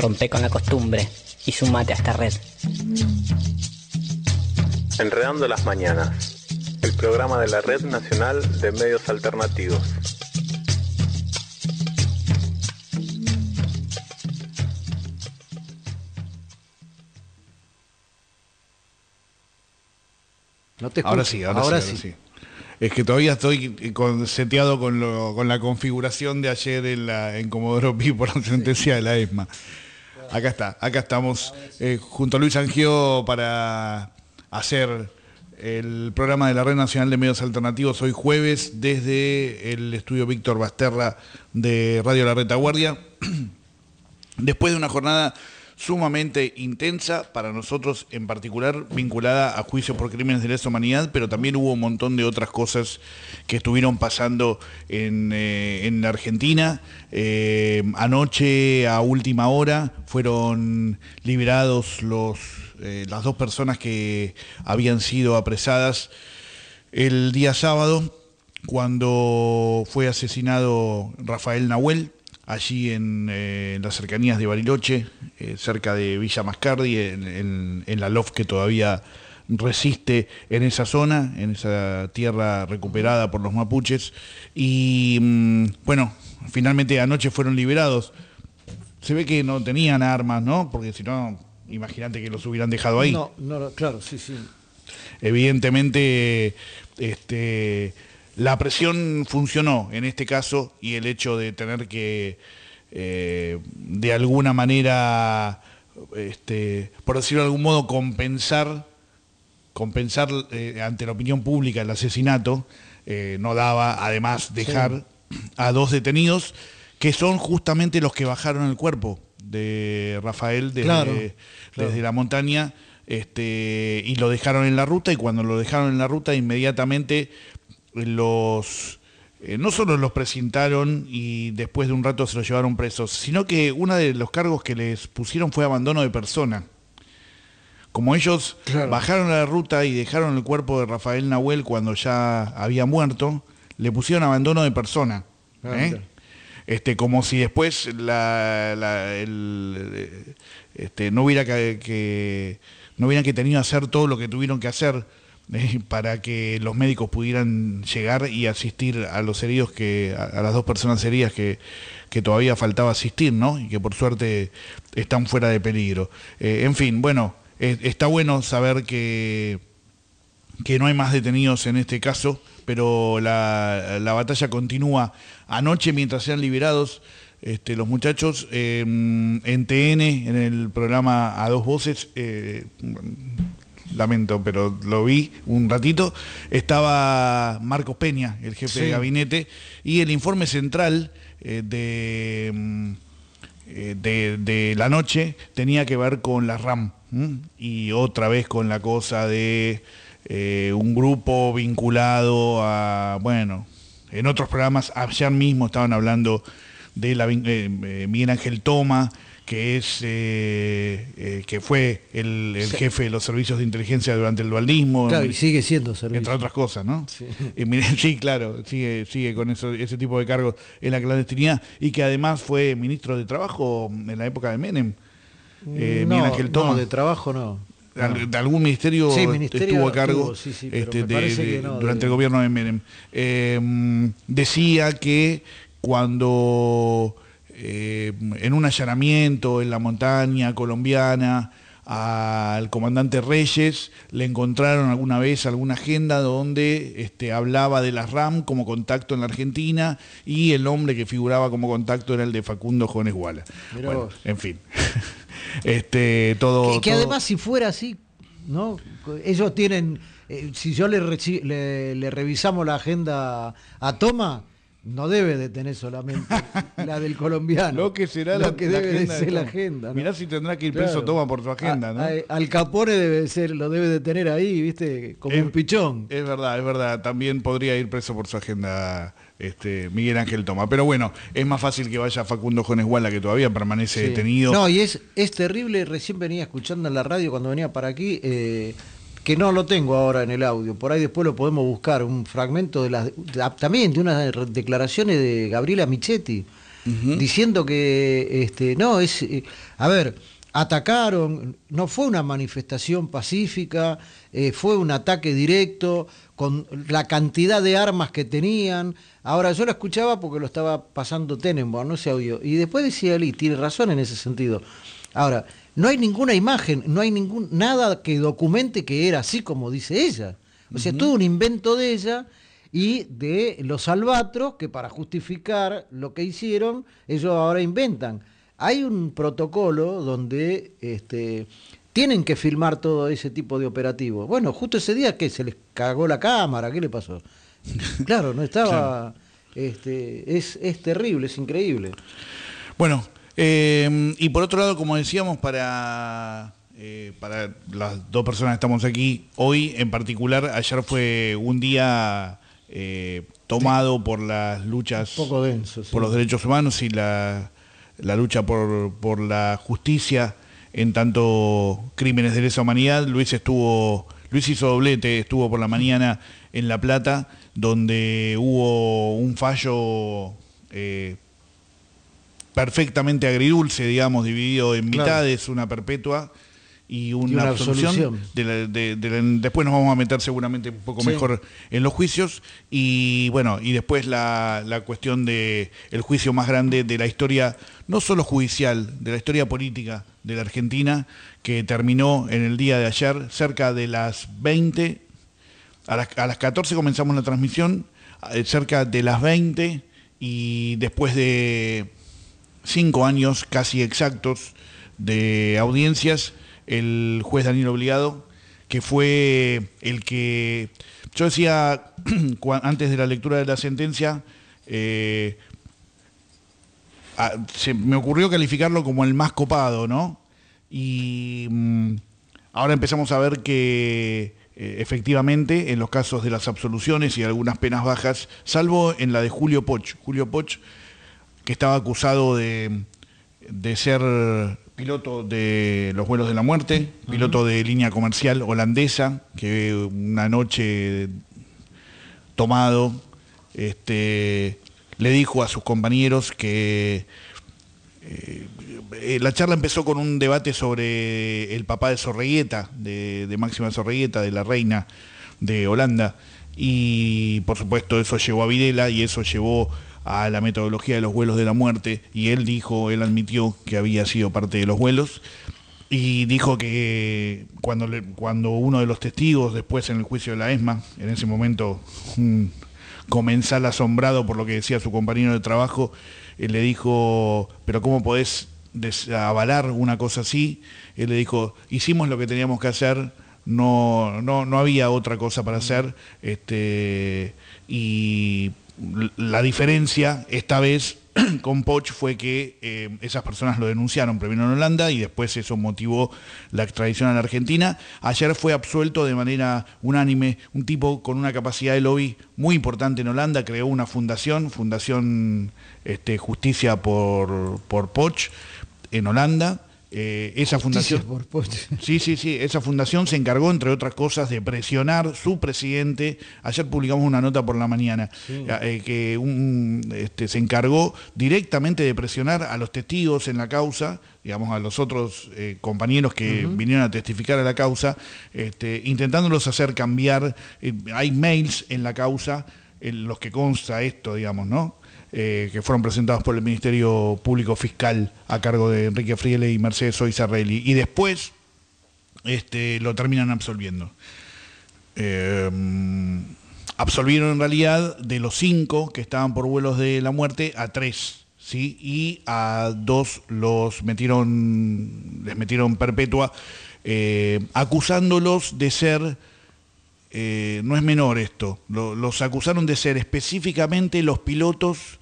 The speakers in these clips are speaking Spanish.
Rompe con la costumbre y sumate a esta red. Enredando las Mañanas, el programa de la Red Nacional de Medios Alternativos. No te escucho. Ahora sí. Es que todavía estoy seteado con la configuración de ayer en Comodoro Pi por la sentencia de la ESMA. Acá estamos junto a Luis Angio para hacer el programa de la Red Nacional de Medios Alternativos hoy jueves desde el estudio Víctor Basterra de Radio La Retaguardia. Después de una jornada sumamente intensa para nosotros, en particular vinculada a juicios por crímenes de lesa humanidad, pero también hubo un montón de otras cosas que estuvieron pasando en la Argentina. Anoche, a última hora, fueron liberados las dos personas que habían sido apresadas el día sábado, cuando fue asesinado Rafael Nahuel, allí en las cercanías de Bariloche, cerca de Villa Mascardi, en la LOF que todavía resiste en esa zona, en esa tierra recuperada por los mapuches. Y bueno, finalmente anoche fueron liberados. Se ve que no tenían armas, ¿no? Porque si no, imagínate que los hubieran dejado ahí. No, claro, sí. Evidentemente, la presión funcionó en este caso, y el hecho de tener que, de alguna manera, por decirlo de algún modo, compensar ante la opinión pública el asesinato, no daba, además, dejar a dos detenidos, que son justamente los que bajaron el cuerpo de Rafael desde la montaña, y lo dejaron en la ruta, y cuando lo dejaron en la ruta, inmediatamente no solo los precintaron y después de un rato se los llevaron presos, sino que uno de los cargos que les pusieron fue abandono de persona. Como ellos bajaron a la ruta y dejaron el cuerpo de Rafael Nahuel cuando ya había muerto, le pusieron abandono de persona. Como si después no hubieran que tenido que hacer todo lo que tuvieron que hacer para que los médicos pudieran llegar y asistir a los heridos, a las dos personas heridas que todavía faltaba asistir, ¿no? Y que por suerte están fuera de peligro. En fin, bueno, está bueno saber que no hay más detenidos en este caso, pero la batalla continúa. Anoche, mientras sean liberados los muchachos, en TN, en el programa A Dos Voces, lamento, pero lo vi un ratito, estaba Marcos Peña, el jefe de gabinete, y el informe central de la noche tenía que ver con la RAM, y otra vez con la cosa de un grupo vinculado a, bueno, en otros programas ayer mismo estaban hablando de Miguel Ángel Toma, que fue el jefe de los servicios de inteligencia durante el dualdismo. Claro, y sigue siendo servicio. Entre otras cosas, ¿no? Sí, sí, claro, sigue con ese tipo de cargos en la clandestinidad, y que además fue ministro de Trabajo en la época de Menem. Miguel Ángel Toma. No, de Trabajo no. De algún ministerio, estuvo a cargo durante el gobierno de Menem. Decía que cuando en un allanamiento en la montaña colombiana al comandante Reyes le encontraron alguna vez alguna agenda donde hablaba de las RAM como contacto en la Argentina, y el nombre que figuraba como contacto era el de Facundo Jones Guala. Bueno, en fin. Que además, si fuera así, ¿no? Ellos tienen, si yo le revisamos la agenda a Toma, no debe de tener solamente la del colombiano. Lo que será lo que debe de ser la agenda, ¿no? Mirá si tendrá que ir preso Toma por su agenda, ¿no? Al Capone lo debe de tener ahí, ¿viste? Como un pichón. Es verdad. También podría ir preso por su agenda Miguel Ángel Toma. Pero bueno, es más fácil que vaya Facundo Jones Guala, que todavía permanece detenido. No, y es terrible. Recién venía escuchando en la radio cuando venía para aquí, que no lo tengo ahora en el audio, por ahí después lo podemos buscar, un fragmento también de unas declaraciones de Gabriela Michetti, diciendo que no es, a ver, atacaron, no fue una manifestación pacífica, fue un ataque directo con la cantidad de armas que tenían. Ahora, yo lo escuchaba porque lo estaba pasando Tenenbaum, no se audio, y después decía él, y tiene razón en ese sentido. Ahora, no hay ninguna imagen, no hay nada que documente que era así como dice ella. O sea, todo un invento de ella y de los albatros que para justificar lo que hicieron, ellos ahora inventan. Hay un protocolo donde tienen que filmar todo ese tipo de operativos. Bueno, justo ese día, ¿qué? ¿Se les cagó la cámara? ¿Qué le pasó? Claro, no estaba... Claro. Es terrible, es increíble. Bueno, y por otro lado, como decíamos, para las dos personas que estamos aquí, hoy en particular, ayer fue un día tomado por las luchas, un poco denso, sí, por los derechos humanos y la lucha por la justicia en tanto crímenes de lesa humanidad. Luis hizo doblete, estuvo por la mañana en La Plata, donde hubo un fallo perfectamente agridulce, digamos, dividido en mitades, una perpetua y una absolución. Después nos vamos a meter seguramente un poco mejor en los juicios, y bueno, y después la cuestión de el juicio más grande de la historia, no solo judicial, de la historia política de la Argentina, que terminó en el día de ayer, cerca de las 20, a las 14 comenzamos la transmisión, cerca de las 20, y después de 5 años casi exactos de audiencias, el juez Daniel Obligado, que fue el que, yo decía antes de la lectura de la sentencia, se me ocurrió calificarlo como el más copado, ¿no? Y ahora empezamos a ver que efectivamente en los casos de las absoluciones y algunas penas bajas, salvo en la de Julio Poch, que estaba acusado de ser piloto de los vuelos de la muerte, piloto de línea comercial holandesa, que una noche tomado le dijo a sus compañeros que la charla empezó con un debate sobre el papá de Zorreguieta, de Máxima Zorreguieta, de la reina de Holanda, y por supuesto eso llevó a Videla y eso llevó a la metodología de los vuelos de la muerte, y él admitió que había sido parte de los vuelos, y dijo que cuando uno de los testigos, después en el juicio de la ESMA, en ese momento un comensal asombrado por lo que decía su compañero de trabajo, le dijo, pero ¿cómo podés avalar una cosa así? Él le dijo, hicimos lo que teníamos que hacer, no había otra cosa para hacer, y la diferencia esta vez con Poch fue que esas personas lo denunciaron primero en Holanda y después eso motivó la extradición a la Argentina. Ayer fue absuelto de manera unánime un tipo con una capacidad de lobby muy importante en Holanda, creó una fundación Justicia por Poch en Holanda. Esa fundación, sí, esa fundación se encargó, entre otras cosas, de presionar su presidente. Ayer publicamos una nota por la mañana, que se encargó directamente de presionar a los testigos en la causa, digamos, a los otros compañeros que vinieron a testificar a la causa, intentándolos hacer cambiar. Hay mails en la causa en los que consta esto, digamos, ¿no? Que fueron presentados por el Ministerio Público Fiscal a cargo de Enrique Friele y Mercedes Soizarrelli, y después lo terminan absolviendo. Absolvieron en realidad de los 5 que estaban por vuelos de la muerte a 3, ¿sí? Y a 2 les metieron perpetua, acusándolos de ser... no es menor esto, los acusaron de ser específicamente los pilotos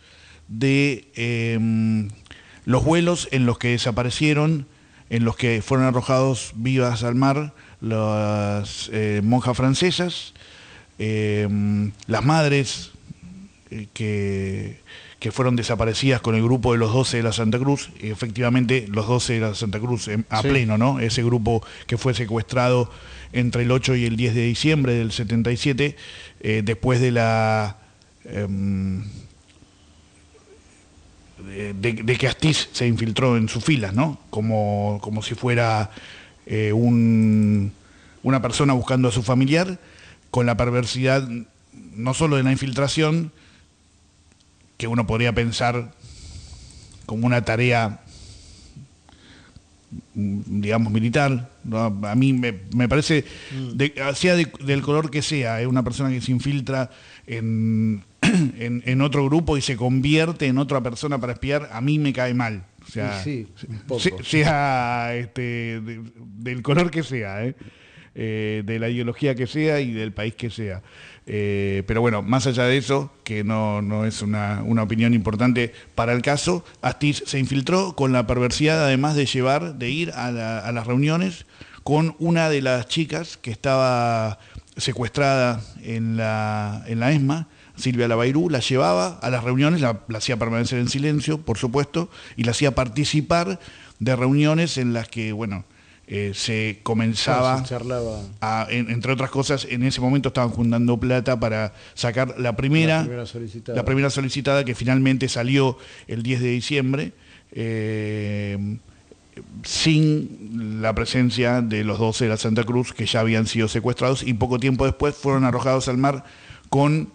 de los vuelos en los que desaparecieron, en los que fueron arrojados vivas al mar las monjas francesas, las madres que fueron desaparecidas con el grupo de los 12 de la Santa Cruz, y efectivamente los 12 de la Santa Cruz pleno, ¿no? Ese grupo que fue secuestrado entre el 8 y el 10 de diciembre del 77, después de de que Astiz se infiltró en sus filas, ¿no? Como si fuera una persona buscando a su familiar, con la perversidad no solo de la infiltración, que uno podría pensar como una tarea, digamos, militar, ¿no? A mí me parece, sea del color que sea, es una persona que se infiltra en otro grupo y se convierte en otra persona para espiar, a mí me cae mal. O sea, sí, un poco. sea del color que sea, de la ideología que sea y del país que sea. Pero bueno, más allá de eso, que no es una opinión importante para el caso, Astiz se infiltró con la perversidad, además de ir a las reuniones con una de las chicas que estaba secuestrada en la ESMA, Silvia Labairú, la llevaba a las reuniones, la hacía permanecer en silencio, por supuesto, y la hacía participar de reuniones en las que, bueno, se comenzaba, entre otras cosas, en ese momento estaban juntando plata para sacar la primera solicitada, que finalmente salió el 10 de diciembre, sin la presencia de los 12 de la Santa Cruz, que ya habían sido secuestrados, y poco tiempo después fueron arrojados al mar con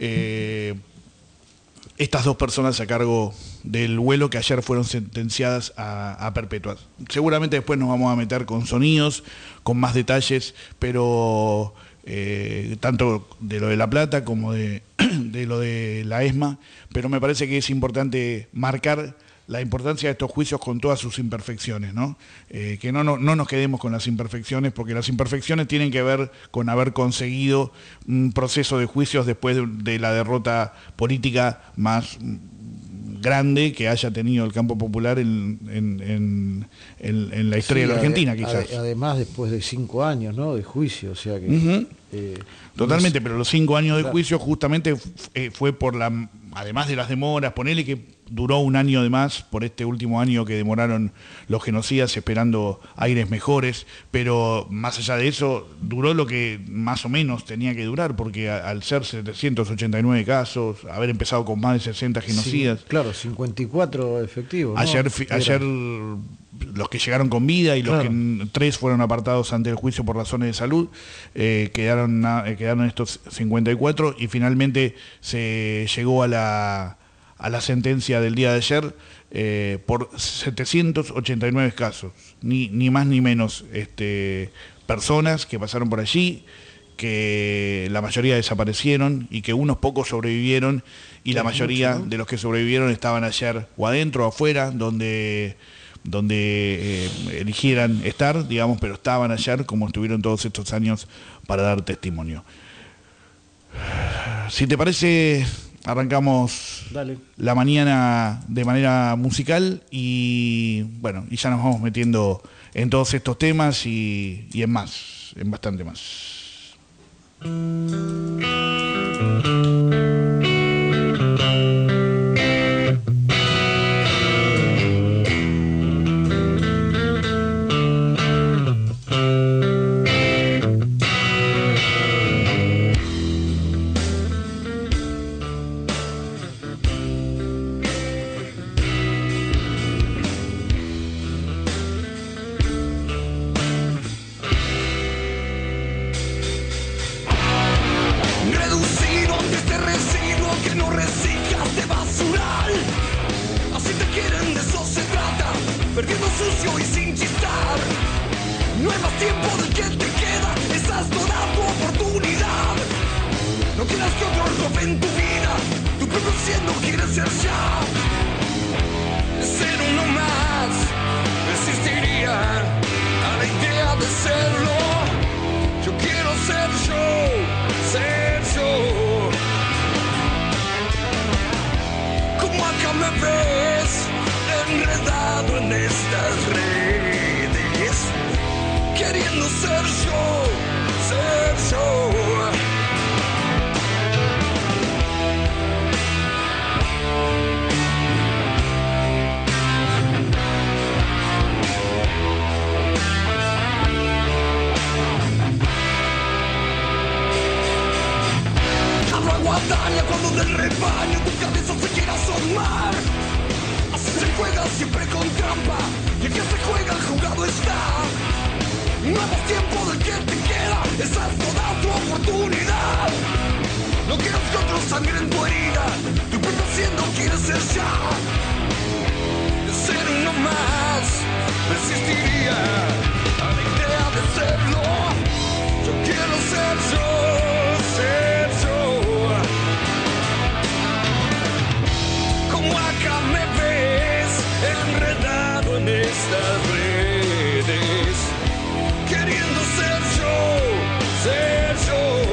estas dos personas a cargo del vuelo, que ayer fueron sentenciadas a perpetuas. Seguramente después nos vamos a meter con sonidos, con más detalles, pero tanto de lo de La Plata como de lo de la ESMA, pero me parece que es importante marcar la importancia de estos juicios con todas sus imperfecciones, ¿no? Que no nos quedemos con las imperfecciones, porque las imperfecciones tienen que ver con haber conseguido un proceso de juicios después de la derrota política más grande que haya tenido el campo popular en la historia de la Argentina, quizás. Además, después de 5 años, ¿no?, de juicio, o sea que... Totalmente, pero los 5 años de juicio justamente fue por además de las demoras, ponele que duró un año de más por este último año que demoraron los genocidas esperando aires mejores, pero más allá de eso duró lo que más o menos tenía que durar, porque al ser 789 casos, haber empezado con más de 60 genocidas... Sí, claro, 54 efectivos, ¿no? Ayer los que llegaron con vida y los que 3 fueron apartados ante el juicio por razones de salud, quedaron estos 54, y finalmente se llegó a la sentencia del día de ayer por 789 casos, ni más ni menos, personas que pasaron por allí, que la mayoría desaparecieron y que unos pocos sobrevivieron, y la mayoría de los que sobrevivieron estaban ayer o adentro o afuera, donde eligieran estar, digamos, pero estaban ayer como estuvieron todos estos años para dar testimonio. Si te parece, arrancamos la mañana de manera musical y bueno, y ya nos vamos metiendo en todos estos temas y en bastante más. Perdiendo sucio y sin chistar. No hay más tiempo del que te queda. Estás toda tu oportunidad. No quieras que otro robe en tu vida. Tu propio siendo quieres ser ya. Ser uno más. Resistiría a la idea de serlo. Yo quiero ser yo. Ser yo. Como acá me ves, enredado en estas redes, queriendo ser yo, ser yo. Hablo a guadaña cuando del rebaño tu cabeza se quiera asomar. vida siempre con trampa, y el que se juega el jugado está. Nuevos tiempos del que te queda, esa es toda tu oportunidad. No quieras que otro sangre en tu herida, tú estás haciendo, quieres ser ya. Ser uno más, resistiría a la idea de serlo. Yo quiero ser yo, ser yo. Como acá me ves, enredado en estas redes, queriendo ser yo, ser yo.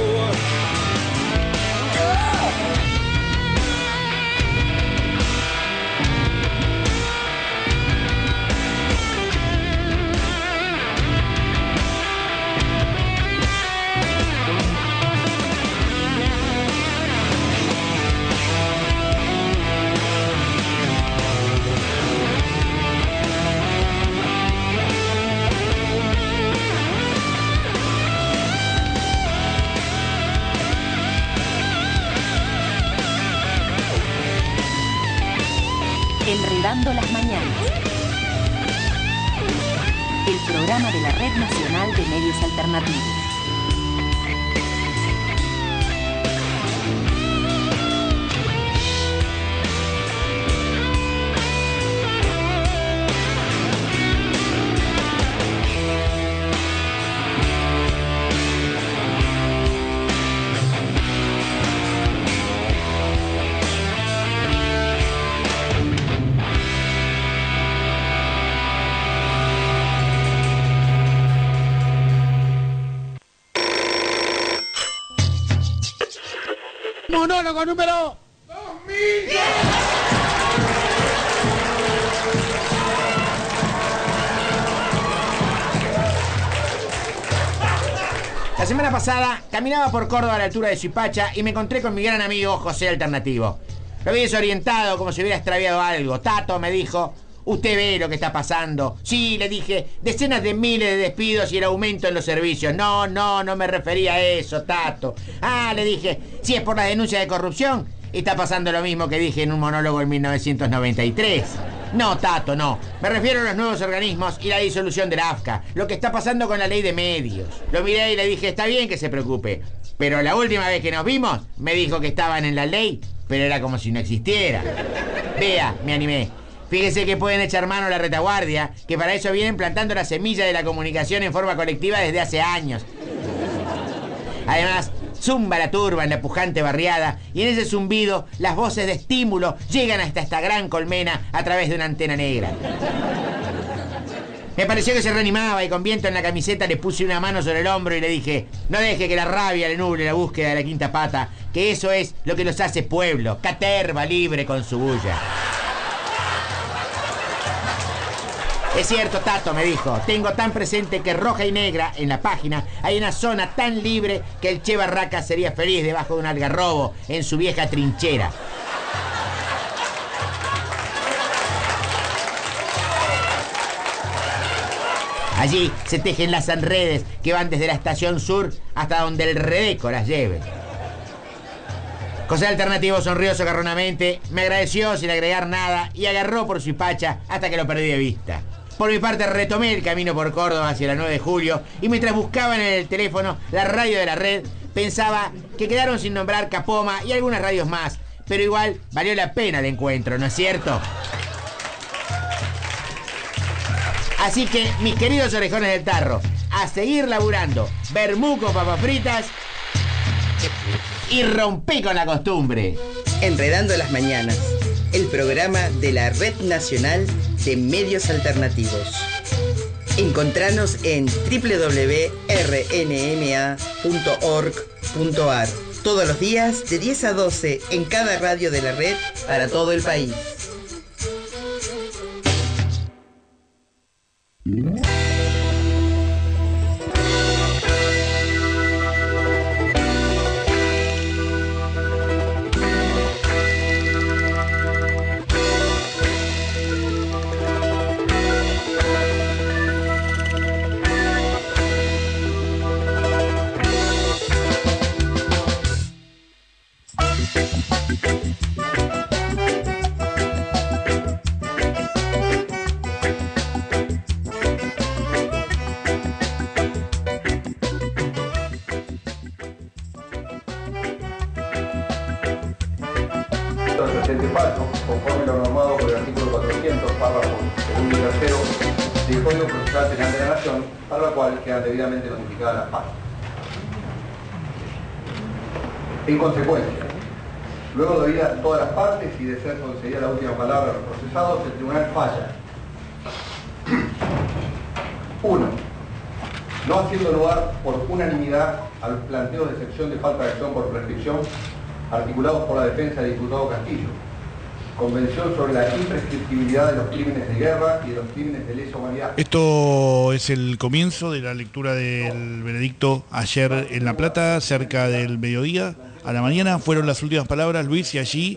Enredando las mañanas. El programa de la Red Nacional de Medios Alternativos. Monólogo número 2000. La semana pasada caminaba por Córdoba a la altura de Suipacha y me encontré con mi gran amigo José Alternativo. Lo vi desorientado, como si hubiera extraviado algo. Tato, me dijo, usted ve lo que está pasando. Sí, le dije, decenas de miles de despidos y el aumento en los servicios. No me refería a eso, Tato. Ah, le dije, si es por las denuncias de corrupción, está pasando lo mismo que dije en un monólogo en 1993. No, Tato, no. Me refiero a los nuevos organismos y la disolución de la AFCA. Lo que está pasando con la ley de medios. Lo miré y le dije, está bien que se preocupe. Pero la última vez que nos vimos, me dijo que estaban en la ley, pero era como si no existiera. Vea, me animé. Fíjese que pueden echar mano a la retaguardia, que para eso vienen plantando la semilla de la comunicación en forma colectiva desde hace años. Además, zumba la turba en la pujante barriada y en ese zumbido las voces de estímulo llegan hasta esta gran colmena a través de una antena negra. Me pareció que se reanimaba y con viento en la camiseta le puse una mano sobre el hombro y le dije, no deje que la rabia le nuble la búsqueda de la quinta pata, que eso es lo que los hace pueblo, caterva libre con su bulla. Es cierto, Tato, me dijo, tengo tan presente que roja y negra, en la página, hay una zona tan libre que el Che Barraca sería feliz debajo de un algarrobo en su vieja trinchera. Allí se tejen las redes que van desde la estación sur hasta donde el Redeco las lleve. José Alternativo sonrió socarronamente, me agradeció sin agregar nada y agarró por Suipacha hasta que lo perdí de vista. Por mi parte retomé el camino por Córdoba hacia la 9 de julio y mientras buscaba en el teléfono la radio de la red, pensaba que quedaron sin nombrar Capoma y algunas radios más, pero igual valió la pena el encuentro, ¿no es cierto? Así que, mis queridos orejones del tarro, a seguir laburando, vermú con papas fritas y rompí con la costumbre. Enredando las mañanas, el programa de la Red Nacional de Medios Alternativos. Encontranos en www.rnma.org.ar todos los días de 10 a 12 en cada radio de la red para todo el país. Nacional de la Nación, para la cual quedan debidamente notificadas las partes. En consecuencia, luego de oír a todas las partes y de ser concedida la última palabra a los procesados, el tribunal falla. 1. No haciendo lugar por unanimidad a los planteos de excepción de falta de acción por prescripción articulados por la defensa del diputado Castillo. Convención sobre la imprescriptibilidad de los crímenes de guerra y de los crímenes de lesa humanidad. Esto es el comienzo de la lectura del veredicto ayer en La Plata, cerca del mediodía. A la mañana fueron las últimas palabras, Luis, y allí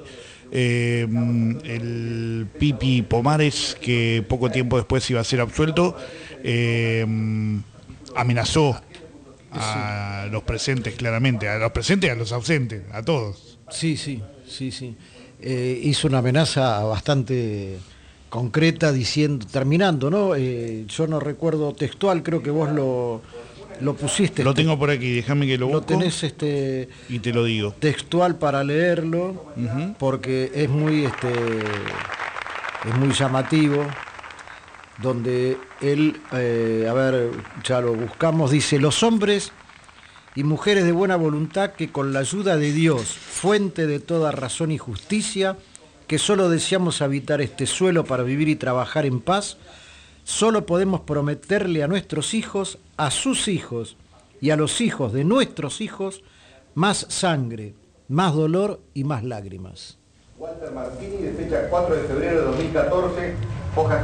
el Pipi Pomares, que poco tiempo después iba a ser absuelto, amenazó a los presentes, claramente, a los presentes y a los ausentes, a todos. Sí. Hizo una amenaza bastante concreta diciendo, terminando, ¿no? Yo no recuerdo textual, creo que vos lo pusiste. Lo tengo por aquí, déjame que lo busco. Lo tenés y te lo digo. Textual para leerlo, porque es muy llamativo, donde él, ya lo buscamos, dice: los hombres y mujeres de buena voluntad que con la ayuda de Dios, fuente de toda razón y justicia, que solo deseamos habitar este suelo para vivir y trabajar en paz, solo podemos prometerle a nuestros hijos, a sus hijos y a los hijos de nuestros hijos más sangre, más dolor y más lágrimas. Walter Martini, de fecha 4 de febrero de 2014, hojas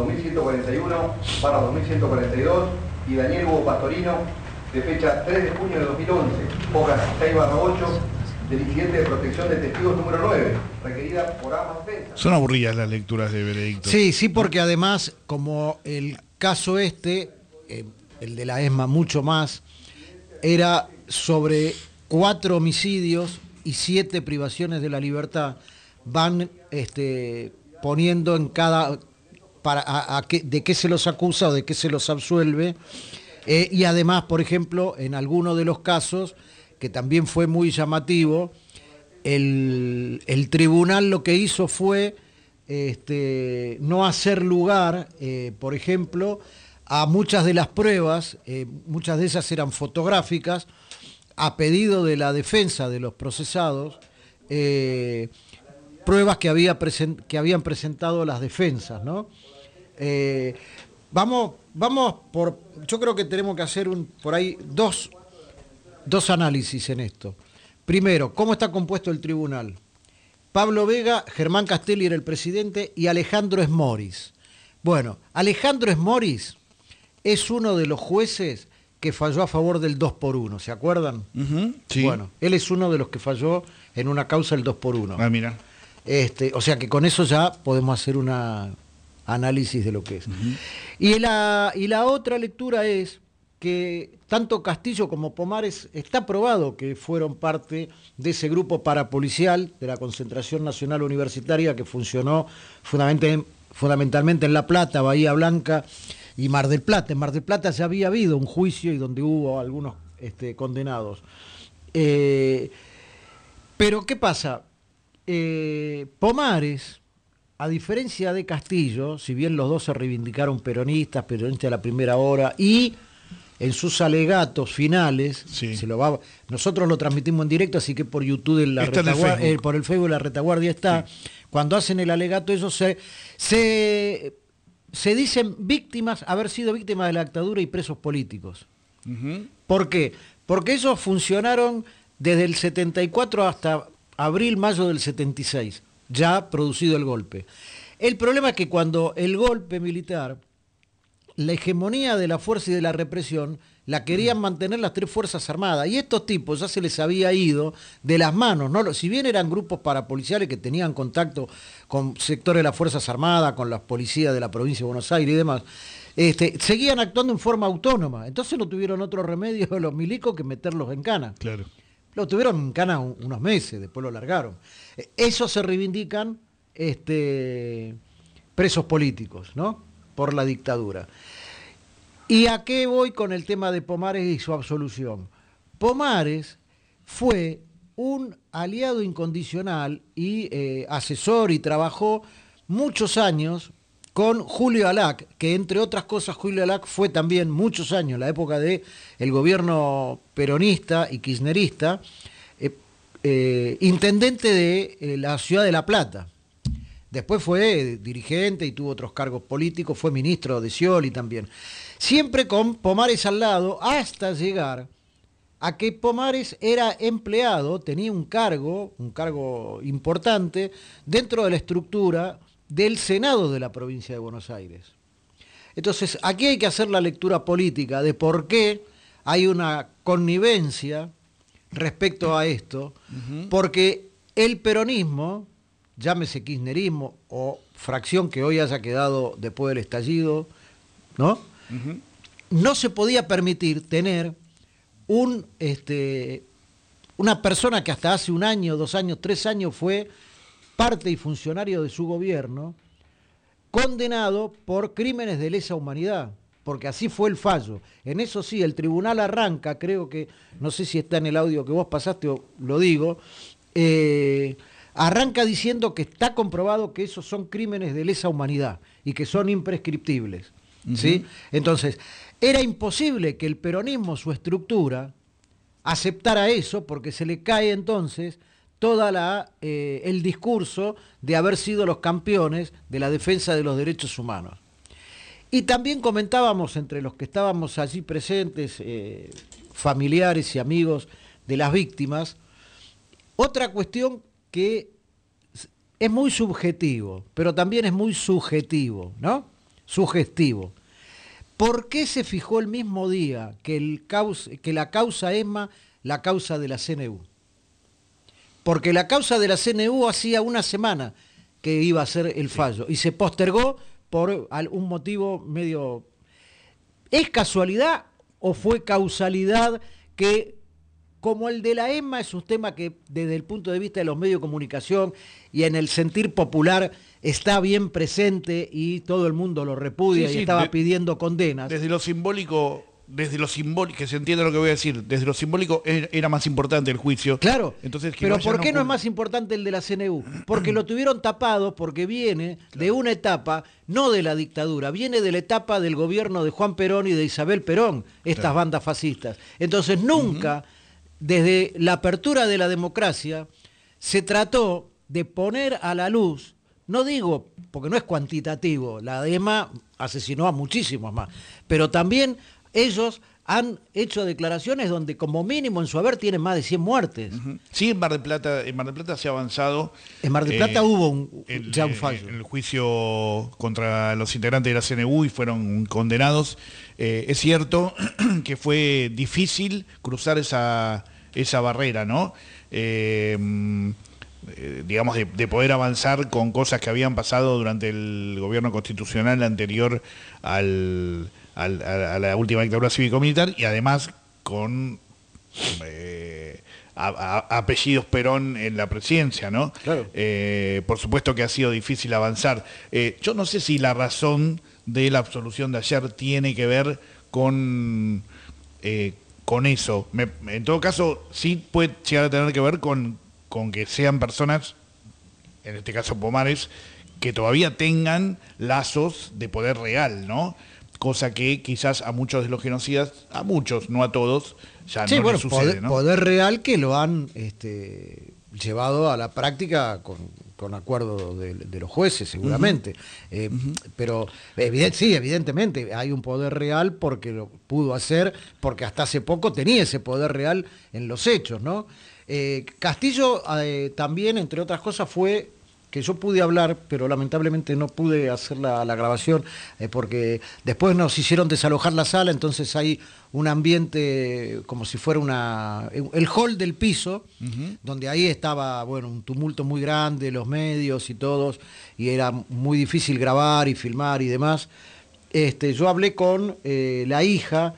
2141/2142, y Daniel Hugo Pastorino, de fecha 3 de junio de 2011, hojas 6/8, del incidente de protección de testigos número 9, requerida por ambas defensas. Son aburridas las lecturas de veredicto. Sí, porque además, como el caso el de la ESMA mucho más, era sobre 4 homicidios y 7 privaciones de la libertad, van poniendo en cada de qué se los acusa o de qué se los absuelve. Y además, por ejemplo, en alguno de los casos, que también fue muy llamativo, el tribunal lo que hizo fue no hacer lugar, por ejemplo, a muchas de las pruebas, muchas de esas eran fotográficas, a pedido de la defensa de los procesados, pruebas que habían presentado las defensas, ¿no? Vamos por... Yo creo que tenemos que hacer por ahí dos análisis en esto. Primero, ¿cómo está compuesto el tribunal? Pablo Vega, Germán Castelli era el presidente y Alejandro Esmoris. Bueno, Alejandro Esmoris es uno de los jueces que falló a favor del 2x1, ¿se acuerdan? Sí. Bueno, él es uno de los que falló en una causa el 2x1. Ah, mira. O sea que con eso ya podemos hacer una análisis de lo que es. Y la otra lectura es que tanto Castillo como Pomares está probado que fueron parte de ese grupo parapolicial de la Concentración Nacional Universitaria que funcionó fundamentalmente en La Plata, Bahía Blanca y Mar del Plata. En Mar del Plata ya había habido un juicio y donde hubo algunos condenados. Pero ¿qué pasa? Pomares, a diferencia de Castillo, si bien los dos se reivindicaron peronistas de la primera hora, y en sus alegatos finales, sí, nosotros lo transmitimos en directo, así que por YouTube por el Facebook de La Retaguardia está, sí. Cuando hacen el alegato ellos se dicen haber sido víctimas de la dictadura y presos políticos. ¿Por qué? Porque ellos funcionaron desde el 74 hasta abril-mayo del 76, ya producido el golpe. El problema es que cuando el golpe militar, la hegemonía de la fuerza y de la represión, la querían mantener las 3 Fuerzas Armadas, y estos tipos ya se les había ido de las manos, ¿no? Si bien eran grupos parapoliciales que tenían contacto con sectores de las Fuerzas Armadas, con las policías de la provincia de Buenos Aires y demás, seguían actuando en forma autónoma, entonces no tuvieron otro remedio los milicos que meterlos en cana. Claro. Lo tuvieron en cana unos meses, después lo largaron. Esos se reivindican presos políticos, ¿no? Por la dictadura. ¿Y a qué voy con el tema de Pomares y su absolución? Pomares fue un aliado incondicional y asesor y trabajó muchos años con Julio Alac, que entre otras cosas Julio Alac fue también muchos años, en la época del gobierno peronista y kirchnerista, intendente de la ciudad de La Plata. Después fue dirigente y tuvo otros cargos políticos, fue ministro de Scioli también. Siempre con Pomares al lado, hasta llegar a que Pomares era empleado, tenía un cargo importante dentro de la estructura del Senado de la provincia de Buenos Aires. Entonces, aquí hay que hacer la lectura política de por qué hay una connivencia respecto a esto, porque el peronismo, llámese kirchnerismo o fracción que hoy haya quedado después del estallido, ¿no? No se podía permitir tener una persona que hasta hace 1 año, 2 años, 3 años fue parte y funcionario de su gobierno, condenado por crímenes de lesa humanidad, porque así fue el fallo. En eso sí, el tribunal arranca, creo que, no sé si está en el audio que vos pasaste o lo digo, arranca diciendo que está comprobado que esos son crímenes de lesa humanidad y que son imprescriptibles. ¿Sí? Entonces, era imposible que el peronismo, su estructura, aceptara eso, porque se le cae entonces toda el discurso de haber sido los campeones de la defensa de los derechos humanos. Y también comentábamos entre los que estábamos allí presentes, familiares y amigos de las víctimas, otra cuestión que es muy subjetivo, pero también es muy subjetivo, ¿no? Sugestivo. ¿Por qué se fijó el mismo día que la causa ESMA, la causa de la CNU? Porque la causa de la CNU hacía 1 semana que iba a ser el fallo y se postergó por un motivo medio... ¿Es casualidad o fue causalidad que, como el de la ESMA es un tema que desde el punto de vista de los medios de comunicación y en el sentir popular está bien presente y todo el mundo lo repudia y estaba pidiendo condenas? Desde lo simbólico, que se entiende lo que voy a decir, desde lo simbólico era más importante el juicio. Claro, entonces, pero ¿por qué no es más importante el de la CNU? Porque lo tuvieron tapado, porque viene de una etapa, no de la dictadura, viene de la etapa del gobierno de Juan Perón y de Isabel Perón, estas bandas fascistas. Entonces nunca, desde la apertura de la democracia, se trató de poner a la luz, no digo, porque no es cuantitativo, la ESMA asesinó a muchísimos más, pero también ellos han hecho declaraciones donde como mínimo en su haber tienen más de 100 muertes. Sí, en Mar del Plata se ha avanzado. En Mar del Plata hubo ya un fallo. El juicio contra los integrantes de la CNU y fueron condenados. Es cierto que fue difícil cruzar esa barrera, ¿no? Digamos, de poder avanzar con cosas que habían pasado durante el gobierno constitucional anterior a la última dictadura cívico-militar y además con apellidos Perón en la presidencia, ¿no? Claro. Por supuesto que ha sido difícil avanzar. Yo no sé si la razón de la absolución de ayer tiene que ver con eso. En todo caso, sí puede llegar a tener que ver con que sean personas, en este caso Pomares, que todavía tengan lazos de poder real, ¿no? Cosa que quizás a muchos de los genocidas, a muchos, no a todos, ya no les sucede, ¿no? Poder real que lo han llevado a la práctica con acuerdo de los jueces, seguramente. Pero sí, evidentemente, hay un poder real porque lo pudo hacer, porque hasta hace poco tenía ese poder real en los hechos, ¿no? Castillo también, entre otras cosas, fue que yo pude hablar, pero lamentablemente no pude hacer la grabación, porque después nos hicieron desalojar la sala, entonces hay un ambiente como si fuera el hall del piso, donde ahí estaba, bueno, un tumulto muy grande, los medios y todos, y era muy difícil grabar y filmar y demás. Yo hablé con la hija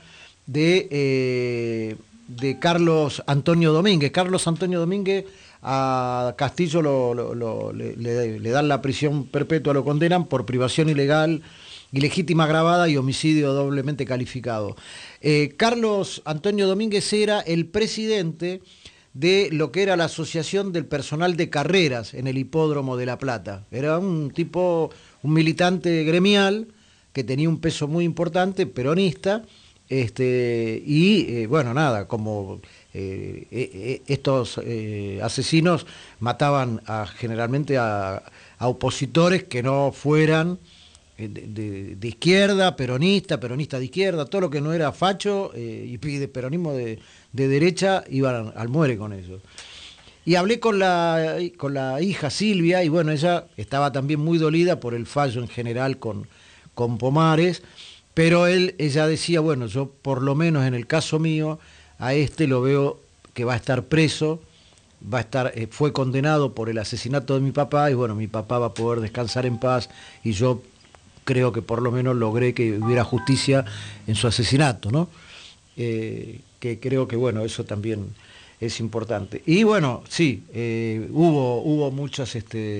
de Carlos Antonio Domínguez. Carlos Antonio Domínguez a Castillo le dan la prisión perpetua, lo condenan por privación ilegal, ilegítima agravada y homicidio doblemente calificado. Carlos Antonio Domínguez era el presidente de lo que era la Asociación del Personal de Carreras en el Hipódromo de La Plata. Era un tipo, militante gremial que tenía un peso muy importante, peronista, bueno, nada, como estos asesinos mataban generalmente a opositores que no fueran de izquierda, peronista de izquierda, todo lo que no era facho y de peronismo de derecha, iban al muere con eso. Y hablé con la hija Silvia, y bueno, ella estaba también muy dolida por el fallo en general con Pomares, pero ella decía, bueno, yo por lo menos en el caso mío, a lo veo que va a estar preso, fue condenado por el asesinato de mi papá, y bueno, mi papá va a poder descansar en paz, y yo creo que por lo menos logré que hubiera justicia en su asesinato, ¿no? Que creo que, bueno, eso también es importante. Y bueno, sí, hubo muchas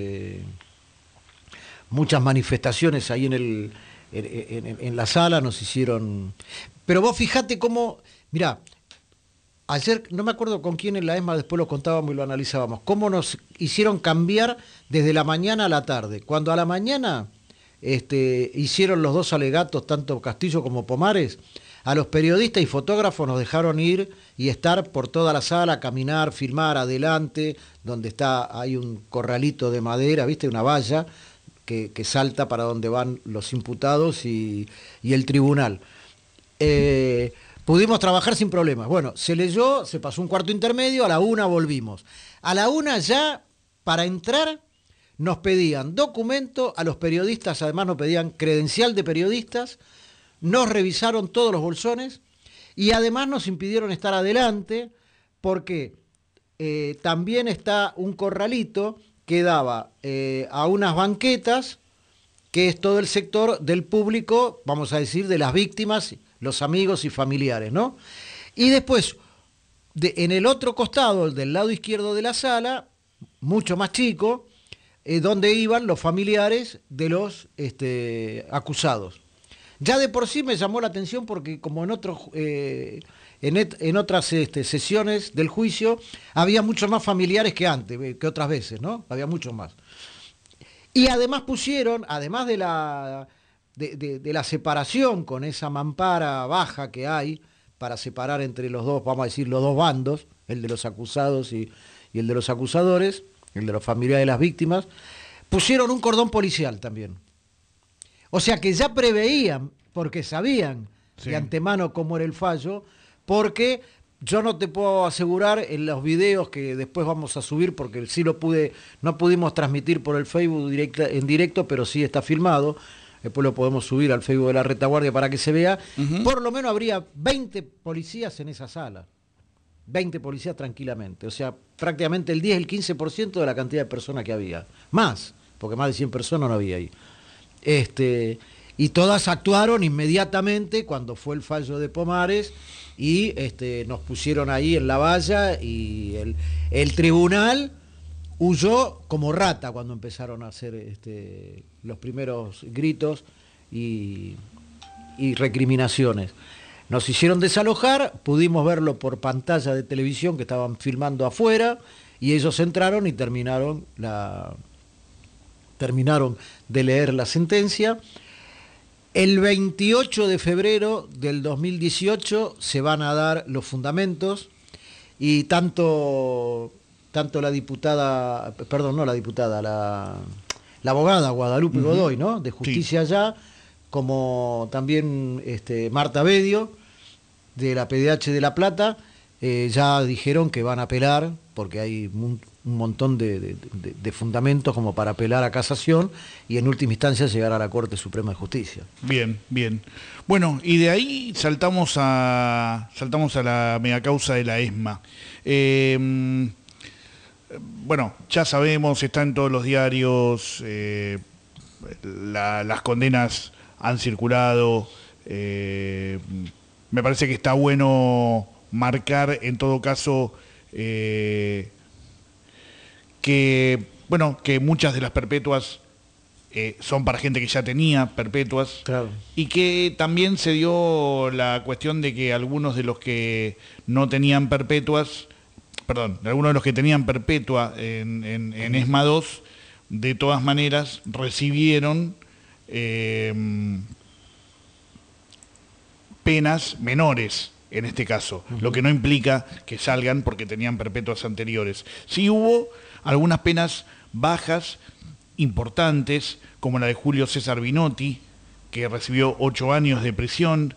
manifestaciones ahí en la sala, nos hicieron... Pero vos fijate cómo, mirá, ayer, no me acuerdo con quién en la ESMA, después lo contábamos y lo analizábamos, cómo nos hicieron cambiar desde la mañana a la tarde. Cuando a la mañana hicieron los dos alegatos, tanto Castillo como Pomares, a los periodistas y fotógrafos nos dejaron ir y estar por toda la sala, caminar, filmar adelante, donde hay un corralito de madera, ¿viste? Una valla que salta para donde van los imputados y el tribunal. Pudimos trabajar sin problemas. Bueno, se leyó, se pasó un cuarto intermedio, a la 1 volvimos. A la 1 ya, para entrar, nos pedían documento, a los periodistas además nos pedían credencial de periodistas, nos revisaron todos los bolsones y además nos impidieron estar adelante porque también está un corralito que daba a unas banquetas, que es todo el sector del público, vamos a decir, de las víctimas, los amigos y familiares, ¿no? Y después, en el otro costado, del lado izquierdo de la sala, mucho más chico, donde iban los familiares de los acusados. Ya de por sí me llamó la atención porque como en otras sesiones del juicio había muchos más familiares que antes, que otras veces, ¿no? Había muchos más. Y además pusieron, además de la separación con esa mampara baja que hay para separar entre los dos, vamos a decir, los dos bandos, el de los acusados y el de los acusadores, el de los familiares de las víctimas, pusieron un cordón policial también. O sea que ya preveían, porque sabían de antemano cómo era el fallo, porque yo no te puedo asegurar en los videos que después vamos a subir, porque sí no pudimos transmitir por el Facebook en directo, pero sí está filmado, después lo podemos subir al Facebook de la Retaguardia para que se vea, por lo menos habría 20 policías en esa sala, 20 policías tranquilamente, o sea, prácticamente el 10, el 15% de la cantidad de personas que había, más, porque más de 100 personas no había ahí. Y todas actuaron inmediatamente cuando fue el fallo de Pomares y nos pusieron ahí en la valla y el tribunal huyó como rata cuando empezaron a hacer los primeros gritos y recriminaciones. Nos hicieron desalojar, pudimos verlo por pantalla de televisión que estaban filmando afuera y ellos entraron y terminaron de leer la sentencia. El 28 de febrero del 2018 se van a dar los fundamentos y tanto la diputada, perdón, no la diputada, la abogada Guadalupe Godoy, ¿no? De Justicia Allá, como también Marta Bedio, de la PDH de La Plata, ya dijeron que van a apelar, porque hay un montón de fundamentos como para apelar a casación y en última instancia llegar a la Corte Suprema de Justicia. Bien, bien. Bueno, y de ahí saltamos a la megacausa de la ESMA. Bueno, ya sabemos, está en todos los diarios, las condenas han circulado, me parece que está bueno marcar en todo caso que muchas de las perpetuas son para gente que ya tenía perpetuas, claro. Y que también se dio la cuestión de que algunos de los que no tenían perpetuas, algunos de los que tenían perpetua en ESMA 2, de todas maneras recibieron penas menores en este caso, lo que no implica que salgan porque tenían perpetuas anteriores. Sí hubo algunas penas bajas importantes, como la de Julio César Binotti, que recibió 8 años de prisión.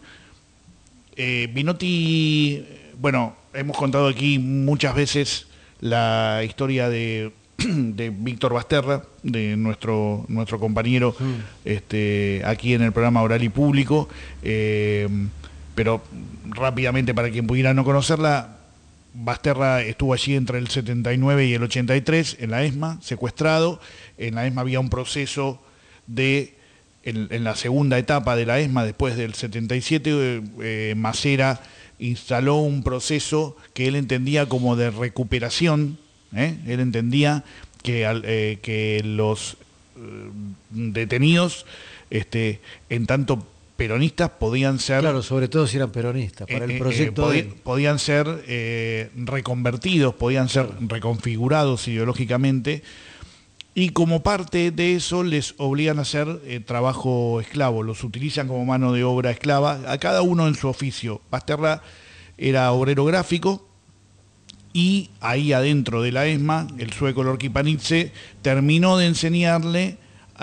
Binotti, bueno, hemos contado aquí muchas veces la historia de Víctor Basterra, de nuestro compañero aquí en el programa Oral y Público, pero rápidamente para quien pudiera no conocerla, Basterra estuvo allí entre el 79 y el 83 en la ESMA, secuestrado. En la ESMA había un proceso en la segunda etapa de la ESMA, después del 77, Macera instaló un proceso que él entendía como de recuperación. Él entendía que los detenidos, en tanto peronistas, podían ser... Claro, sobre todo si eran peronistas, para el proyecto podían ser reconvertidos, podían ser reconfigurados ideológicamente, y como parte de eso les obligan a hacer trabajo esclavo, los utilizan como mano de obra esclava, a cada uno en su oficio. Basterra era obrero gráfico, y ahí adentro de la ESMA, el sueco Lorki Panizze terminó de enseñarle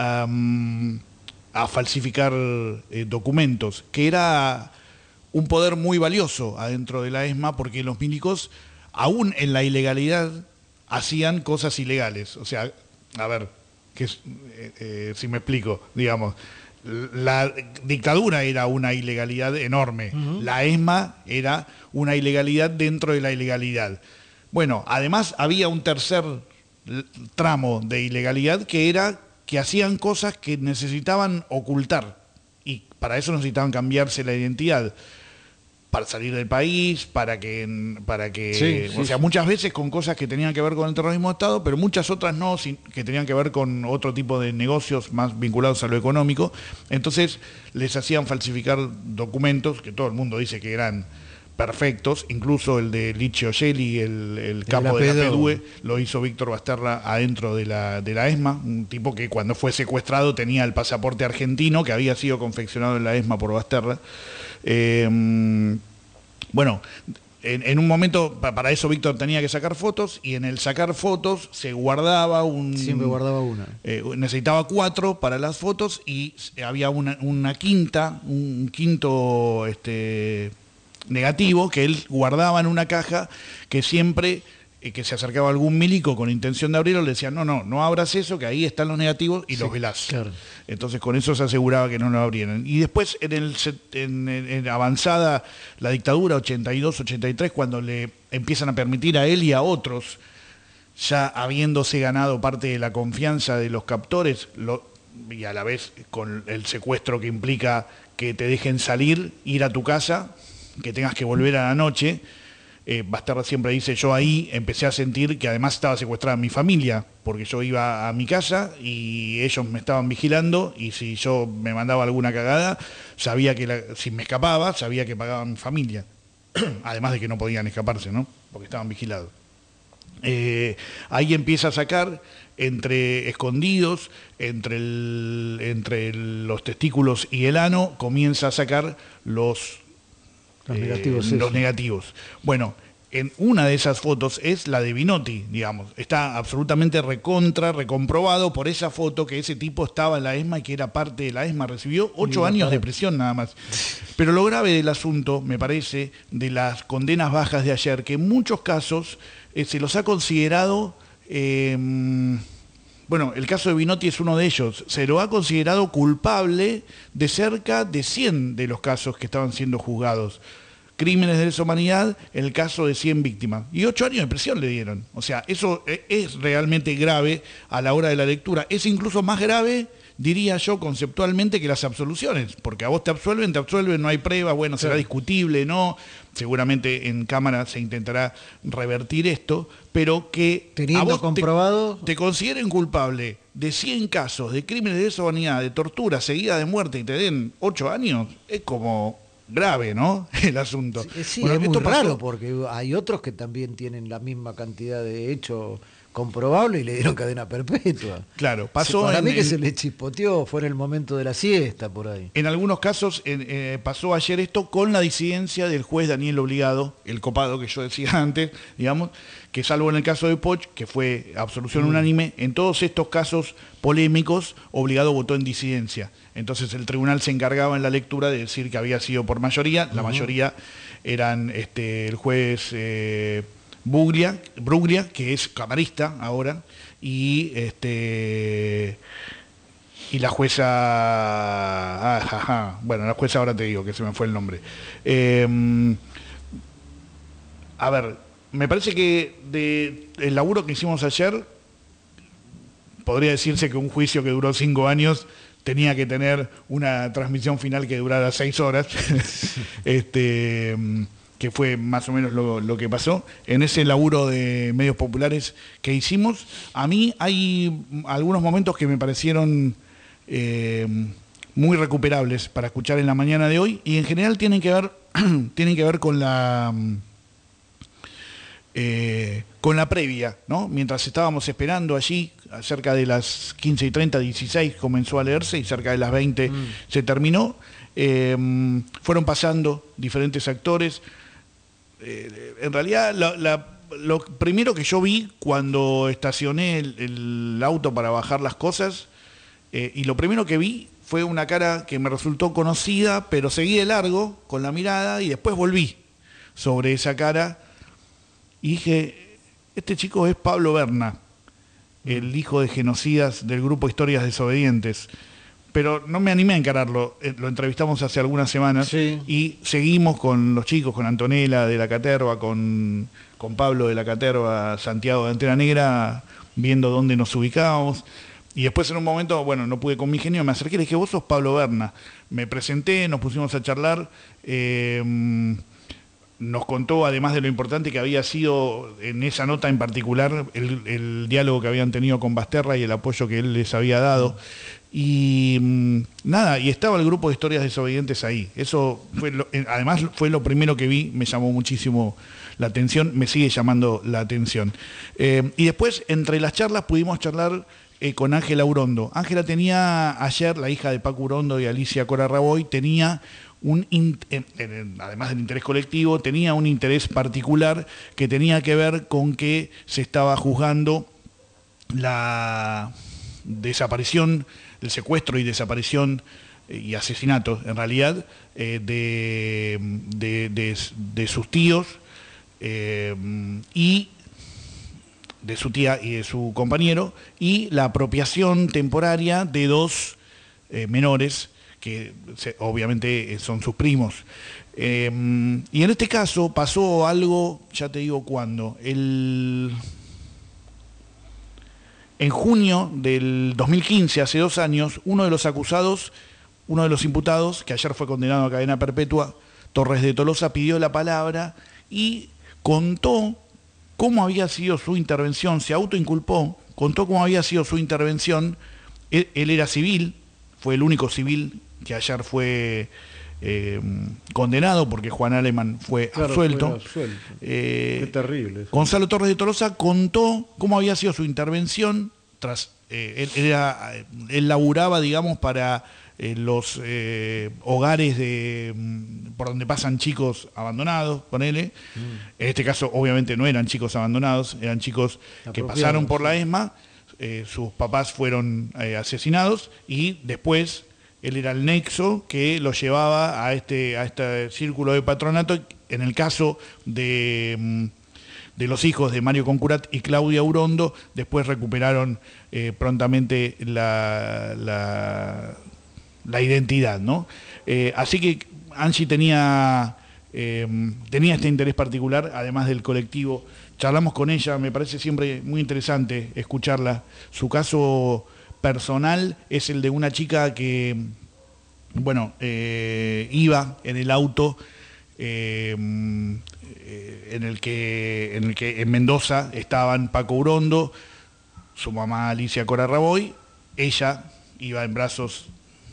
a falsificar documentos, que era un poder muy valioso adentro de la ESMA, porque los milicos, aún en la ilegalidad, hacían cosas ilegales. O sea, a ver, si me explico, digamos, la dictadura era una ilegalidad enorme, la ESMA era una ilegalidad dentro de la ilegalidad. Bueno, además había un tercer tramo de ilegalidad que era que hacían cosas que necesitaban ocultar, y para eso necesitaban cambiarse la identidad, para salir del país, para que muchas veces con cosas que tenían que ver con el terrorismo de Estado, pero muchas otras no, que tenían que ver con otro tipo de negocios más vinculados a lo económico. Entonces les hacían falsificar documentos que todo el mundo dice que eran perfectos, incluso el de Licio Gelli, el capo de la PDUE, lo hizo Víctor Basterra adentro de la ESMA, un tipo que cuando fue secuestrado tenía el pasaporte argentino que había sido confeccionado en la ESMA por Basterra. Bueno, en un momento, para eso Víctor tenía que sacar fotos, y en el sacar fotos se guardaba siempre guardaba una. Necesitaba 4 para las fotos, y había un quinto negativo que él guardaba en una caja, que siempre que se acercaba algún milico con intención de abrirlo, le decían, no abras eso, que ahí están los negativos y los velás. Claro. Entonces con eso se aseguraba que no lo abrieran. Y después en avanzada la dictadura, 82, 83, cuando le empiezan a permitir a él y a otros, ya habiéndose ganado parte de la confianza de los captores, y a la vez con el secuestro que implica que te dejen salir, ir a tu casa, que tengas que volver a la noche, Basterra siempre dice, yo ahí empecé a sentir que además estaba secuestrada mi familia, porque yo iba a mi casa y ellos me estaban vigilando, y si yo me mandaba alguna cagada, sabía que si me escapaba, sabía que pagaba mi familia. Además de que no podían escaparse, ¿no? Porque estaban vigilados. Ahí empieza a sacar, escondidos, entre los testículos y el ano, comienza a sacar los negativos. Bueno, en una de esas fotos es la de Binotti, digamos. Está absolutamente recomprobado por esa foto que ese tipo estaba en la ESMA y que era parte de la ESMA. Recibió 8 años de prisión nada más. Pero lo grave del asunto, me parece, de las condenas bajas de ayer, que en muchos casos se los ha considerado... Bueno, el caso de Binotti es uno de ellos. Se lo ha considerado culpable de cerca de 100 de los casos que estaban siendo juzgados. Crímenes de lesa humanidad, en el caso de 100 víctimas. Y 8 años de prisión le dieron. O sea, eso es realmente grave a la hora de la lectura. Es incluso más grave, diría yo, conceptualmente, que las absoluciones. Porque a vos te absuelven, no hay pruebas, bueno, será discutible, ¿no? Seguramente en Cámara se intentará revertir esto, pero que teniendo a vos comprobado te consideren culpable de 100 casos de crímenes de lesa humanidad, de tortura seguida de muerte, y te den 8 años, es como grave, ¿no? El asunto. Sí, bueno, es muy raro, porque hay otros que también tienen la misma cantidad de hechos comprobable y le dieron cadena perpetua. Claro, pasó para mí que se le chispoteó, fue en el momento de la siesta por ahí. En algunos casos pasó ayer esto con la disidencia del juez Daniel Obligado, el copado que yo decía antes, digamos, que salvo en el caso de Poch, que fue absolución unánime, en todos estos casos polémicos, Obligado votó en disidencia. Entonces el tribunal se encargaba en la lectura de decir que había sido por mayoría, la mayoría eran el juez Bruglia, que es camarista ahora, y la jueza, bueno, la jueza ahora te digo que se me fue el nombre. A ver, me parece que el laburo que hicimos ayer, podría decirse que un juicio que duró 5 años tenía que tener una transmisión final que durara 6 horas. Que fue más o menos lo que pasó en ese laburo de medios populares que hicimos. A mí hay algunos momentos que me parecieron muy recuperables para escuchar en la mañana de hoy, y en general tienen que ver con la previa, ¿no? Mientras estábamos esperando allí, cerca de las 15:30, 16 comenzó a leerse y cerca de las 20 se terminó. Fueron pasando diferentes actores. En realidad, lo primero que yo vi cuando estacioné el auto para bajar las cosas, y lo primero que vi fue una cara que me resultó conocida, pero seguí de largo con la mirada y después volví sobre esa cara y dije, este chico es Pablo Berna, el hijo de genocidas del grupo Historias Desobedientes. Pero no me animé a encararlo, lo entrevistamos hace algunas semanas y seguimos con los chicos, con Antonella de la Caterva, con Pablo de la Caterva, Santiago de Antena Negra, viendo dónde nos ubicábamos. Y después en un momento, bueno, no pude con mi genio, me acerqué y le dije, vos sos Pablo Berna. Me presenté, nos pusimos a charlar, nos contó, además de lo importante que había sido en esa nota en particular, el diálogo que habían tenido con Basterra y el apoyo que él les había dado. Y nada, y estaba el grupo de Historias Desobedientes ahí. Eso además fue lo primero que vi, me llamó muchísimo la atención, me sigue llamando la atención. Y después, entre las charlas, pudimos charlar con Ángela Urondo. Ángela tenía ayer, la hija de Paco Urondo y Alicia Cora Raboy, tenía además del interés colectivo, tenía un interés particular que tenía que ver con que se estaba juzgando la desaparición, el secuestro y desaparición y asesinato, en realidad, de sus tíos y de su tía y de su compañero, y la apropiación temporaria de 2 menores, que obviamente son sus primos. Y en este caso pasó algo, ya te digo cuándo, en junio del 2015, hace 2 años, uno de los imputados, que ayer fue condenado a cadena perpetua, Torres de Tolosa, pidió la palabra y contó cómo había sido su intervención, se autoinculpó, contó cómo había sido su intervención. Él era civil, fue el único civil que ayer fue condenado porque Juan Alemán fue absuelto. Qué terrible. Gonzalo Torres de Tolosa contó cómo había sido su intervención. Él laburaba, digamos, para los hogares por donde pasan chicos abandonados, ponele. En este caso, obviamente, no eran chicos abandonados, eran chicos que pasaron por la ESMA, sus papás fueron asesinados y después él era el nexo que lo llevaba a este círculo de patronato. En el caso de los hijos de Mario Concurat y Claudia Urondo, después recuperaron prontamente la identidad, ¿no? Así que Angie tenía este interés particular, además del colectivo. Charlamos con ella, me parece siempre muy interesante escucharla. Su caso personal es el de una chica que, bueno, iba en el auto en el que en Mendoza estaban Paco Urondo, su mamá Alicia Cora Raboy, ella iba en brazos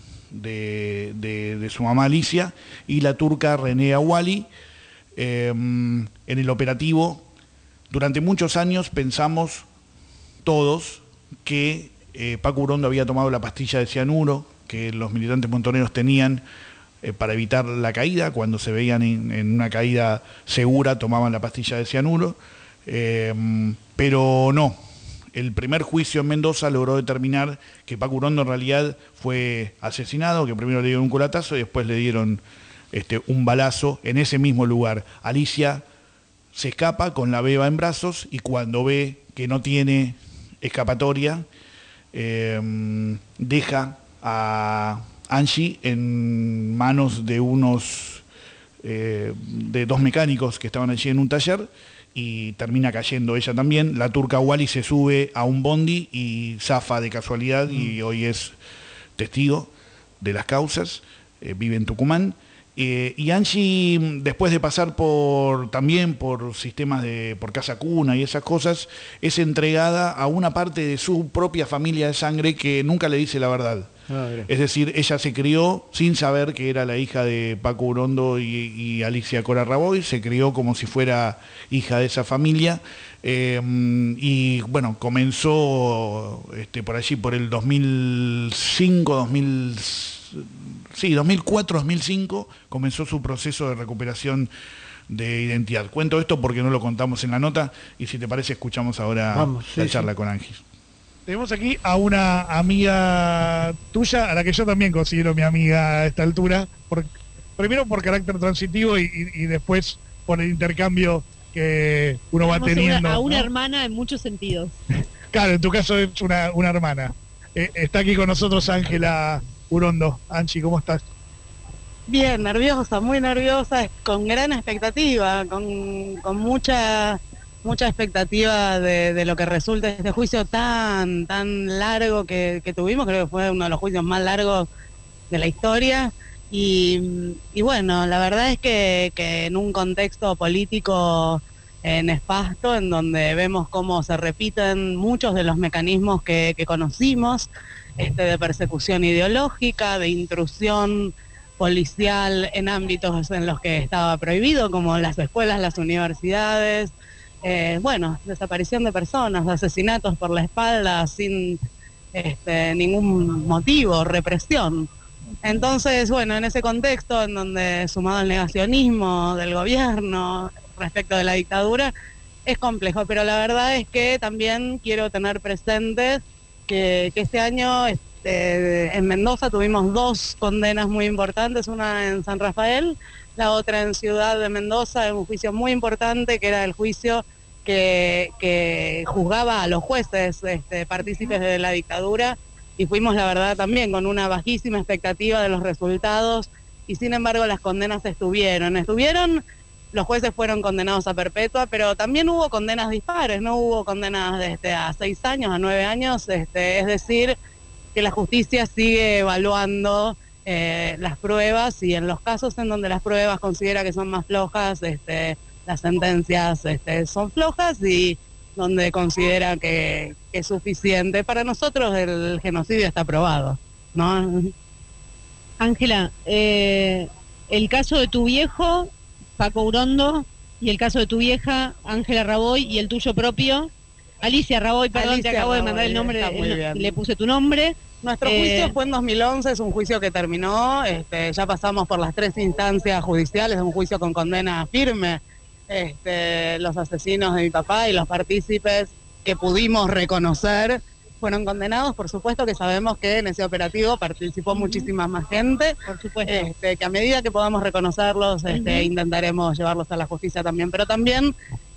de su mamá Alicia, y la turca René Awali. En el operativo, durante muchos años pensamos todos que Paco Urondo había tomado la pastilla de cianuro que los militantes montoneros tenían para evitar la caída. Cuando se veían en una caída segura tomaban la pastilla de cianuro, pero no. El primer juicio en Mendoza logró determinar que Paco Urondo en realidad fue asesinado, que primero le dieron un culatazo y después le dieron un balazo en ese mismo lugar. Alicia se escapa con la beba en brazos y cuando ve que no tiene escapatoria, deja a Angie en manos de de dos mecánicos que estaban allí en un taller, y termina cayendo ella también. La turca Wally se sube a un bondi y zafa de casualidad y hoy es testigo de las causas, vive en Tucumán. Y Angie, después de pasar también por sistemas por casa cuna y esas cosas, es entregada a una parte de su propia familia de sangre que nunca le dice la verdad. Es decir, ella se crió sin saber que era la hija de Paco Urondo y Alicia Cora Raboy, se crió como si fuera hija de esa familia, y bueno, comenzó por allí por el 2004-2005, comenzó su proceso de recuperación de identidad. Cuento esto porque no lo contamos en la nota y si te parece escuchamos ahora la charla con Ángel. Tenemos aquí a una amiga tuya, a la que yo también considero mi amiga a esta altura, primero por carácter transitivo y después por el intercambio que uno va teniendo. A una hermana en muchos sentidos. Claro, en tu caso es una hermana. Está aquí con nosotros Ángela Urondo. Anchi, ¿cómo estás? Bien, nerviosa, muy nerviosa, con gran expectativa, con mucha expectativa de lo que resulta este juicio tan largo que tuvimos. Creo que fue uno de los juicios más largos de la historia y bueno, la verdad es que en un contexto político nefasto, en donde vemos cómo se repiten muchos de los mecanismos que conocimos, de persecución ideológica, de intrusión policial en ámbitos en los que estaba prohibido, como las escuelas, las universidades, desaparición de personas, asesinatos por la espalda sin ningún motivo, represión. Entonces, bueno, en ese contexto en donde, sumado al negacionismo del gobierno respecto de la dictadura, es complejo, pero la verdad es que también quiero tener presente que este año en Mendoza tuvimos dos condenas muy importantes, una en San Rafael, la otra en Ciudad de Mendoza, en un juicio muy importante que era el juicio que juzgaba a los jueces partícipes de la dictadura, y fuimos, la verdad, también con una bajísima expectativa de los resultados, y sin embargo las condenas estuvieron, los jueces fueron condenados a perpetua, pero también hubo condenas dispares, no hubo condenas a 6 años, a 9 años, es decir, que la justicia sigue evaluando las pruebas, y en los casos en donde las pruebas considera que son más flojas, las sentencias son flojas, y donde considera que es suficiente. Para nosotros el genocidio está aprobado, ¿no? Ángela, el caso de tu viejo, Paco Urondo, y el caso de tu vieja, Ángela Raboy, y el tuyo propio, Alicia Raboy, perdón, Alicia, te acabo de mandar el nombre, le puse tu nombre. Nuestro juicio fue en 2011, es un juicio que terminó, ya pasamos por las 3 instancias judiciales, un juicio con condena firme. Los asesinos de mi papá y los partícipes que pudimos reconocer fueron condenados. Por supuesto que sabemos que en ese operativo participó muchísima más gente, por supuesto, que a medida que podamos reconocerlos, intentaremos llevarlos a la justicia también, pero también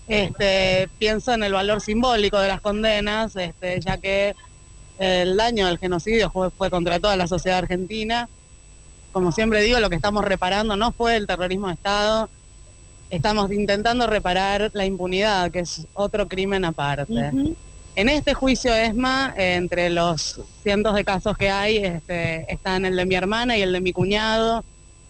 pienso en el valor simbólico de las condenas, ya que el daño del genocidio fue contra toda la sociedad argentina. Como siempre digo, lo que estamos reparando no fue el terrorismo de Estado, estamos intentando reparar la impunidad, que es otro crimen aparte. En este juicio ESMA, entre los cientos de casos que hay, están el de mi hermana y el de mi cuñado,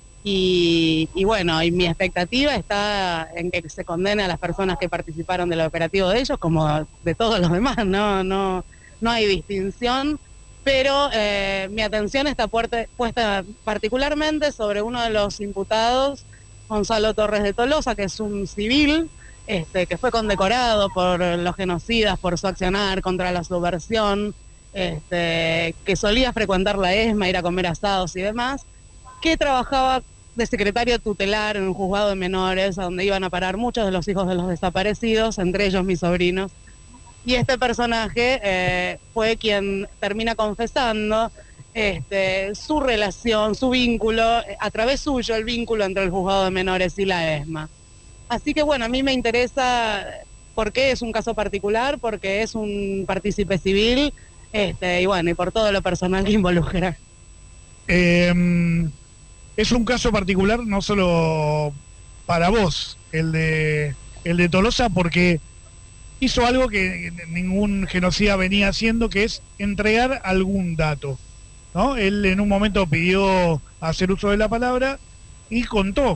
y bueno, y mi expectativa está en que se condene a las personas que participaron del operativo de ellos, como de todos los demás, no hay distinción, pero mi atención está puesta particularmente sobre uno de los imputados, Gonzalo Torres de Tolosa, que es un civil, que fue condecorado por los genocidas por su accionar contra la subversión, que solía frecuentar la ESMA, ir a comer asados y demás, que trabajaba de secretario tutelar en un juzgado de menores, a donde iban a parar muchos de los hijos de los desaparecidos, entre ellos mis sobrinos. Y este personaje fue quien termina confesando su relación, su vínculo, a través suyo el vínculo entre el juzgado de menores y la ESMA. Así que bueno, a mí me interesa porque es un caso particular, porque es un partícipe civil, y bueno, y por todo lo personal que involucra. Es un caso particular no solo para vos, el de Tolosa, porque hizo algo que ningún genocida venía haciendo, que es entregar algún dato, ¿no? Él en un momento pidió hacer uso de la palabra y contó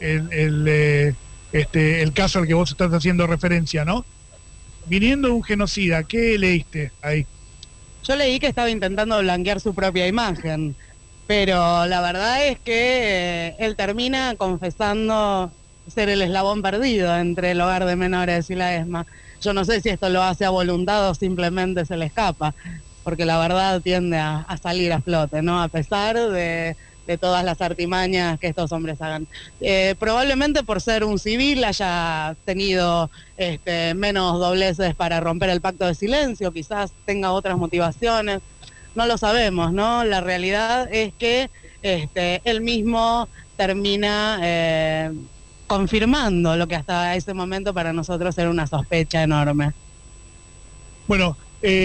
el caso al que vos estás haciendo referencia, ¿no? Viniendo de un genocida, ¿qué leíste ahí? Yo leí que estaba intentando blanquear su propia imagen, pero la verdad es que él termina confesando ser el eslabón perdido entre el hogar de menores y la ESMA. Yo no sé si esto lo hace a voluntad o simplemente se le escapa, porque la verdad tiende a salir a flote, ¿no? A pesar de todas las artimañas que estos hombres hagan. Probablemente por ser un civil haya tenido menos dobleces para romper el pacto de silencio, quizás tenga otras motivaciones, no lo sabemos, ¿no? La realidad es que él mismo termina confirmando lo que hasta ese momento para nosotros era una sospecha enorme. Bueno,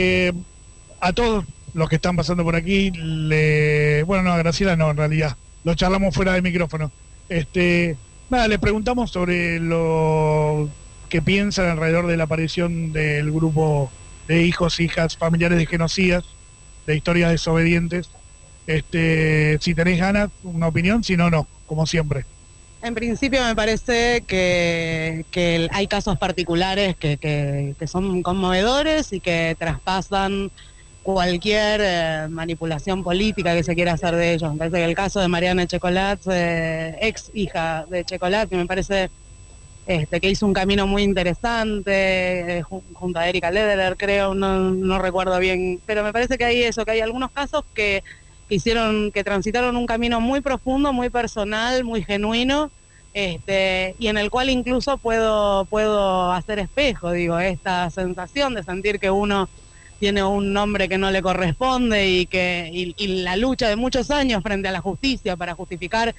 a todos los que están pasando por aquí, a Graciela no, en realidad, lo charlamos fuera del micrófono. Les preguntamos sobre lo que piensan alrededor de la aparición del grupo de hijos, hijas, familiares de genocidas, de historias desobedientes. Si tenés ganas, una opinión, si no, como siempre. En principio me parece que hay casos particulares que son conmovedores y que traspasan cualquier manipulación política que se quiera hacer de ellos. Me parece que el caso de Mariana Echecolat, ex hija de Echecolat, que me parece que hizo un camino muy interesante, junto a Erika Lederer, creo, no recuerdo bien, pero me parece que hay algunos casos que transitaron un camino muy profundo, muy personal, muy genuino, y en el cual incluso puedo hacer espejo, esta sensación de sentir que uno tiene un nombre que no le corresponde y la lucha de muchos años frente a la justicia para justificar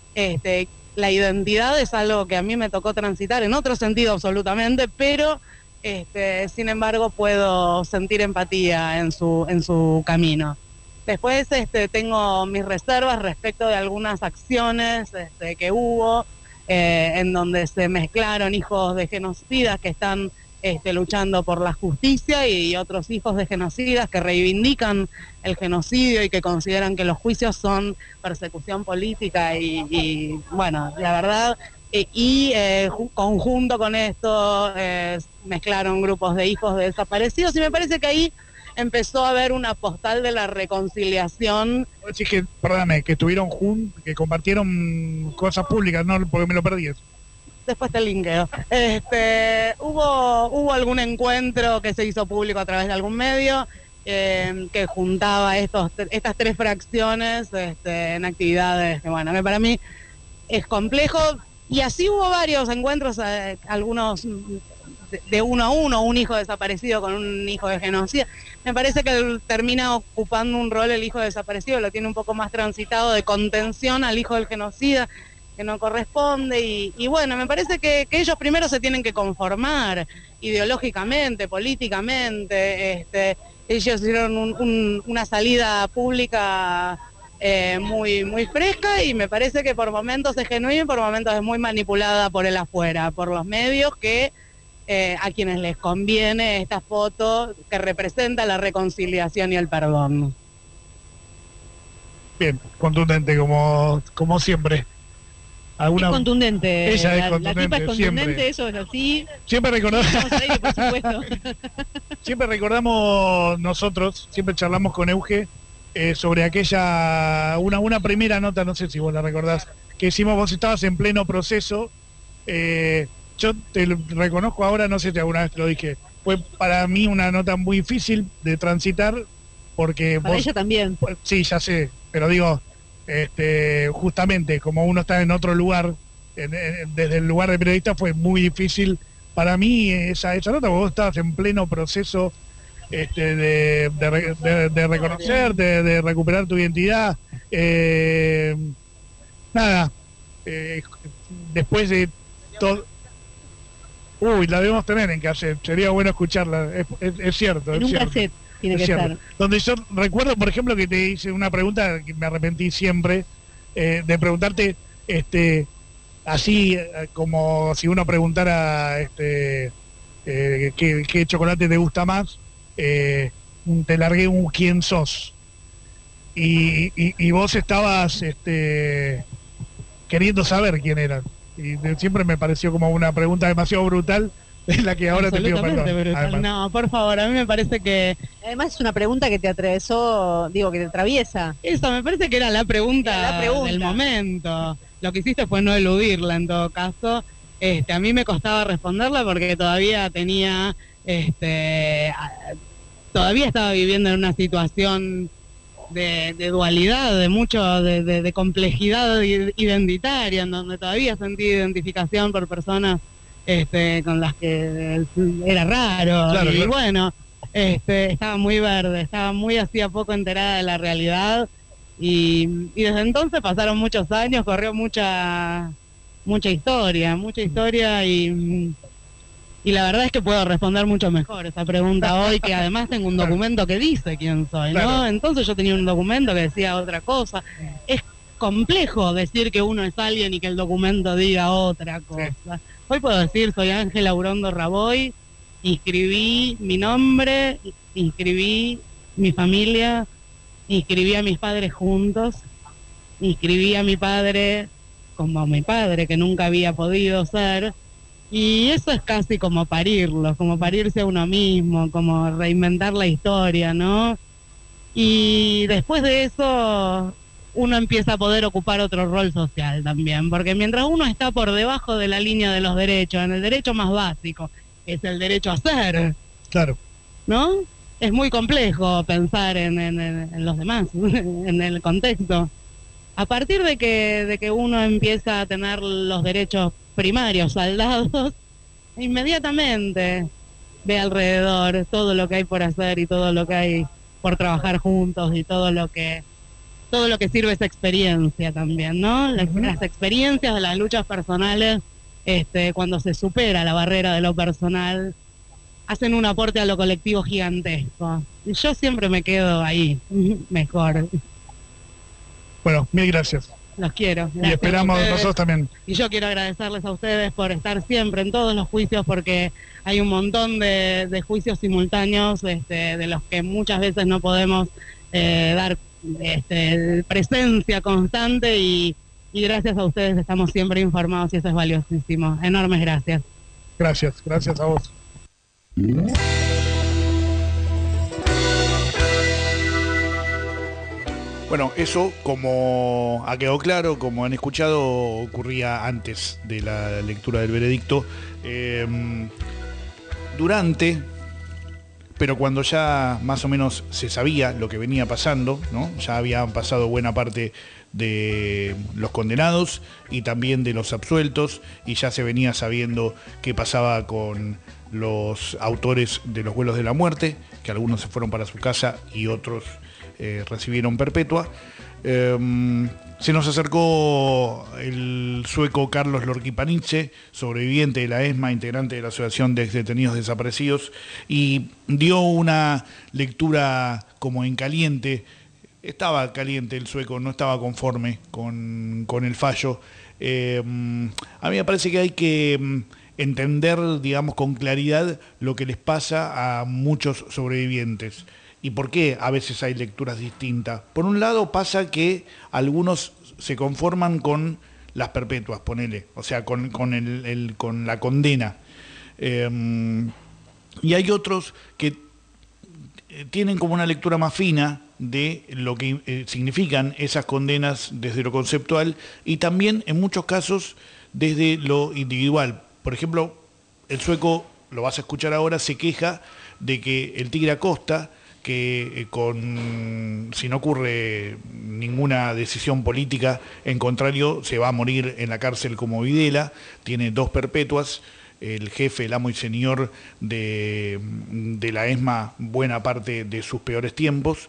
la identidad es algo que a mí me tocó transitar en otro sentido absolutamente, pero sin embargo puedo sentir empatía en su camino. Después tengo mis reservas respecto de algunas acciones que hubo, en donde se mezclaron hijos de genocidas que están luchando por la justicia y otros hijos de genocidas que reivindican el genocidio y que consideran que los juicios son persecución política y bueno, la verdad, conjunto con esto mezclaron grupos de hijos de desaparecidos y me parece que ahí empezó a haber una postal de la reconciliación. Sí, que estuvieron juntos, que compartieron cosas públicas, no porque me lo perdí eso. Después te linkeo. Hubo algún encuentro que se hizo público a través de algún medio que juntaba estas tres fracciones en actividades que, bueno, que para mí es complejo. Y así hubo varios encuentros, algunos de uno a uno, un hijo desaparecido con un hijo de genocida. Me parece que termina ocupando un rol el hijo desaparecido, lo tiene un poco más transitado de contención al hijo del genocida, que no corresponde, y bueno, me parece que ellos primero se tienen que conformar ideológicamente, políticamente. Ellos hicieron una salida pública muy, muy fresca y me parece que por momentos es genuina y por momentos es muy manipulada por el afuera, por los medios que a quienes les conviene esta foto que representa la reconciliación y el perdón. Bien, contundente como siempre. Es contundente. Ella es la contundente. La tipa es contundente, siempre. eso es así. Siempre recordamos. Por supuesto. Siempre recordamos nosotros, siempre charlamos con Euge sobre una primera nota, no sé si vos la recordás, que hicimos, vos estabas en pleno proceso, yo te lo reconozco ahora, no sé si alguna vez te lo dije, fue para mí una nota muy difícil de transitar, porque para ella también. Sí, ya sé, pero digo, justamente como uno está en otro lugar, desde el lugar de periodista, fue muy difícil para mí esa nota, porque vos estabas en pleno proceso de reconocerte, de recuperar tu identidad. Después de todo... la debemos tener en cassette, sería bueno escucharla, es cierto. En un cassette tiene que estar. Donde yo recuerdo, por ejemplo, que te hice una pregunta que me arrepentí siempre, de preguntarte, así como si uno preguntara qué chocolate te gusta más, te largué un quién sos. Y vos estabas queriendo saber quién eras. Y siempre me pareció como una pregunta demasiado brutal, de la que ahora te pido perdón. No, por favor, a mí me parece que... Además es una pregunta que te atravesó, que te atraviesa. Eso, me parece que era la pregunta del momento. Lo que hiciste fue no eludirla en todo caso. A mí me costaba responderla porque todavía tenía... todavía estaba viviendo en una situación de dualidad, de complejidad identitaria, en donde todavía sentí identificación por personas con las que era raro. Claro, y claro. Bueno, estaba muy verde, estaba muy hacía poco enterada de la realidad, y desde entonces pasaron muchos años, corrió mucha historia, y la verdad es que puedo responder mucho mejor esa pregunta hoy, que además tengo un documento que dice quién soy, ¿no? Claro. Entonces yo tenía un documento que decía otra cosa. Es complejo decir que uno es alguien y que el documento diga otra cosa. Sí. Hoy puedo decir, soy Ángela Urondo Raboy, inscribí mi nombre, inscribí mi familia, inscribí a mis padres juntos, inscribí a mi padre como mi padre, que nunca había podido ser. Y eso es casi como parirlo, como parirse a uno mismo, como reinventar la historia, ¿no? Y después de eso uno empieza a poder ocupar otro rol social también, porque mientras uno está por debajo de la línea de los derechos, en el derecho más básico, que es el derecho a ser, claro, ¿no? Es muy complejo pensar en los demás, en el contexto. A partir de que uno empieza a tener los derechos primarios saldados, inmediatamente ve alrededor todo lo que hay por hacer y todo lo que hay por trabajar juntos y todo lo que sirve esa experiencia también, ¿no? Las experiencias de las luchas personales, cuando se supera la barrera de lo personal, hacen un aporte a lo colectivo gigantesco. Y yo siempre me quedo ahí, mejor. Bueno, mil gracias. Los quiero. Y esperamos nosotros también. Y yo quiero agradecerles a ustedes por estar siempre en todos los juicios, porque hay un montón de juicios simultáneos, de los que muchas veces no podemos dar presencia constante, y gracias a ustedes estamos siempre informados, y eso es valiosísimo. Enormes gracias. Gracias a vos. Bueno, eso, como ha quedado claro, como han escuchado, ocurría antes de la lectura del veredicto. Pero cuando ya más o menos se sabía lo que venía pasando, ¿no? Ya habían pasado buena parte de los condenados y también de los absueltos, y ya se venía sabiendo qué pasaba con los autores de los vuelos de la muerte, que algunos se fueron para su casa y otros recibieron perpetua. Se nos acercó el sueco Carlos Lorquipaniche, sobreviviente de la ESMA, integrante de la Asociación de Exdetenidos Desaparecidos, y dio una lectura como en caliente. Estaba caliente el sueco, no estaba conforme con el fallo. A mí me parece que hay que entender, digamos, con claridad lo que les pasa a muchos sobrevivientes. ¿Y por qué a veces hay lecturas distintas? Por un lado pasa que algunos se conforman con las perpetuas, ponele, o sea, con la condena. Y hay otros que tienen como una lectura más fina de lo que significan esas condenas desde lo conceptual, y también en muchos casos desde lo individual. por ejemplo, el Sueco, lo vas a escuchar ahora, se queja de que el Tigre Acosta, que si no ocurre ninguna decisión política, en contrario, se va a morir en la cárcel como Videla, tiene 2 perpetuas, el jefe, el amo y señor de la ESMA buena parte de sus peores tiempos.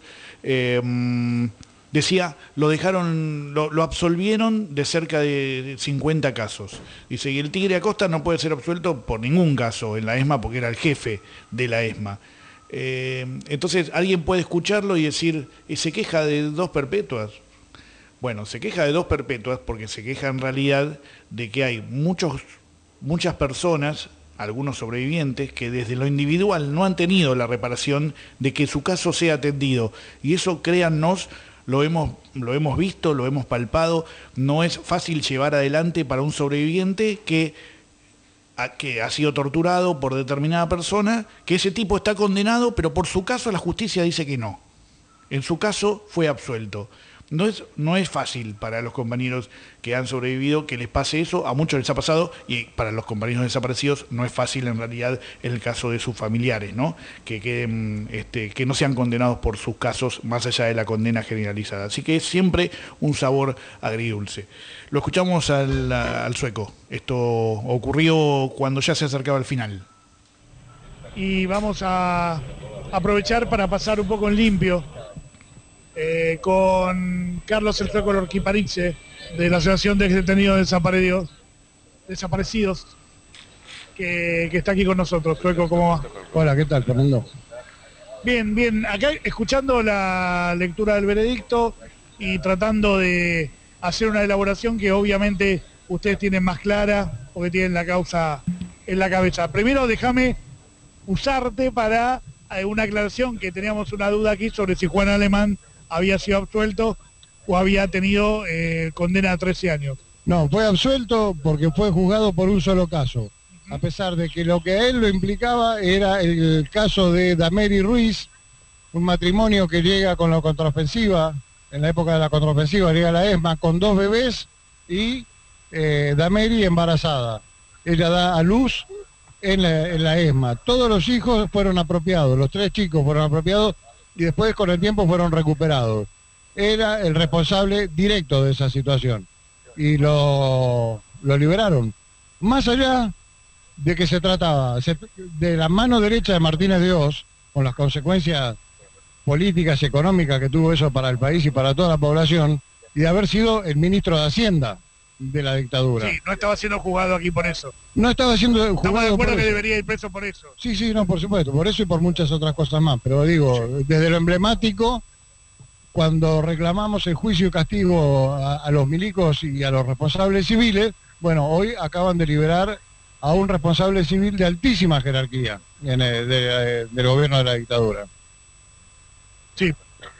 Decía, lo absolvieron de cerca de 50 casos. Dice, y el Tigre Acosta no puede ser absuelto por ningún caso en la ESMA porque era el jefe de la ESMA. Entonces alguien puede escucharlo y decir, ¿se queja de 2 perpetuas? Bueno, se queja de 2 perpetuas porque se queja en realidad de que hay muchas personas, algunos sobrevivientes, que desde lo individual no han tenido la reparación de que su caso sea atendido. Y eso, créannos, lo hemos visto, lo hemos palpado, no es fácil llevar adelante para un sobreviviente que ha sido torturado por determinada persona, que ese tipo está condenado, pero por su caso la justicia dice que no. En su caso fue absuelto. No es fácil para los compañeros que han sobrevivido que les pase eso, a muchos les ha pasado, y para los compañeros desaparecidos no es fácil en realidad en el caso de sus familiares, ¿no? Que no sean condenados por sus casos más allá de la condena generalizada. Así que es siempre un sabor agridulce. Lo escuchamos al Sueco. Esto ocurrió cuando ya se acercaba al final. Y vamos a aprovechar para pasar un poco en limpio con Carlos el Sueco Lorquipariche, de la Asociación de Detenidos Desaparecidos, que está aquí con nosotros. Sueco, ¿cómo va? Hola, ¿qué tal, Fernando? Bien, acá escuchando la lectura del veredicto y tratando de hacer una elaboración que obviamente ustedes tienen más clara, porque tienen la causa en la cabeza. Primero déjame usarte para una aclaración, que teníamos una duda aquí sobre si Juan Alemán había sido absuelto o había tenido condena a 13 años. No, fue absuelto porque fue juzgado por un solo caso, a pesar de que lo que a él lo implicaba era el caso de Dameri Ruiz, un matrimonio que llega con la contraofensiva, en la época de la contraofensiva llega a la ESMA con 2 bebés y Dameri embarazada. Ella da a luz en la ESMA. Todos los hijos fueron apropiados, los 3 chicos fueron apropiados y después con el tiempo fueron recuperados. Era el responsable directo de esa situación y lo liberaron. Más allá de que se trataba de la mano derecha de Martínez de Oz, con las consecuencias políticas y económicas que tuvo eso para el país y para toda la población, y de haber sido el ministro de Hacienda de la dictadura. Sí, no estaba siendo juzgado aquí por eso. No estaba siendo juzgado. Estamos de acuerdo por que eso. debería ir preso por eso. Sí, no, por supuesto, por eso y por muchas otras cosas más. Pero digo, desde lo emblemático, cuando reclamamos el juicio y castigo a los milicos y a los responsables civiles, bueno, hoy acaban de liberar a un responsable civil de altísima jerarquía del gobierno de la dictadura. Sí.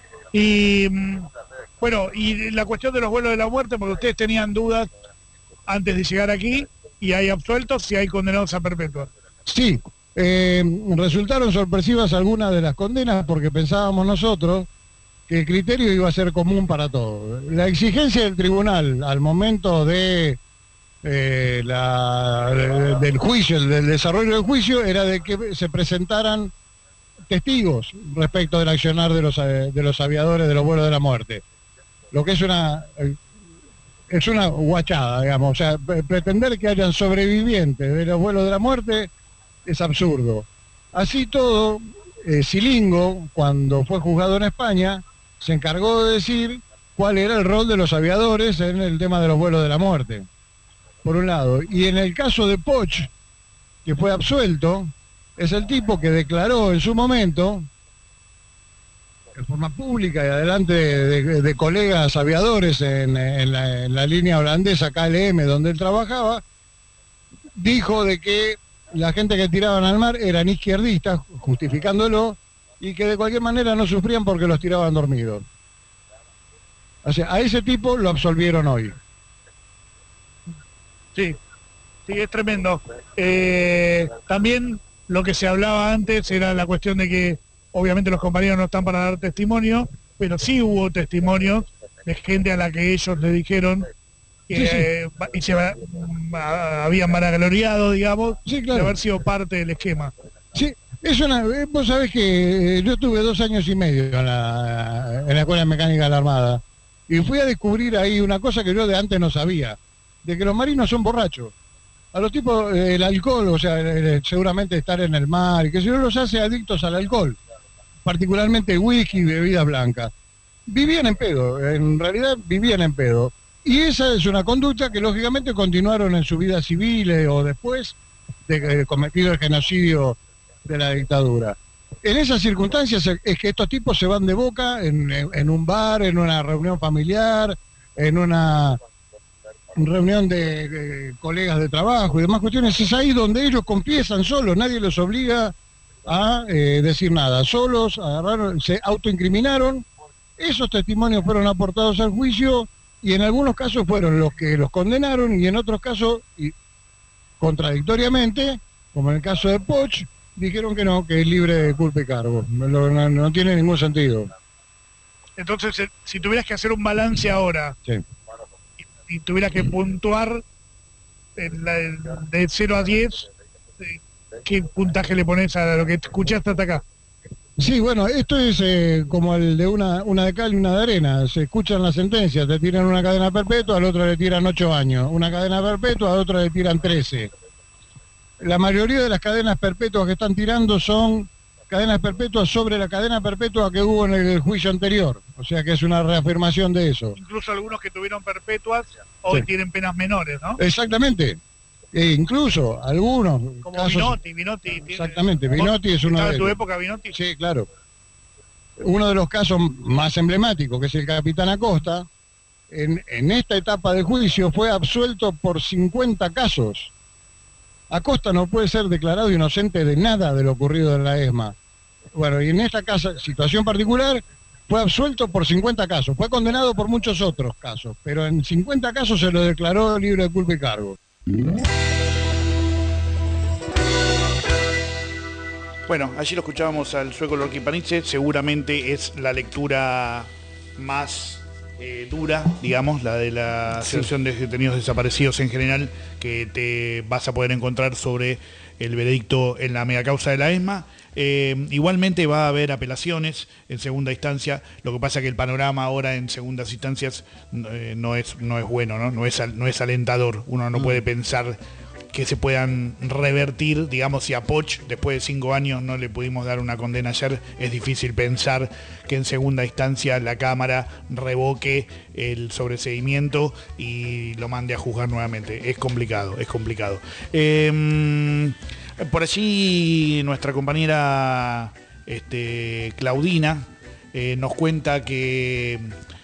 Y bueno, y la cuestión de los vuelos de la muerte, porque ustedes tenían dudas antes de llegar aquí, y hay absueltos y hay condenados a perpetua. Sí, resultaron sorpresivas algunas de las condenas porque pensábamos nosotros que el criterio iba a ser común para todos. La exigencia del tribunal al momento del juicio, del desarrollo del juicio, era de que se presentaran testigos respecto del accionar de los aviadores de los vuelos de la muerte. Lo que es una guachada, digamos. O sea, pretender que hayan sobrevivientes de los vuelos de la muerte es absurdo. Así todo, Silingo, cuando fue juzgado en España, se encargó de decir cuál era el rol de los aviadores en el tema de los vuelos de la muerte, por un lado. Y en el caso de Poch, que fue absuelto, es el tipo que declaró en su momento, en forma pública y adelante de colegas aviadores en la línea holandesa KLM donde él trabajaba, dijo de que la gente que tiraban al mar eran izquierdistas, justificándolo, y que de cualquier manera no sufrían porque los tiraban dormidos. O sea, a ese tipo lo absolvieron hoy. Sí, es tremendo. También lo que se hablaba antes era la cuestión de que obviamente los compañeros no están para dar testimonio, pero sí hubo testimonios de gente a la que ellos le dijeron y se habían vanagloriado, digamos, de haber sido parte del esquema. Sí, vos sabés que yo estuve 2 años y medio en la Escuela de Mecánica de la Armada y fui a descubrir ahí una cosa que yo de antes no sabía, de que los marinos son borrachos. A los tipos, el alcohol, o sea, seguramente estar en el mar, y que si no los hace adictos al alcohol, particularmente whisky y bebidas blancas. Vivían en pedo, en realidad vivían en pedo. Y esa es una conducta que lógicamente continuaron en su vida civil o después de cometido el genocidio de la dictadura. En esas circunstancias es que estos tipos se van de boca en un bar, en una reunión familiar, en una reunión de colegas de trabajo y demás cuestiones. Es ahí donde ellos confiesan solos, nadie los obliga a decir nada. Solos agarraron, se autoincriminaron, esos testimonios fueron aportados al juicio y en algunos casos fueron los que los condenaron y en otros casos, y contradictoriamente, como en el caso de Poch, dijeron que no, que es libre de culpa y cargo. No tiene ningún sentido. Entonces, si tuvieras que hacer un balance ahora, sí, y tuvieras que puntuar de 0 a 10, ¿qué puntaje le pones a lo que escuchaste hasta acá? Sí, bueno, esto es como el de una de cal y una de arena. Se escuchan las sentencias, te tiran una cadena perpetua, al otro le tiran 8 años. Una cadena perpetua, al otro le tiran 13. La mayoría de las cadenas perpetuas que están tirando son cadenas perpetuas sobre la cadena perpetua que hubo en el juicio anterior. O sea que es una reafirmación de eso. Incluso algunos que tuvieron perpetuas hoy tienen penas menores, ¿no? Exactamente. E incluso algunos como casos... Vinotti exactamente, Vinotti es uno de ellos. ¿En tu época Vinotti? Sí, claro. Uno de los casos más emblemáticos, que es el capitán Acosta, en esta etapa del juicio fue absuelto por 50 casos. Acosta no puede ser declarado inocente de nada de lo ocurrido en la ESMA. Bueno, y en esta situación particular fue absuelto por 50 casos. Fue condenado por muchos otros casos, pero en 50 casos se lo declaró libre de culpa y cargo. Bueno, allí lo escuchábamos al sueco Lorki Panice. Seguramente es la lectura más dura, digamos, la de la Asociación de Detenidos Desaparecidos en general, que te vas a poder encontrar sobre el veredicto en la megacausa de la ESMA. Igualmente va a haber apelaciones en segunda instancia. Lo que pasa es que el panorama ahora en segundas instancias no es bueno, ¿no? No es alentador. Uno no puede pensar que se puedan revertir, digamos, si a Poch después de 5 años no le pudimos dar una condena ayer, es difícil pensar que en segunda instancia la Cámara revoque el sobreseimiento y lo mande a juzgar nuevamente. Es complicado. Por allí nuestra compañera Claudina nos cuenta que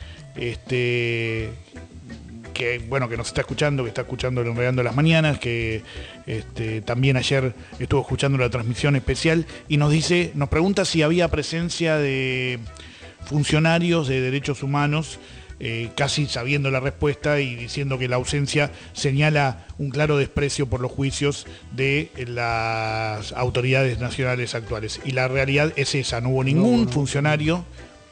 bueno, que nos está escuchando, que está escuchando el Enredando las Mañanas, que también ayer estuvo escuchando la transmisión especial y nos pregunta si había presencia de funcionarios de derechos humanos, casi sabiendo la respuesta y diciendo que la ausencia señala un claro desprecio por los juicios de las autoridades nacionales actuales. Y la realidad es esa, no hubo ningún funcionario.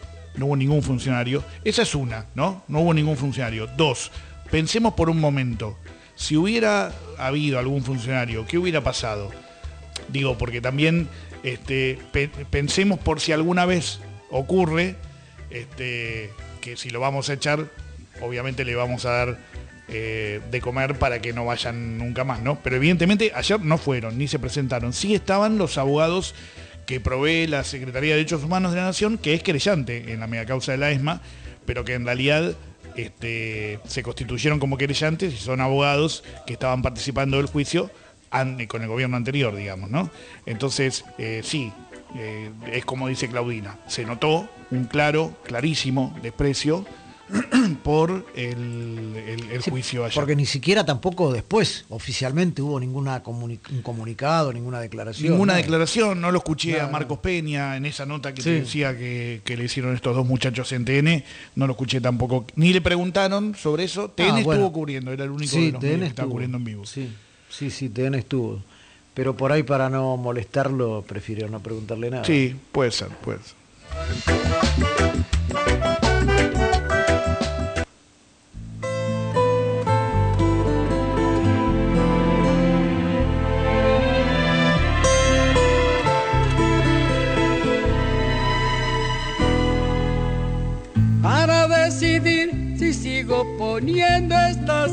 Esa es una, ¿no? No hubo ningún funcionario. 2, pensemos por un momento, si hubiera habido algún funcionario, ¿qué hubiera pasado? Digo, porque también pensemos por si alguna vez ocurre, que si lo vamos a echar, obviamente le vamos a dar de comer para que no vayan nunca más, ¿no? Pero evidentemente ayer no fueron, ni se presentaron. Sí estaban los abogados que provee la Secretaría de Derechos Humanos de la Nación, que es querellante en la megacausa de la ESMA, pero que en realidad se constituyeron como querellantes y son abogados que estaban participando del juicio con el gobierno anterior, digamos, ¿no? Entonces, sí, es como dice Claudina, se notó un clarísimo desprecio por el juicio ayer. Porque ni siquiera tampoco después oficialmente hubo un comunicado, ninguna declaración. Ninguna declaración, no lo escuché a Marcos Peña en esa nota que te decía que le hicieron estos dos muchachos en TN, no lo escuché tampoco, ni le preguntaron sobre eso. TN estuvo cubriendo, era el único de los medios que estaba cubriendo en vivo. Sí, TN estuvo. Pero por ahí, para no molestarlo, prefiero no preguntarle nada. Sí, puede ser.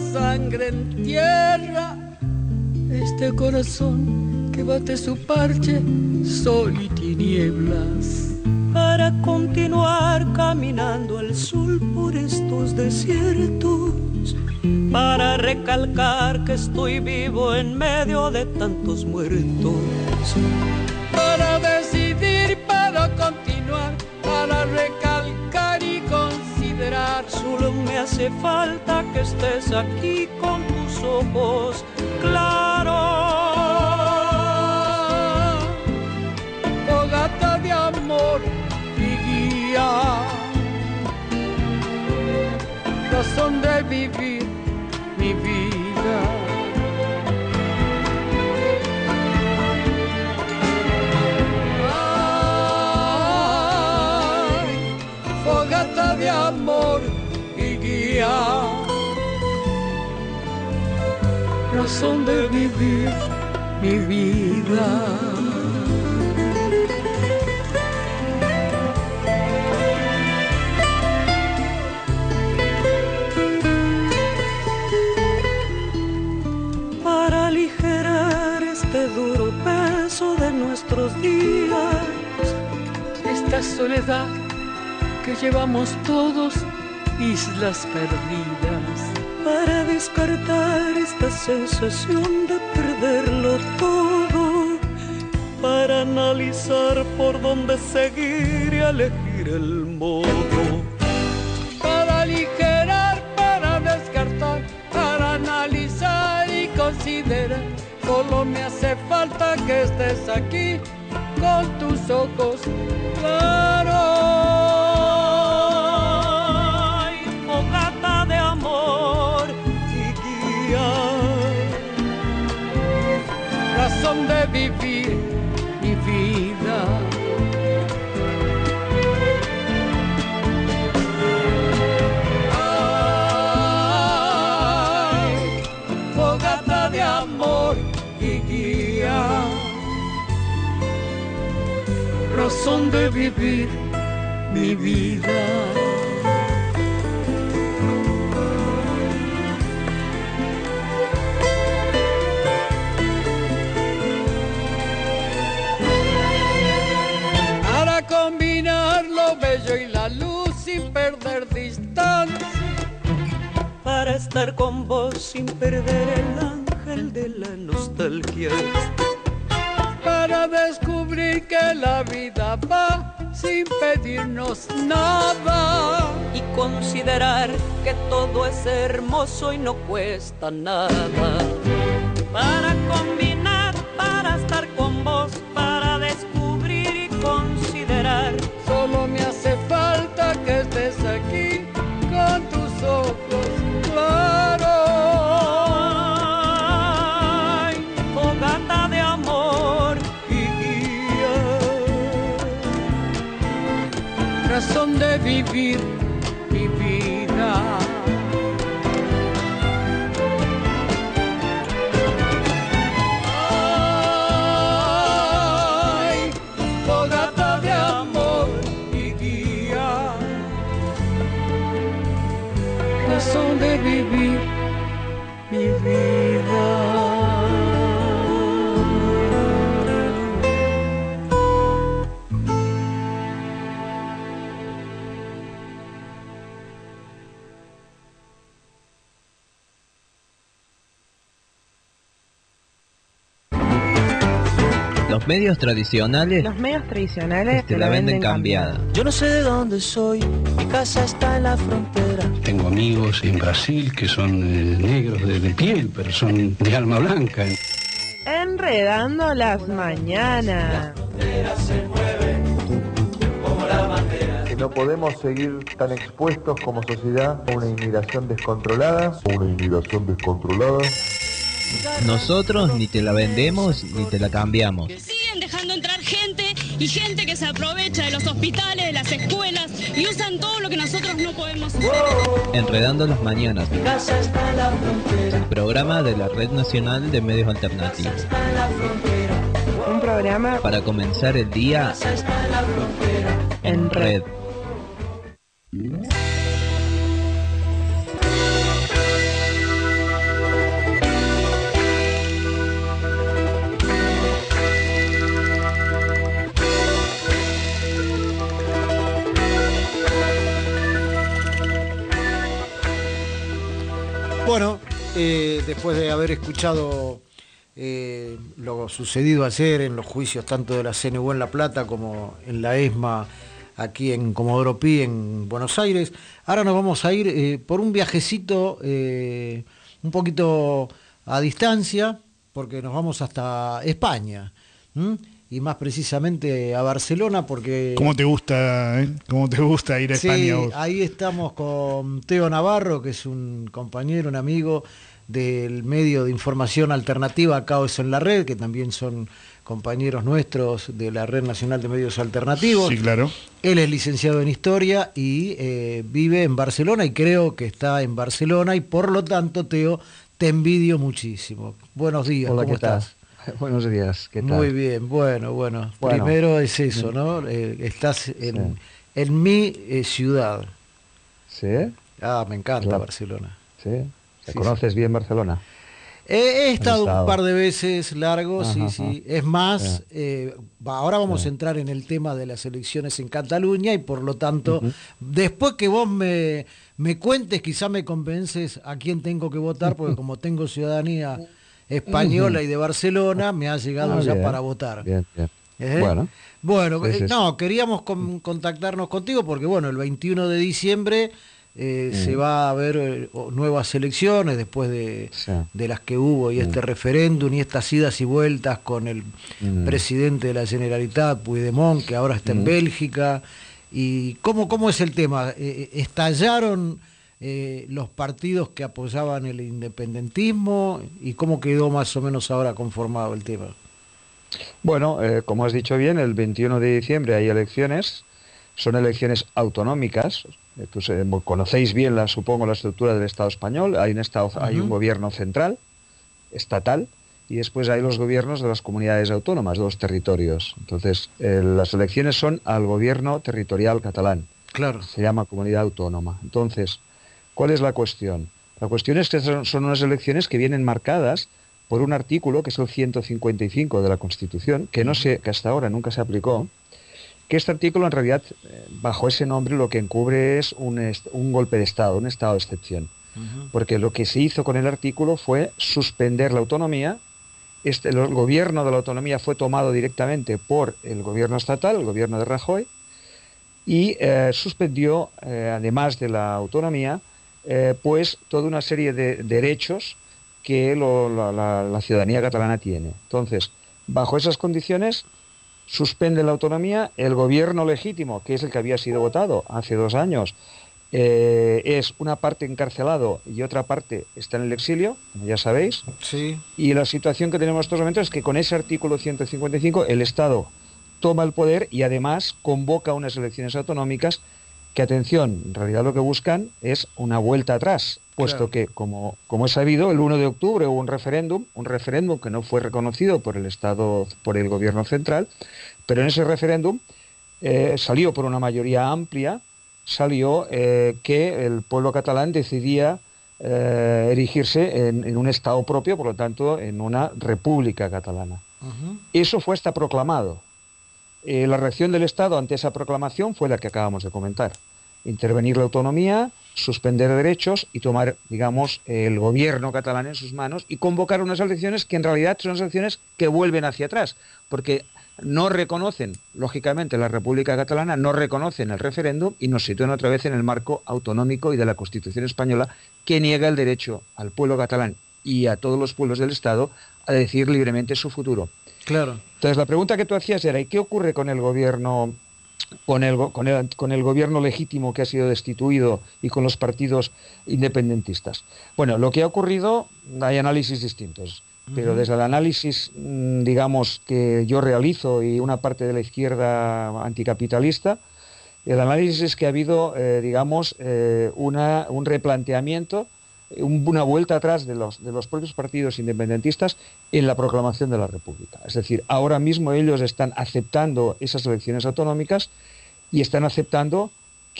sangre en tierra, este corazón que bate su parche, sol y tinieblas. Para continuar caminando al sol por estos desiertos, para recalcar que estoy vivo en medio de tantos muertos, para decidir, para continuar, para recalcar y considerar. Solo me hace falta que estés aquí con tus ojos claros. Fogata de amor y guía, razón de vivir mi vida. Ay, fogata de amor y guía, razón de vivir mi vida. Duro peso de nuestros días, esta soledad que llevamos todos, islas perdidas, para descartar esta sensación de perderlo todo, para analizar por dónde seguir y elegir el modo, para aligerar, para descartar, para analizar y considerar. Solo me hace falta que estés aquí con tus ojos claros. Ay, fogata de amor y guía, razón de vivir mi vida. Ay, fogata de amor y guía, razón de vivir mi vida. Para combinar lo bello y la luz sin perder distancia, para estar con vos sin perder el ángel de la nostalgia, para descubrir que la vida va sin pedirnos nada y considerar que todo es hermoso y no cuesta nada, para combinar, para estar con vos, para descubrir y considerar. Solo me hace falta que estés aquí con tus ojos claros. Fogata de amor y guía, razón de vivir mi vida. Ay, fogata de amor y guía, razón de vivir mi vida. Los medios tradicionales te la venden cambiada. Yo no sé de dónde soy, mi casa está en la frontera. Tengo amigos en Brasil que son negros de piel, pero son de alma blanca. Enredando las mañanas. Que no podemos seguir tan expuestos como sociedad a una inmigración descontrolada. Nosotros ni te la vendemos ni te la cambiamos. Siguen dejando entrar gente y gente que se aprovecha de los hospitales, de las escuelas y usan todo lo que nosotros no podemos usar. Enredando las mañanas. Mi casa está en la frontera. El programa de la Red Nacional de Medios Alternativos. Un programa para comenzar el día en red. después de haber escuchado lo sucedido ayer en los juicios tanto de la CNU en La Plata como en la ESMA aquí en Comodoro Pi, en Buenos Aires, ahora nos vamos a ir por un viajecito un poquito a distancia, porque nos vamos hasta España, y más precisamente a Barcelona, porque... ¿Cómo te gusta, ¿Cómo te gusta ir a España vos? Ahí estamos con Teo Navarro, que es un compañero, un amigo del medio de información alternativa Caos en la Red, que también son compañeros nuestros de la Red Nacional de Medios Alternativos. Sí, claro. Él es licenciado en Historia y vive en Barcelona, y creo que está en Barcelona, y por lo tanto, Teo, te envidio muchísimo. Buenos días, hola, ¿cómo estás? Buenos días, ¿qué tal? Muy bien, bueno. Primero es eso, ¿no? Estás en mi ciudad. ¿Sí? Ah, me encanta Barcelona. ¿Sí? ¿Conoces bien Barcelona? He estado un par de veces largo, sí. Es más, ahora vamos a entrar en el tema de las elecciones en Cataluña, y por lo tanto, después que vos me cuentes, quizá me convences a quién tengo que votar, porque como tengo ciudadanía española y de Barcelona, me ha llegado ya para votar. Bien. Bueno, no, queríamos contactarnos contigo porque, bueno, el 21 de diciembre se va a haber nuevas elecciones después de las que hubo, y este referéndum y estas idas y vueltas con el presidente de la Generalitat, Puigdemont, que ahora está en Bélgica. ¿Y cómo es el tema? ¿Estallaron los partidos que apoyaban el independentismo? ¿Y cómo quedó más o menos ahora conformado el tema? Bueno, como has dicho bien, el 21 de diciembre hay elecciones. Son elecciones autonómicas. Conocéis bien, supongo, la estructura del Estado español. Hay un gobierno central, estatal, y después hay los gobiernos de las comunidades autónomas, de los territorios. Entonces, las elecciones son al gobierno territorial catalán. Claro. Se llama comunidad autónoma. Entonces, ¿cuál es la cuestión? La cuestión es que son unas elecciones que vienen marcadas por un artículo, que es el 155 de la Constitución, que hasta ahora nunca se aplicó, que este artículo en realidad, bajo ese nombre, lo que encubre es un golpe de Estado, un estado de excepción. Porque lo que se hizo con el artículo fue suspender la autonomía. El gobierno de la autonomía fue tomado directamente por el gobierno estatal, el gobierno de Rajoy, y suspendió, además de la autonomía, pues toda una serie de derechos que la ciudadanía catalana tiene. Entonces, bajo esas condiciones, suspende la autonomía. El gobierno legítimo, que es el que había sido votado hace 2 años, es una parte encarcelado y otra parte está en el exilio, como ya sabéis. Sí. Y la situación que tenemos en estos momentos es que con ese artículo 155 el Estado toma el poder y además convoca unas elecciones autonómicas que, atención, en realidad lo que buscan es una vuelta atrás, puesto que, como es sabido, el 1 de octubre hubo un referéndum que no fue reconocido por el Estado, por el gobierno central, pero en ese referéndum salió por una mayoría amplia, que el pueblo catalán decidía erigirse en un Estado propio, por lo tanto, en una república catalana. Eso fue hasta proclamado. La reacción del Estado ante esa proclamación fue la que acabamos de comentar. Intervenir la autonomía, suspender derechos y tomar, digamos, el gobierno catalán en sus manos y convocar unas elecciones que en realidad son elecciones que vuelven hacia atrás, porque no reconocen, lógicamente, la República Catalana, no reconocen el referéndum y nos sitúan otra vez en el marco autonómico y de la Constitución española, que niega el derecho al pueblo catalán y a todos los pueblos del Estado a decidir libremente su futuro. Claro. Entonces, la pregunta que tú hacías era, ¿y qué ocurre con el gobierno, con el gobierno legítimo que ha sido destituido y con los partidos independentistas? Bueno, lo que ha ocurrido, hay análisis distintos, pero desde el análisis, digamos, que yo realizo y una parte de la izquierda anticapitalista, el análisis es que ha habido, digamos, un replanteamiento, una vuelta atrás de los propios partidos independentistas en la proclamación de la República. Es decir, ahora mismo ellos están aceptando esas elecciones autonómicas y están aceptando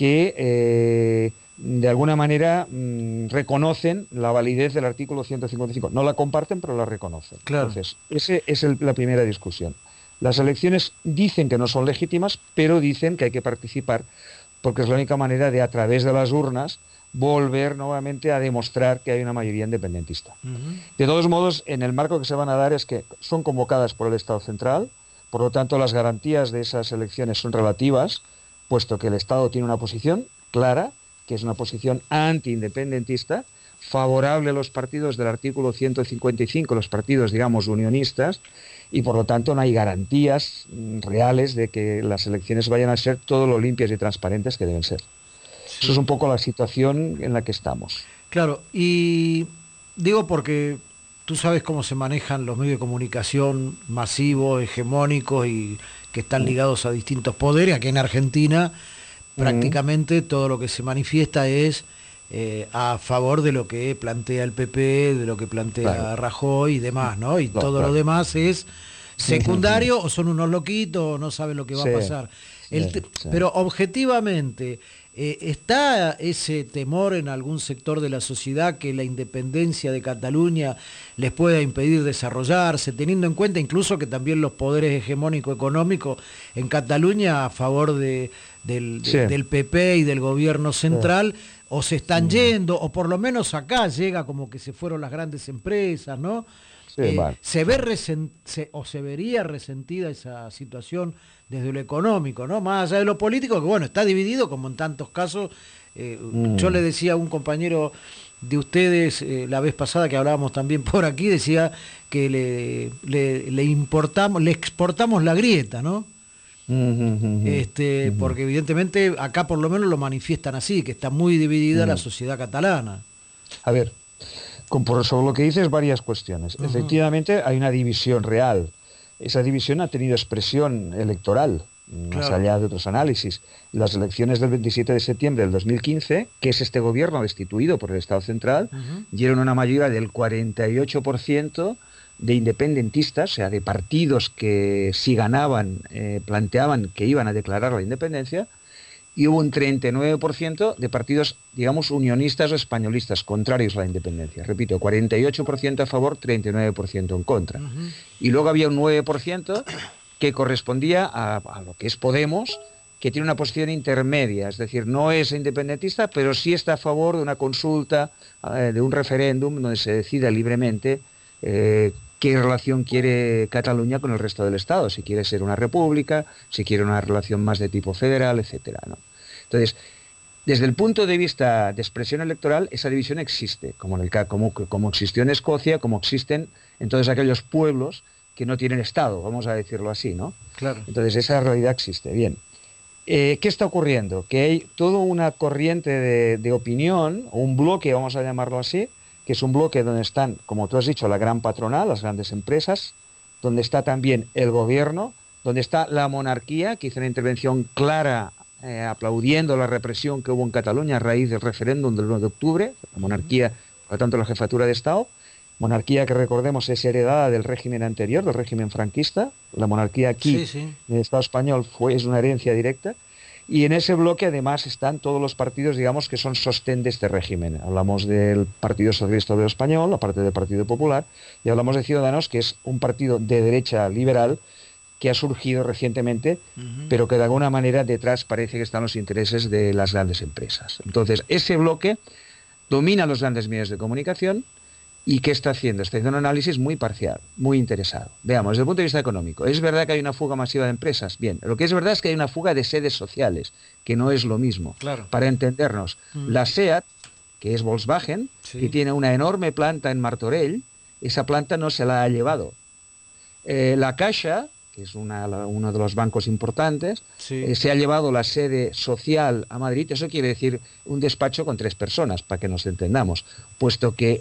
que de alguna manera reconocen la validez del artículo 155. No la comparten, pero la reconocen. Claro. Entonces, esa es la primera discusión. Las elecciones dicen que no son legítimas, pero dicen que hay que participar porque es la única manera de, a través de las urnas, volver nuevamente a demostrar que hay una mayoría independentista. De todos modos, en el marco que se van a dar es que son convocadas por el Estado central, por lo tanto las garantías de esas elecciones son relativas, puesto que el Estado tiene una posición clara, que es una posición antiindependentista, favorable a los partidos del artículo 155, los partidos, digamos, unionistas, y por lo tanto no hay garantías reales de que las elecciones vayan a ser todo lo limpias y transparentes que deben ser. Sí. Eso es un poco la situación en la que estamos. Claro, y digo porque tú sabes cómo se manejan los medios de comunicación masivos, hegemónicos y que están ligados a distintos poderes. Aquí en Argentina prácticamente todo lo que se manifiesta es a favor de lo que plantea el PP, de lo que plantea Rajoy y demás, ¿no? Y todo lo demás es secundario, o son unos loquitos, o no saben lo que va a pasar. Pero objetivamente, ¿está ese temor en algún sector de la sociedad que la independencia de Cataluña les pueda impedir desarrollarse, teniendo en cuenta incluso que también los poderes hegemónicos económicos en Cataluña a favor del PP y del gobierno central o se están yendo, o por lo menos acá llega como que se fueron las grandes empresas, ¿no? Se vería resentida esa situación desde lo económico, ¿no? Más allá de lo político, que bueno, está dividido como en tantos casos. Yo le decía a un compañero de ustedes la vez pasada que hablábamos también por aquí, decía que le exportamos la grieta, ¿no? Porque evidentemente acá por lo menos lo manifiestan así, que está muy dividida la sociedad catalana. A ver, sobre lo que dices, varias cuestiones. Efectivamente hay una división real. Esa división ha tenido expresión electoral, más allá de otros análisis. Las elecciones del 27 de septiembre del 2015, que es este gobierno destituido por el Estado central, dieron una mayoría del 48% de independentistas, o sea, de partidos que si ganaban, planteaban que iban a declarar la independencia, y hubo un 39% de partidos, digamos, unionistas o españolistas, contrarios a la independencia. Repito, 48% a favor, 39% en contra. Y luego había un 9% que correspondía a lo que es Podemos, que tiene una posición intermedia, es decir, no es independentista, pero sí está a favor de una consulta, de un referéndum donde se decida libremente qué relación quiere Cataluña con el resto del Estado, si quiere ser una república, si quiere una relación más de tipo federal, etcétera, ¿no? Entonces, desde el punto de vista de expresión electoral, esa división existe, como existió en Escocia, como existen en todos aquellos pueblos que no tienen Estado, vamos a decirlo así, ¿no? Claro. Entonces, esa realidad existe. Bien. ¿Qué está ocurriendo? Que hay toda una corriente de opinión, o un bloque, vamos a llamarlo así, que es un bloque donde están, como tú has dicho, la gran patronal, las grandes empresas, donde está también el gobierno, donde está la monarquía, que hizo una intervención clara aplaudiendo la represión que hubo en Cataluña a raíz del referéndum del 1 de octubre, la monarquía, por lo tanto la jefatura de Estado, monarquía que recordemos es heredada del régimen anterior, del régimen franquista, la monarquía aquí en el Estado español es una herencia directa, y en ese bloque además están todos los partidos, digamos, que son sostén de este régimen. Hablamos del Partido Socialista Obrero Español, aparte del Partido Popular, y hablamos de Ciudadanos, que es un partido de derecha liberal que ha surgido recientemente, pero que de alguna manera detrás parece que están los intereses de las grandes empresas. Entonces, ese bloque domina los grandes medios de comunicación. ¿Y qué está haciendo? Está haciendo un análisis muy parcial, muy interesado. Veamos, desde el punto de vista económico, ¿es verdad que hay una fuga masiva de empresas? Bien, lo que es verdad es que hay una fuga de sedes sociales, que no es lo mismo. Claro. Para entendernos, la SEAT, que es Volkswagen, que tiene una enorme planta en Martorell, esa planta no se la ha llevado. La Caixa, que es uno de los bancos importantes, se ha llevado la sede social a Madrid. Eso quiere decir un despacho con 3 personas, para que nos entendamos, puesto que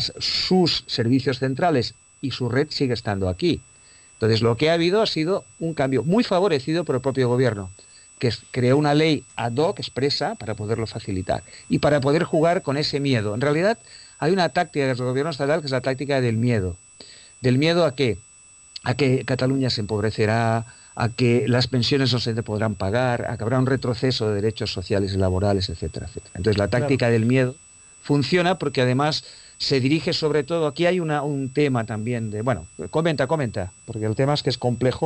sus servicios centrales y su red sigue estando aquí. Entonces, lo que ha habido ha sido un cambio muy favorecido por el propio gobierno, que creó una ley ad hoc expresa para poderlo facilitar y para poder jugar con ese miedo. En realidad, hay una táctica del gobierno estatal que es la táctica del miedo. ¿Del miedo a qué? A que Cataluña se empobrecerá, a que las pensiones no se podrán pagar, a que habrá un retroceso de derechos sociales y laborales, etcétera, etcétera. Entonces la táctica del miedo funciona porque además se dirige sobre todo, aquí hay un tema también de, bueno, comenta, porque el tema es que es complejo,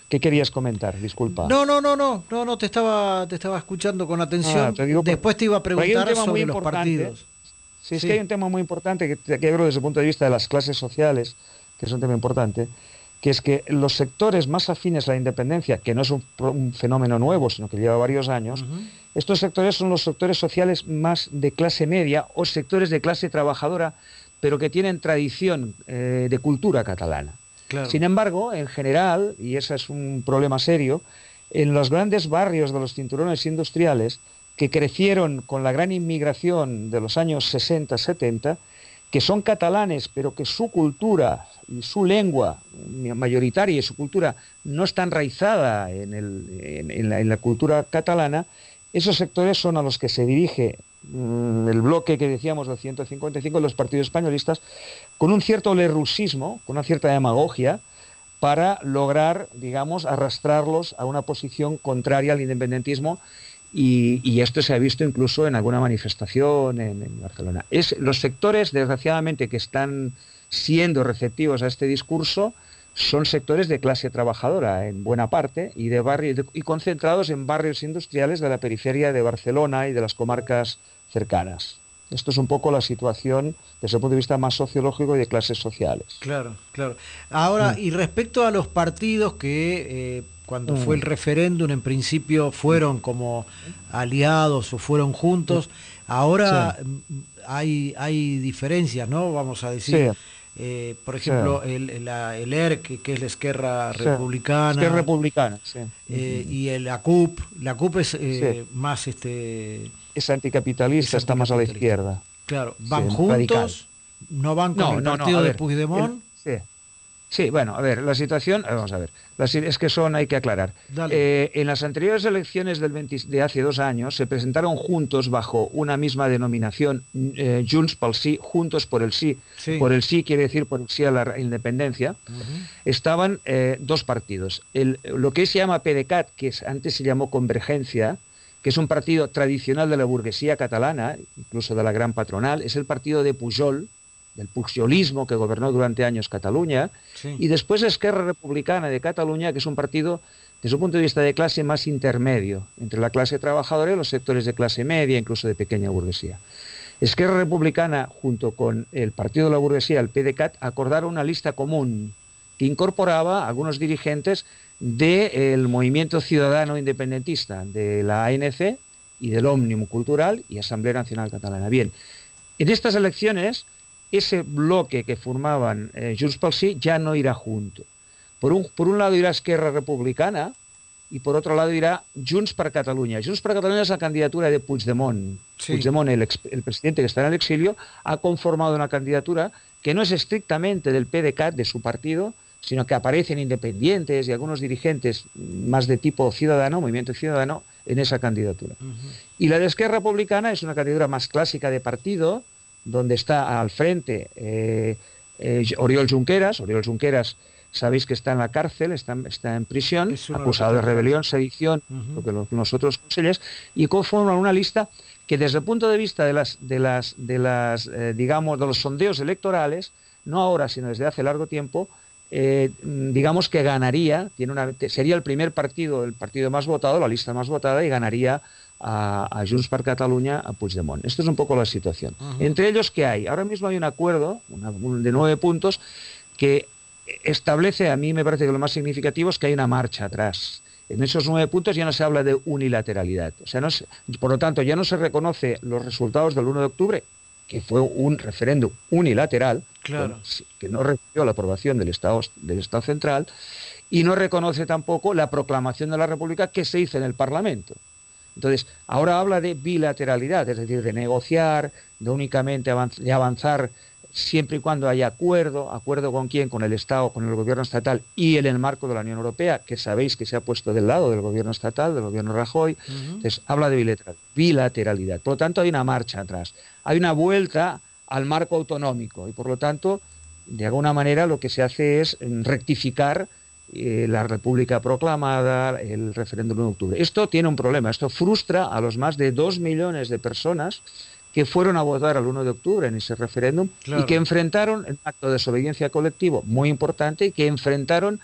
¿Qué querías comentar? Disculpa. No, te estaba escuchando con atención. Después te iba a preguntar sobre los partidos. Sí, es que hay un tema muy importante que creo desde el punto de vista de las clases sociales, que es un tema importante, que es que los sectores más afines a la independencia, que no es un fenómeno nuevo, sino que lleva varios años, estos sectores son los sectores sociales más de clase media o sectores de clase trabajadora, pero que tienen tradición de cultura catalana. Claro. Sin embargo, en general, y ese es un problema serio, en los grandes barrios de los cinturones industriales, que crecieron con la gran inmigración de los años 60-70, que son catalanes, pero que su cultura y su lengua mayoritaria y su cultura no está enraizada en la cultura catalana, esos sectores son a los que se dirige el bloque que decíamos del 155 de los partidos españolistas, con un cierto lerrousismo, con una cierta demagogia, para lograr, digamos, arrastrarlos a una posición contraria al independentismo, y esto se ha visto incluso en alguna manifestación en Barcelona. Los sectores, desgraciadamente, que están siendo receptivos a este discurso son sectores de clase trabajadora, en buena parte, y concentrados en barrios industriales de la periferia de Barcelona y de las comarcas cercanas. Esto es un poco la situación desde el punto de vista más sociológico y de clases sociales. Claro. Ahora, y respecto a los partidos que cuando fue el referéndum, en principio fueron como aliados o fueron juntos, ahora hay diferencias, ¿no? Vamos a decir... por ejemplo, el ERC, que es la Esquerra Republicana. Esquerra Republicana, y la CUP. La CUP es más... es anticapitalista, está más a la izquierda. Claro, ¿van juntos? Radical. ¿No van con el partido de Puigdemont? Sí, bueno, a ver, la situación, vamos a ver, es que hay que aclarar. En las anteriores elecciones de hace 2 años se presentaron juntos bajo una misma denominación, Junts pel Sí, Juntos por el Sí. Por el sí quiere decir por el sí a la independencia. Estaban 2 partidos. Lo que se llama PDeCAT, que antes se llamó Convergencia, que es un partido tradicional de la burguesía catalana, incluso de la gran patronal, es el partido de Pujol, del pujolismo que gobernó durante años Cataluña, y después Esquerra Republicana de Cataluña, que es un partido, desde un punto de vista de clase, más intermedio, entre la clase trabajadora y los sectores de clase media, incluso de pequeña burguesía. Esquerra Republicana, junto con el Partido de la Burguesía, el PDeCAT, acordaron una lista común que incorporaba a algunos dirigentes del movimiento ciudadano independentista, de la ANC y del Òmnium Cultural y Asamblea Nacional Catalana. Bien, en estas elecciones, ese bloque que formaban Junts pel Sí ya no irá junto. Por un lado irá Esquerra Republicana y por otro lado irá Junts per Catalunya. Junts per Catalunya es la candidatura de Puigdemont. Puigdemont, el presidente que está en el exilio, ha conformado una candidatura que no es estrictamente del PDeCAT, de su partido, sino que aparecen independientes y algunos dirigentes más de tipo ciudadano, movimiento ciudadano, en esa candidatura. Y la de Esquerra Republicana es una candidatura más clásica de partido, donde está al frente Oriol Junqueras. Oriol Junqueras, sabéis que está en la cárcel, está en prisión, acusado de rebelión, sedición, lo que nosotros consellers, y conforman una lista que desde el punto de vista de los sondeos electorales, no ahora, sino desde hace largo tiempo, digamos que ganaría, sería el primer partido, el partido más votado, la lista más votada, y ganaría a Junts per Catalunya, a Puigdemont. Esto es un poco la situación. Entre ellos, ¿qué hay? Ahora mismo hay un acuerdo de 9 puntos que establece, a mí me parece que lo más significativo es que hay una marcha atrás. En esos 9 puntos ya no se habla de unilateralidad. O sea, por lo tanto, ya no se reconoce los resultados del 1 de octubre, que fue un referéndum unilateral, que no recibió la aprobación del Estado central, y no reconoce tampoco la proclamación de la República que se hizo en el Parlamento. Entonces, ahora habla de bilateralidad, es decir, de negociar, de únicamente de avanzar siempre y cuando haya acuerdo con quién, con el Estado, con el gobierno estatal y en el marco de la Unión Europea, que sabéis que se ha puesto del lado del gobierno estatal, del gobierno Rajoy. Entonces, habla de bilateralidad. Por lo tanto, hay una marcha atrás. Hay una vuelta al marco autonómico y, por lo tanto, de alguna manera lo que se hace es rectificar la República proclamada, el referéndum de octubre. Esto tiene un problema, esto frustra a los más de 2 millones de personas que fueron a votar el 1 de octubre en ese referéndum y que enfrentaron un acto de desobediencia colectivo muy importante y que enfrentaron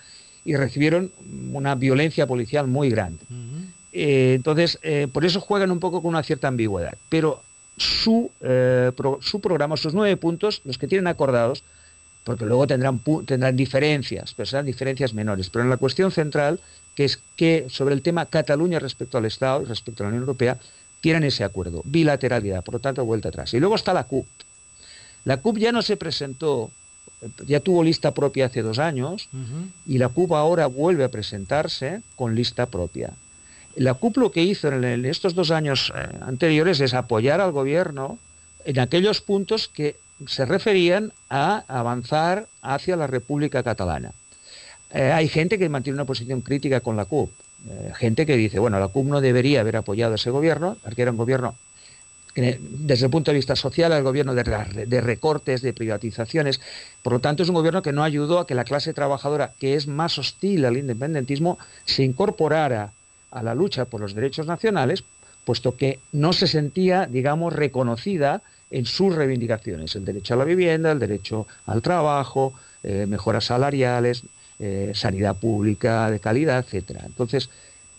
y recibieron una violencia policial muy grande. Entonces, por eso juegan un poco con una cierta ambigüedad. Pero su programa, sus 9 puntos, los que tienen acordados, porque luego tendrán diferencias, pero serán diferencias menores. Pero en la cuestión central, que es que sobre el tema Cataluña respecto al Estado y respecto a la Unión Europea, tienen ese acuerdo, bilateralidad, por lo tanto, vuelta atrás. Y luego está la CUP. La CUP ya no se presentó, ya tuvo lista propia hace 2 años, y la CUP ahora vuelve a presentarse con lista propia. La CUP lo que hizo en estos 2 años anteriores es apoyar al gobierno en aquellos puntos que se referían a avanzar hacia la República Catalana. Hay gente que mantiene una posición crítica con la CUP, gente que dice, bueno, la CUP no debería haber apoyado a ese gobierno, porque era un gobierno, desde el punto de vista social, el gobierno de recortes, de privatizaciones. Por lo tanto, es un gobierno que no ayudó a que la clase trabajadora, que es más hostil al independentismo, se incorporara a la lucha por los derechos nacionales, puesto que no se sentía, digamos, reconocida en sus reivindicaciones, el derecho a la vivienda, el derecho al trabajo, mejoras salariales, sanidad pública de calidad, etcétera. Entonces,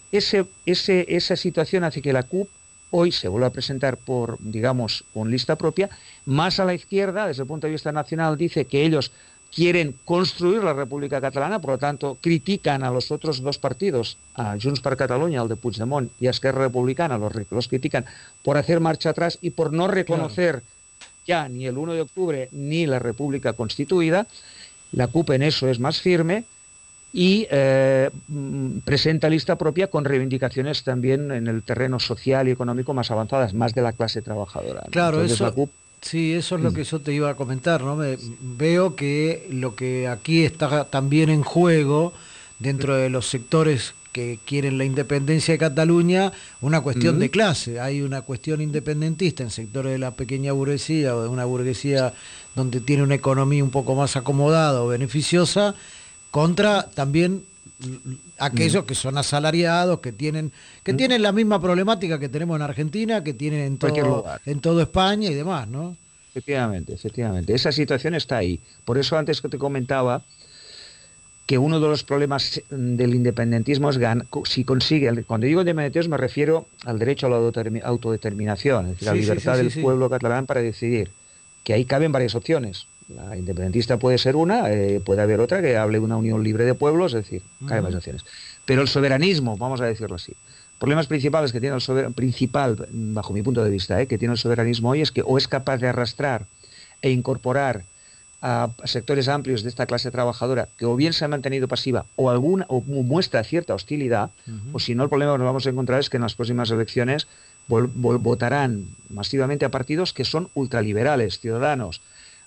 esa situación hace que la CUP hoy se vuelva a presentar con lista propia. Más a la izquierda, desde el punto de vista nacional, dice que ellos quieren construir la República Catalana, por lo tanto critican a los otros 2 partidos, a Junts per Catalunya, el de Puigdemont, y a Esquerra Republicana, los critican por hacer marcha atrás y por no reconocer ya ni el 1 de octubre ni la República constituida. La CUP en eso es más firme y presenta lista propia con reivindicaciones también en el terreno social y económico más avanzadas, más de la clase trabajadora. Claro, entonces, eso... la CUP, sí, eso es lo que yo te iba a comentar, ¿no? Veo que lo que aquí está también en juego, dentro de los sectores que quieren la independencia de Cataluña, una cuestión de clase. Hay una cuestión independentista en sectores de la pequeña burguesía o de una burguesía donde tiene una economía un poco más acomodada o beneficiosa, contra también aquellos que son asalariados, que tienen la misma problemática que tenemos en Argentina, que tienen en todo España y demás, ¿no? Efectivamente. Esa situación está ahí. Por eso antes que te comentaba que uno de los problemas del independentismo es si consigue, cuando digo independentismo me refiero al derecho a la autodeterminación, es decir, la libertad del pueblo catalán para decidir, que ahí caben varias opciones. La independentista puede ser una, puede haber otra que hable de una unión libre de pueblos, es decir, caben varias opciones. Pero el soberanismo, vamos a decirlo así, problemas principales que tiene bajo mi punto de vista, que tiene el soberanismo hoy es que o es capaz de arrastrar e incorporar a sectores amplios de esta clase trabajadora que o bien se ha mantenido pasiva o muestra cierta hostilidad, o si no, el problema que nos vamos a encontrar es que en las próximas elecciones votarán masivamente a partidos que son ultraliberales, Ciudadanos,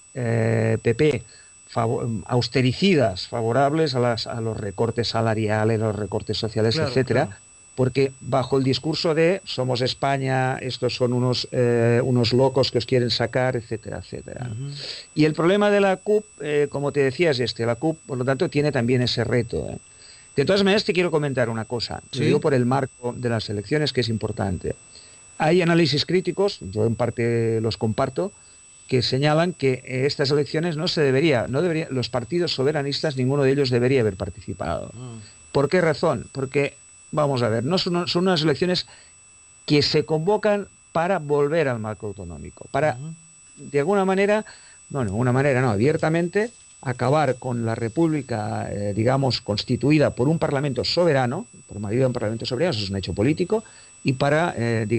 PP, austericidas, favorables a los recortes salariales, a los recortes sociales, etcétera, porque bajo el discurso de somos España, estos son unos locos que os quieren sacar, etcétera, etcétera. Y el problema de la CUP, como te decía, es la CUP, por lo tanto, tiene también ese reto. De todas maneras, te quiero comentar una cosa, lo digo por el marco de las elecciones, que es importante. Hay análisis críticos, yo en parte los comparto, que señalan que estas elecciones no debería, los partidos soberanistas, ninguno de ellos debería haber participado. ¿Por qué razón? Porque, vamos a ver, son unas elecciones que se convocan para volver al marco autonómico, para, de alguna manera, abiertamente, acabar con la república, digamos, constituida por un parlamento soberano, por mayoría de un parlamento soberano, eso es un hecho político, y para,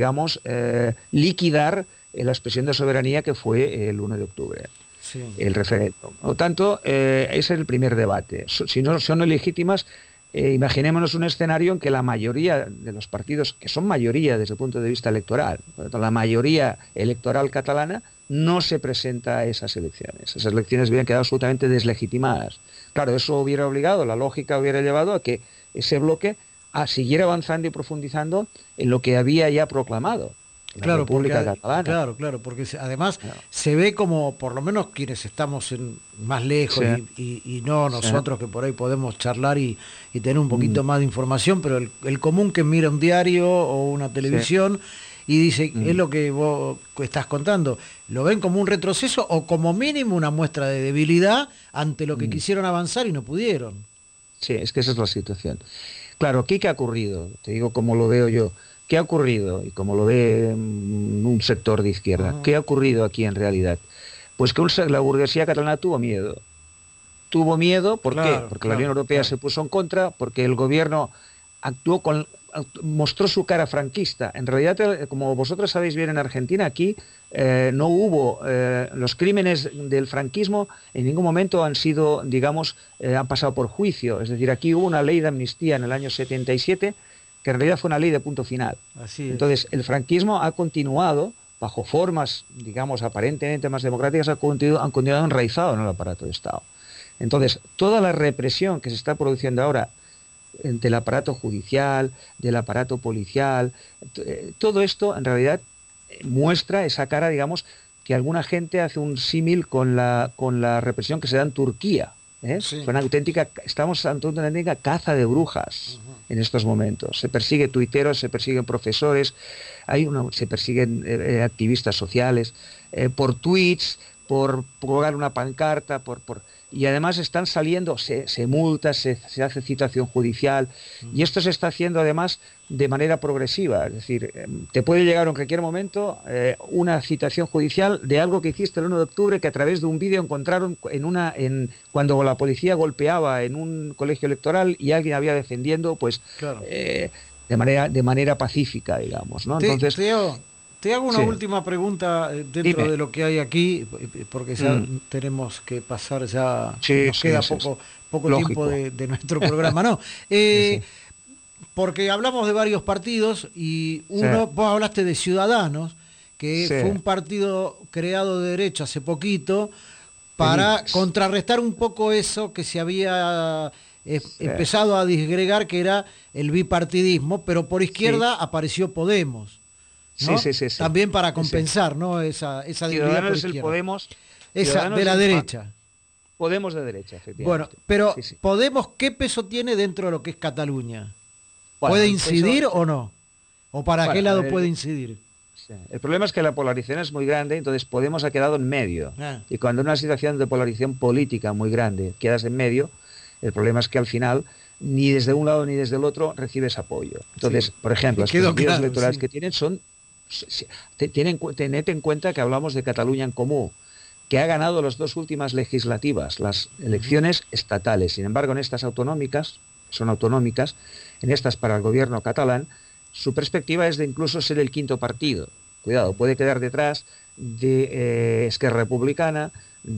liquidar la expresión de soberanía que fue el 1 de octubre, el referéndum. Por lo tanto, ese es el primer debate. Si no son ilegítimas, imaginémonos un escenario en que la mayoría de los partidos, que son mayoría desde el punto de vista electoral, la mayoría electoral catalana, no se presenta a esas elecciones. Esas elecciones hubieran quedado absolutamente deslegitimadas. Claro, eso hubiera obligado, la lógica hubiera llevado a que ese bloque siguiera avanzando y profundizando en lo que había ya proclamado. Claro, porque además se ve como, por lo menos quienes estamos más lejos y no nosotros que por ahí podemos charlar y tener un poquito más de información, pero el común que mira un diario o una televisión y dice, es lo que vos estás contando, lo ven como un retroceso o como mínimo una muestra de debilidad ante lo que quisieron avanzar y no pudieron. Sí, es que esa es la situación. Claro, ¿qué ha ocurrido? Te digo cómo lo veo yo. ¿Qué ha ocurrido? Y como lo ve un sector de izquierda. ¿Qué ha ocurrido aquí en realidad? Pues que la burguesía catalana tuvo miedo. Tuvo miedo, ¿por qué? Porque la Unión Europea se puso en contra, porque el gobierno mostró su cara franquista. En realidad, como vosotros sabéis bien, en Argentina aquí no hubo los crímenes del franquismo en ningún momento han sido, digamos, han pasado por juicio. Es decir, aquí hubo una ley de amnistía en el año 77 que en realidad fue una ley de punto final. Así es. Entonces, el franquismo ha continuado bajo formas, digamos, aparentemente más democráticas, han continuado enraizado en el aparato de Estado. Entonces, toda la represión que se está produciendo ahora del aparato judicial, del aparato policial, todo esto en realidad muestra esa cara, digamos, que alguna gente hace un símil con la represión que se da en Turquía. Sí. Estamos ante una auténtica caza de brujas en estos momentos. Se persigue tuiteros, se persiguen profesores, se persiguen activistas sociales, por tweets, por colgar una pancarta, y además están saliendo, se multa, se hace citación judicial, y esto se está haciendo además de manera progresiva. Es decir, te puede llegar en cualquier momento una citación judicial de algo que hiciste el 1 de octubre, que a través de un vídeo encontraron cuando la policía golpeaba en un colegio electoral y alguien había defendiendo, pues claro. De manera pacífica, digamos, ¿no? Entonces, te hago una última pregunta dentro de lo que hay aquí, porque ya tenemos que pasar, ya nos queda poco tiempo de nuestro programa, ¿no? Porque hablamos de varios partidos y vos hablaste de Ciudadanos, que fue un partido creado de derecha hace poquito para contrarrestar un poco eso que se había empezado a disgregar, que era el bipartidismo, pero por izquierda apareció Podemos. ¿no? Sí. También para compensar, ¿no? Esa dividida por izquierda. Podemos, esa de la derecha. Podemos de derecha, efectivamente. Bueno, pero Podemos, ¿qué peso tiene dentro de lo que es Cataluña? ¿Puede incidir o no? ¿O para qué lado puede incidir? Sí. El problema es que la polarización es muy grande, entonces Podemos ha quedado en medio. Y cuando en una situación de polarización política muy grande quedas en medio, el problema es que al final ni desde un lado ni desde el otro recibes apoyo. Entonces, por ejemplo, las posibilidades electorales que tienen son... Tened en cuenta que hablamos de Cataluña en Comú, que ha ganado las 2 últimas legislativas, las elecciones estatales. Sin embargo, en estas autonómicas, son autonómicas, en estas para el gobierno catalán, su perspectiva es de incluso ser el 5º partido. Cuidado, puede quedar detrás de Esquerra Republicana,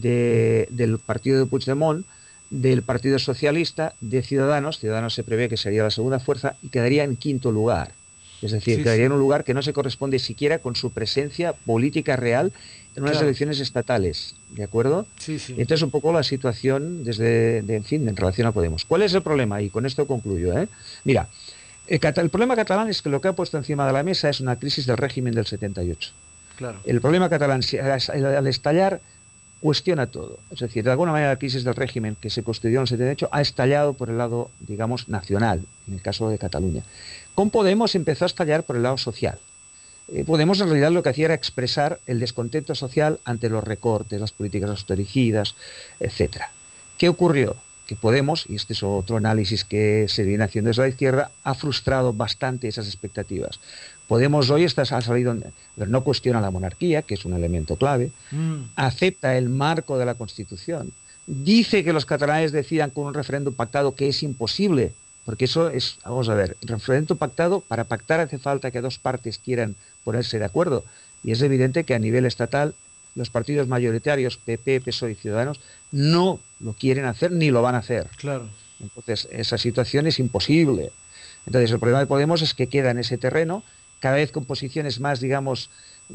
del partido de Puigdemont, del Partido Socialista, de Ciudadanos. Ciudadanos se prevé que sería la segunda fuerza y quedaría en 5º lugar. Es decir, quedaría en un lugar que no se corresponde siquiera con su presencia política real en unas elecciones estatales, ¿de acuerdo? Entonces, un poco la situación en relación a Podemos. ¿Cuál es el problema? Y con esto concluyo. Mira, el problema catalán es que lo que ha puesto encima de la mesa es una crisis del régimen del 78. Claro. El problema catalán, al estallar, cuestiona todo. Es decir, de alguna manera la crisis del régimen que se constituyó en el 78 ha estallado por el lado, digamos, nacional, en el caso de Cataluña. Con Podemos empezó a estallar por el lado social. Podemos en realidad lo que hacía era expresar el descontento social ante los recortes, las políticas austericidas, etc. ¿Qué ocurrió? Que Podemos, y este es otro análisis que se viene haciendo desde la izquierda, ha frustrado bastante esas expectativas. Podemos hoy ha salido, no cuestiona la monarquía, que es un elemento clave, acepta el marco de la Constitución, dice que los catalanes decidan con un referéndum pactado, que es imposible, porque eso es, vamos a ver, el referéndum pactado, para pactar hace falta que 2 partes quieran ponerse de acuerdo, y es evidente que a nivel estatal los partidos mayoritarios, PP, PSOE y Ciudadanos, no lo quieren hacer ni lo van a hacer. Claro. Entonces, esa situación es imposible. Entonces, el problema de Podemos es que queda en ese terreno, cada vez con posiciones más, digamos,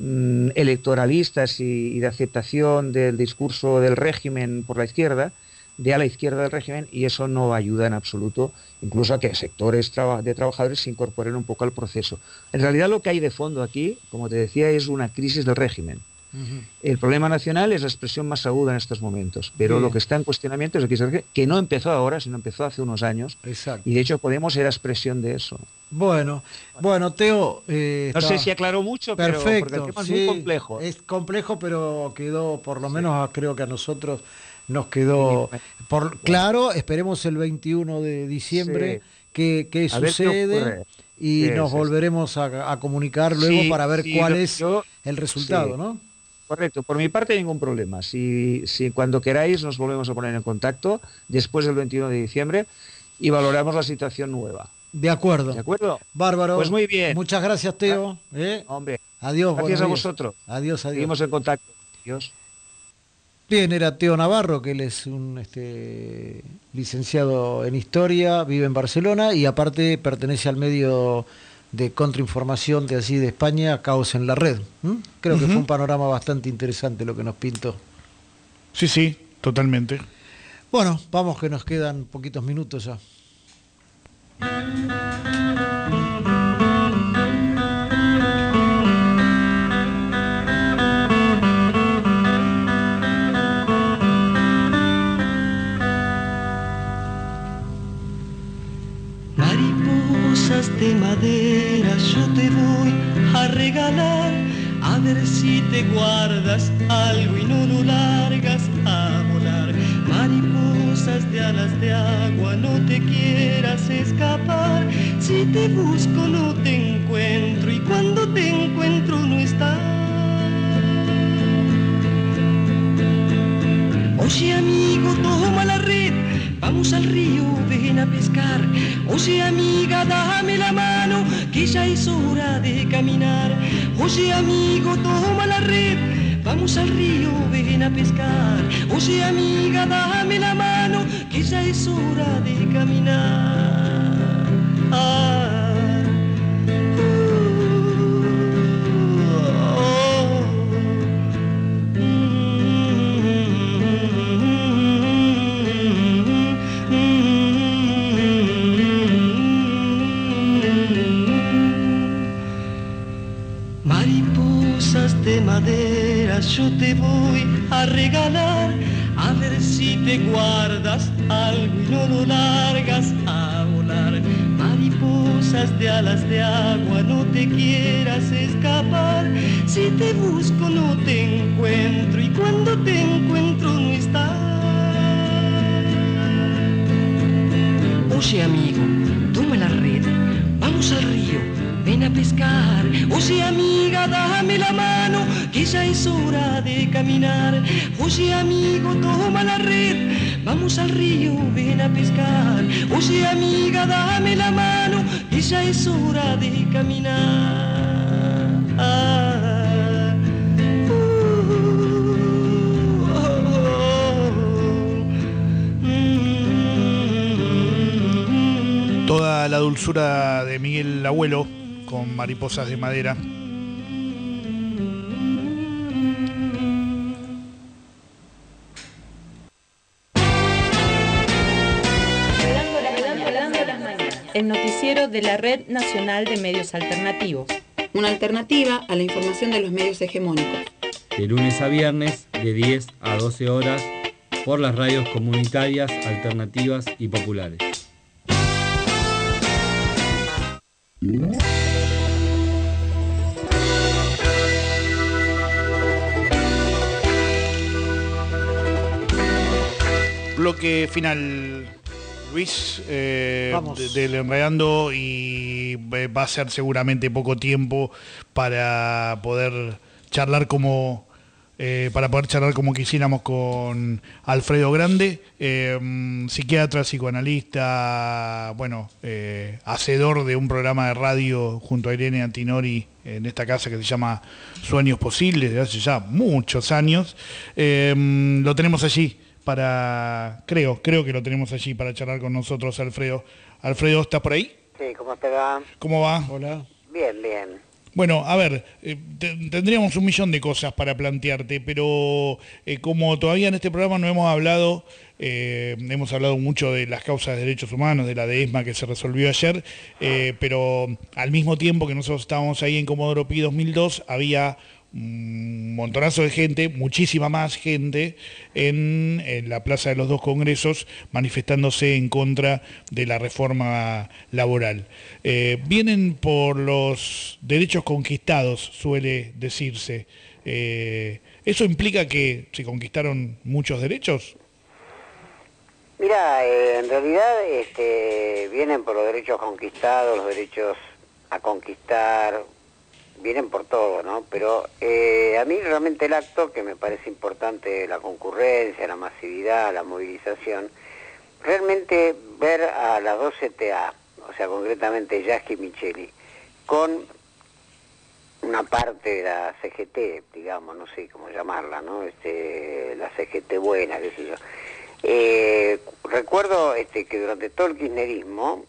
electoralistas y de aceptación del discurso del régimen por la izquierda, de a la izquierda del régimen, y eso no ayuda en absoluto, incluso a que sectores de trabajadores se incorporen un poco al proceso. En realidad lo que hay de fondo aquí, como te decía, es una crisis del régimen. El problema nacional es la expresión más aguda en estos momentos, pero lo que está en cuestionamiento es la crisis del régimen, que no empezó ahora, sino empezó hace unos años. Exacto. Y de hecho Podemos era expresión de eso. Bueno, Teo... no sé si aclaró mucho, perfecto, pero porque el tema es muy complejo. Es complejo, pero quedó, por lo menos creo que a nosotros nos quedó claro. Esperemos el 21 de diciembre qué sucede y nos volveremos a comunicar luego para ver cuál es el resultado, ¿no? Correcto, por mi parte ningún problema. Si cuando queráis nos volvemos a poner en contacto después del 21 de diciembre y valoramos la situación nueva. De acuerdo. ¿De acuerdo? Bárbaro. Pues muy bien. Muchas gracias, Teo. Hombre. Adiós. Gracias a vosotros. Adiós. Seguimos en contacto. Adiós. Bien, era Teo Navarro, que él es un licenciado en Historia, vive en Barcelona y aparte pertenece al medio de contrainformación de España, Caos en la Red. Creo que fue un panorama bastante interesante lo que nos pintó. Sí, totalmente. Bueno, vamos que nos quedan poquitos minutos ya. Mariposas de madera yo te voy a regalar, a ver si te guardas algo y no lo largas a volar. Mariposas de alas de agua, no te quieras escapar. Si te busco no te encuentro y cuando te encuentro no estás. Oye amigo, toma la red, vamos al río, ven a pescar. Oye amiga, dame la mano, que ya es hora de caminar. Oye amigo, toma la red, vamos al río, ven a pescar. Oye amiga, dame la mano, que ya es hora de caminar. Mariposas de madera yo te voy a regalar, a ver si te guardas algo y no lo largas a volar. Mariposas de alas de agua, no te quieras escapar. Si te busco no te encuentro y cuando te encuentro no estás. Oye amigo, toma la red, vamos al río, ven a pescar. Oye amiga, dame la mano, que ya es hora de caminar. Oye amigo, toma la red, vamos al río, ven a pescar. Oye amiga, dame la mano, que ya es hora de caminar. Toda la dulzura de Miguel Abuelo con Mariposas de madera. El noticiero de la Red Nacional de Medios Alternativos. Una alternativa a la información de los medios hegemónicos. De lunes a viernes, de 10 a 12 horas, por las radios comunitarias, alternativas y populares. Bloque final, Luis, del Enredando, y va a ser seguramente poco tiempo para poder charlar como quisiéramos con Alfredo Grande, psiquiatra, psicoanalista, hacedor de un programa de radio junto a Irene Antinori en esta casa que se llama Sueños Posibles, de hace ya muchos años. Lo tenemos allí creo que lo tenemos allí para charlar con nosotros, Alfredo. Alfredo, ¿estás por ahí? Sí, ¿cómo te va? ¿Cómo va? Hola. Bien. Bueno, a ver, tendríamos un millón de cosas para plantearte, pero como todavía en este programa no hemos hablado mucho de las causas de derechos humanos, de la de ESMA que se resolvió ayer, pero al mismo tiempo que nosotros estábamos ahí en Comodoro Pi 2002, había un montonazo de gente, muchísima más gente, en la Plaza de los Dos Congresos manifestándose en contra de la reforma laboral. Vienen por los derechos conquistados, suele decirse. ¿Eso implica que se conquistaron muchos derechos? Mira, en realidad vienen por los derechos conquistados, los derechos a conquistar, vienen por todo, ¿no? Pero a mí realmente el acto, que me parece importante, la concurrencia, la masividad, la movilización, realmente ver a las dos CTA, o sea, concretamente Yasky y Micheli, con una parte de la CGT, digamos, no sé cómo llamarla, ¿no? La CGT buena, qué sé yo. Recuerdo que durante todo el kirchnerismo,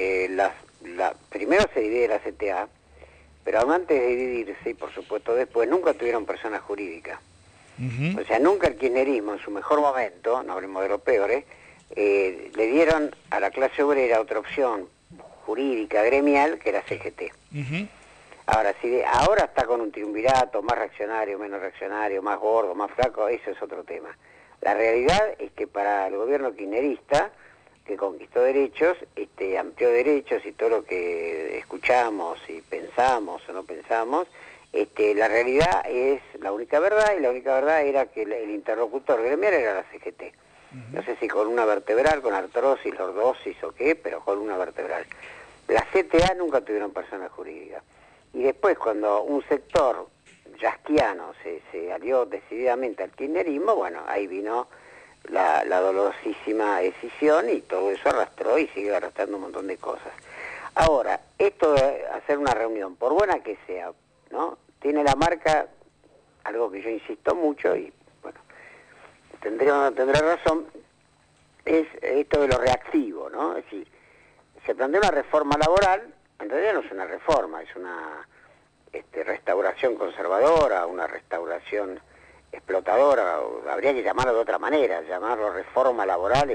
primero se divide la CTA, pero aún antes de dividirse, y por supuesto después, nunca tuvieron persona jurídica. O sea, nunca el kirchnerismo, en su mejor momento, no hablemos de los peores, le dieron a la clase obrera otra opción jurídica, gremial, que era CGT. Ahora, si ahora está con un triunvirato, más reaccionario, menos reaccionario, más gordo, más flaco, eso es otro tema. La realidad es que para el gobierno kirchnerista, que conquistó derechos, amplió derechos y todo lo que escuchamos y pensamos o no pensamos, la realidad es la única verdad, y la única verdad era que el interlocutor gremial era la CGT. No sé si con una vertebral, con artrosis, lordosis o qué, pero con una vertebral. La CTA nunca tuvieron persona jurídica. Y después, cuando un sector yasquiano se alió decididamente al kirchnerismo, bueno, ahí vino la dolorosísima decisión, y todo eso arrastró y sigue arrastrando un montón de cosas. Ahora, esto de hacer una reunión, por buena que sea, ¿no?, tiene la marca, algo que yo insisto mucho, y bueno, tendré o no tendré razón, es esto de lo reactivo, ¿no? Es decir, se plantea una reforma laboral, en realidad no es una reforma, es una restauración conservadora, una restauración explotadora, o habría que llamarlo de otra manera, llamarlo reforma laboral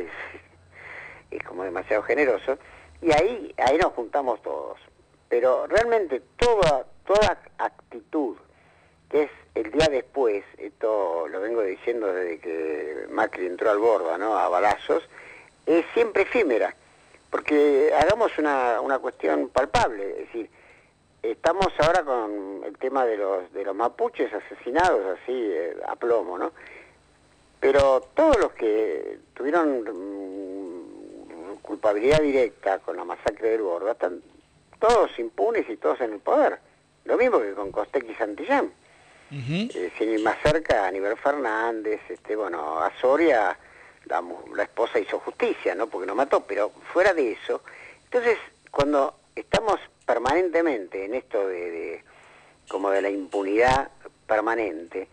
es como demasiado generoso, y ahí nos juntamos todos. Pero realmente toda actitud que es el día después, esto lo vengo diciendo desde que Macri entró al Borda, ¿no?, a balazos, es siempre efímera, porque hagamos una cuestión palpable, es decir, estamos ahora con el tema de los mapuches asesinados así a plomo, ¿no? Pero todos los que tuvieron culpabilidad directa con la masacre del Borda están todos impunes y todos en el poder. Lo mismo que con Costec y Santillán. Sin ir más cerca, Aníbal Fernández, a Soria, la esposa hizo justicia, ¿no?, porque no mató, pero fuera de eso. Entonces, cuando estamos permanentemente en esto como de la impunidad permanente,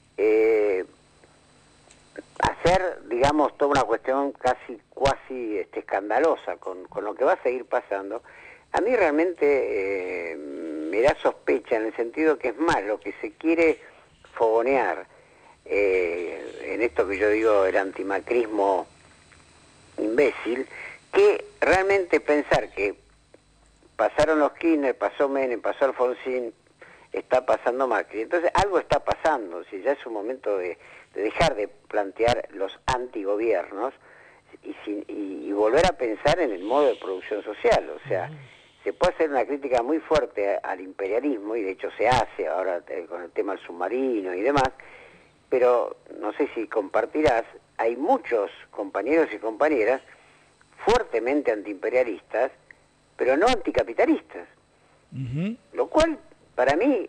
hacer, digamos, toda una cuestión cuasi escandalosa con lo que va a seguir pasando, a mí realmente me da sospecha, en el sentido que es más lo que se quiere fogonear en esto que yo digo, el antimacrismo imbécil, que realmente pensar que pasaron los Kirchner, pasó Menem, pasó Alfonsín, está pasando Macri. Entonces algo está pasando, si ya es un momento de dejar de plantear los antigobiernos y volver a pensar en el modo de producción social. O sea, se puede hacer una crítica muy fuerte al imperialismo, y de hecho se hace ahora con el tema del submarino y demás, pero no sé si compartirás, hay muchos compañeros y compañeras fuertemente antiimperialistas, pero no anticapitalistas. Lo cual, para mí,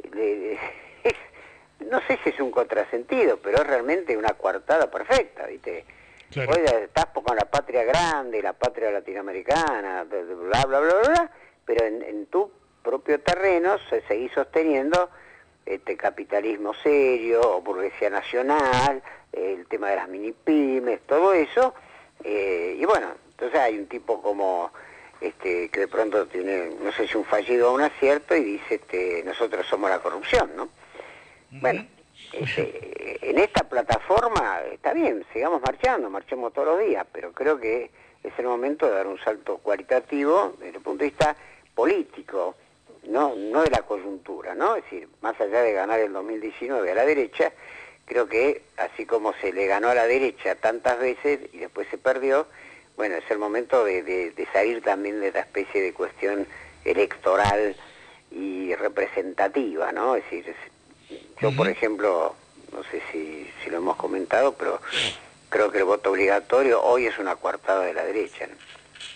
no sé si es un contrasentido, pero es realmente una coartada perfecta, ¿viste? Claro. Hoy estás con la patria grande, la patria latinoamericana, bla, bla, bla, bla, pero en tu propio terreno seguís sosteniendo capitalismo serio, o burguesía nacional, el tema de las mini pymes, todo eso, y bueno, entonces hay un tipo como que de pronto tiene, no sé si un fallido o un acierto, y dice, nosotros somos la corrupción, ¿no? Bueno, en esta plataforma está bien, sigamos marchemos todos los días, pero creo que es el momento de dar un salto cualitativo desde el punto de vista político, no de la coyuntura, ¿no? Es decir, más allá de ganar el 2019 a la derecha, creo que así como se le ganó a la derecha tantas veces y después se perdió, bueno, es el momento de salir también de esta especie de cuestión electoral y representativa, ¿no? Es decir, yo por ejemplo, no sé si lo hemos comentado, pero creo que el voto obligatorio hoy es una coartada de la derecha, ¿no?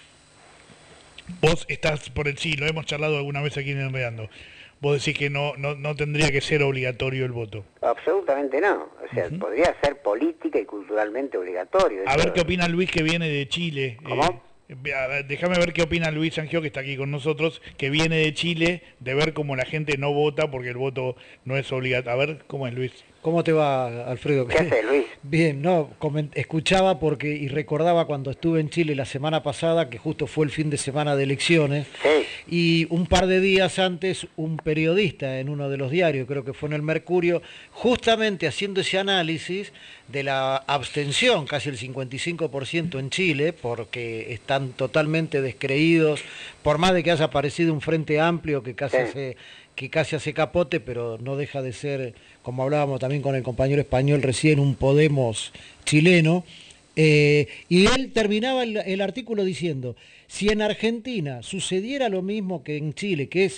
Vos estás por el sí, lo hemos charlado alguna vez aquí en Enredando. Vos decís que no tendría que ser obligatorio el voto. Absolutamente no. O sea, podría ser política y culturalmente obligatorio. A ver qué opina Luis, que viene de Chile. ¿Cómo? Déjame ver qué opina Luis Sangio, que está aquí con nosotros, que viene de Chile, de ver cómo la gente no vota porque el voto no es obligatorio. A ver, ¿cómo es, Luis? ¿Cómo te va, Alfredo? ¿Qué haces, Luis? Bien, no, escuchaba porque y recordaba cuando estuve en Chile la semana pasada, que justo fue el fin de semana de elecciones, sí. Y un par de días antes un periodista en uno de los diarios, creo que fue en el Mercurio, justamente haciendo ese análisis de la abstención, casi el 55% en Chile, porque están totalmente descreídos, por más de que haya aparecido un frente amplio que casi hace capote, pero no deja de ser, como hablábamos también con el compañero español recién, un Podemos chileno. Y él terminaba el artículo diciendo, si en Argentina sucediera lo mismo que en Chile, que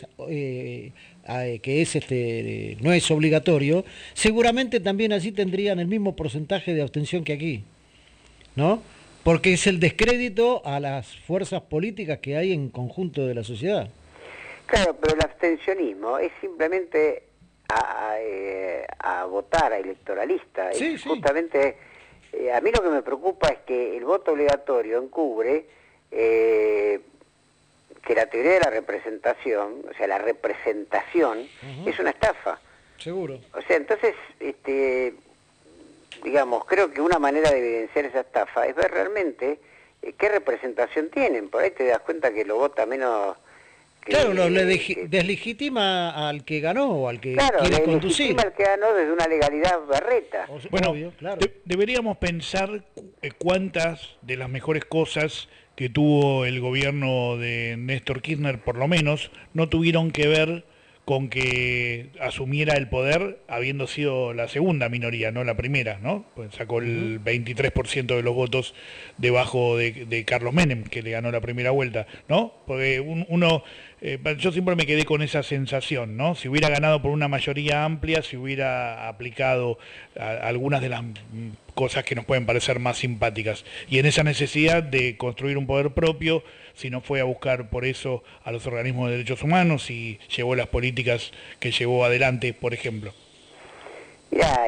no es obligatorio, seguramente también así tendrían el mismo porcentaje de abstención que aquí, ¿no? Porque es el descrédito a las fuerzas políticas que hay en conjunto de la sociedad. Claro, pero el abstencionismo es simplemente a votar, a electoralista. Sí, es justamente, a mí lo que me preocupa es que el voto obligatorio encubre que la teoría de la representación, o sea, la representación es una estafa. Seguro. O sea, entonces, digamos, creo que una manera de evidenciar esa estafa es ver realmente qué representación tienen. Por ahí te das cuenta que lo vota menos... Claro, deslegitima al que ganó o al que claro, quiere conducir. Deslegitima al que ganó desde una legalidad berreta. Bueno, obvio, claro. Deberíamos pensar cuántas de las mejores cosas que tuvo el gobierno de Néstor Kirchner, por lo menos, no tuvieron que ver con que asumiera el poder habiendo sido la segunda minoría, no la primera, ¿no? Pues sacó el 23% de los votos debajo de Carlos Menem, que le ganó la primera vuelta, ¿no? Porque yo siempre me quedé con esa sensación, ¿no? Si hubiera ganado por una mayoría amplia, si hubiera aplicado algunas de las cosas que nos pueden parecer más simpáticas. Y en esa necesidad de construir un poder propio, si no fue a buscar por eso a los organismos de derechos humanos y llevó las políticas que llevó adelante, por ejemplo. Ya,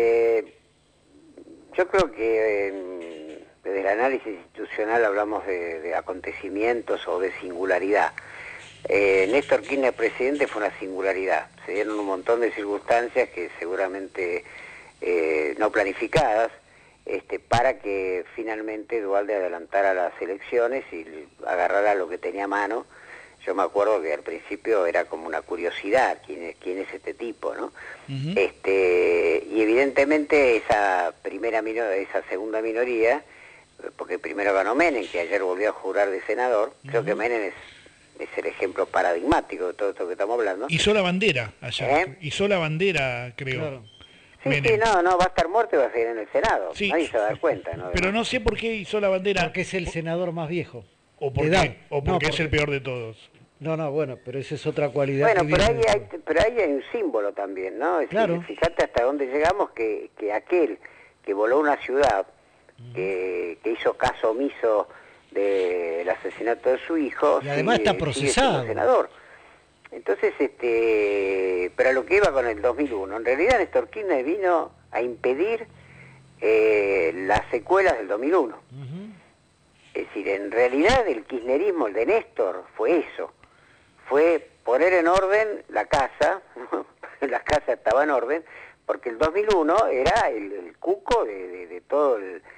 yo creo que desde el análisis institucional hablamos de acontecimientos o de singularidad. Néstor Kirchner presidente fue una singularidad. Se dieron un montón de circunstancias que seguramente no planificadas, para que finalmente Duhalde adelantara las elecciones y agarrara lo que tenía a mano. Yo me acuerdo que al principio era como una curiosidad, quién es este tipo, ¿no? Y evidentemente esa segunda minoría, porque primero ganó Menem, que ayer volvió a jurar de senador, creo que Menem es el ejemplo paradigmático de todo esto que estamos hablando. Hizo la bandera allá, hizo la bandera, creo. Claro. Sí, no, va a estar muerto y va a seguir en el Senado. Sí. Nadie se va a dar cuenta, ¿no? Pero no sé por qué hizo la bandera. Porque es el senador más viejo. O porque es el peor de todos. No, bueno, pero esa es otra cualidad. Bueno, pero ahí hay un símbolo también, ¿no? Es claro. decir, fíjate hasta dónde llegamos, que aquel que voló una ciudad, que hizo caso omiso del asesinato de su hijo, y además está procesado. Senador. Entonces, pero a lo que iba con el 2001, en realidad Néstor Kirchner vino a impedir las secuelas del 2001. Es decir, en realidad el kirchnerismo, el de Néstor, fue eso. Fue poner en orden la casa, ¿no? La casa estaba en orden, porque el 2001 era el cuco de todo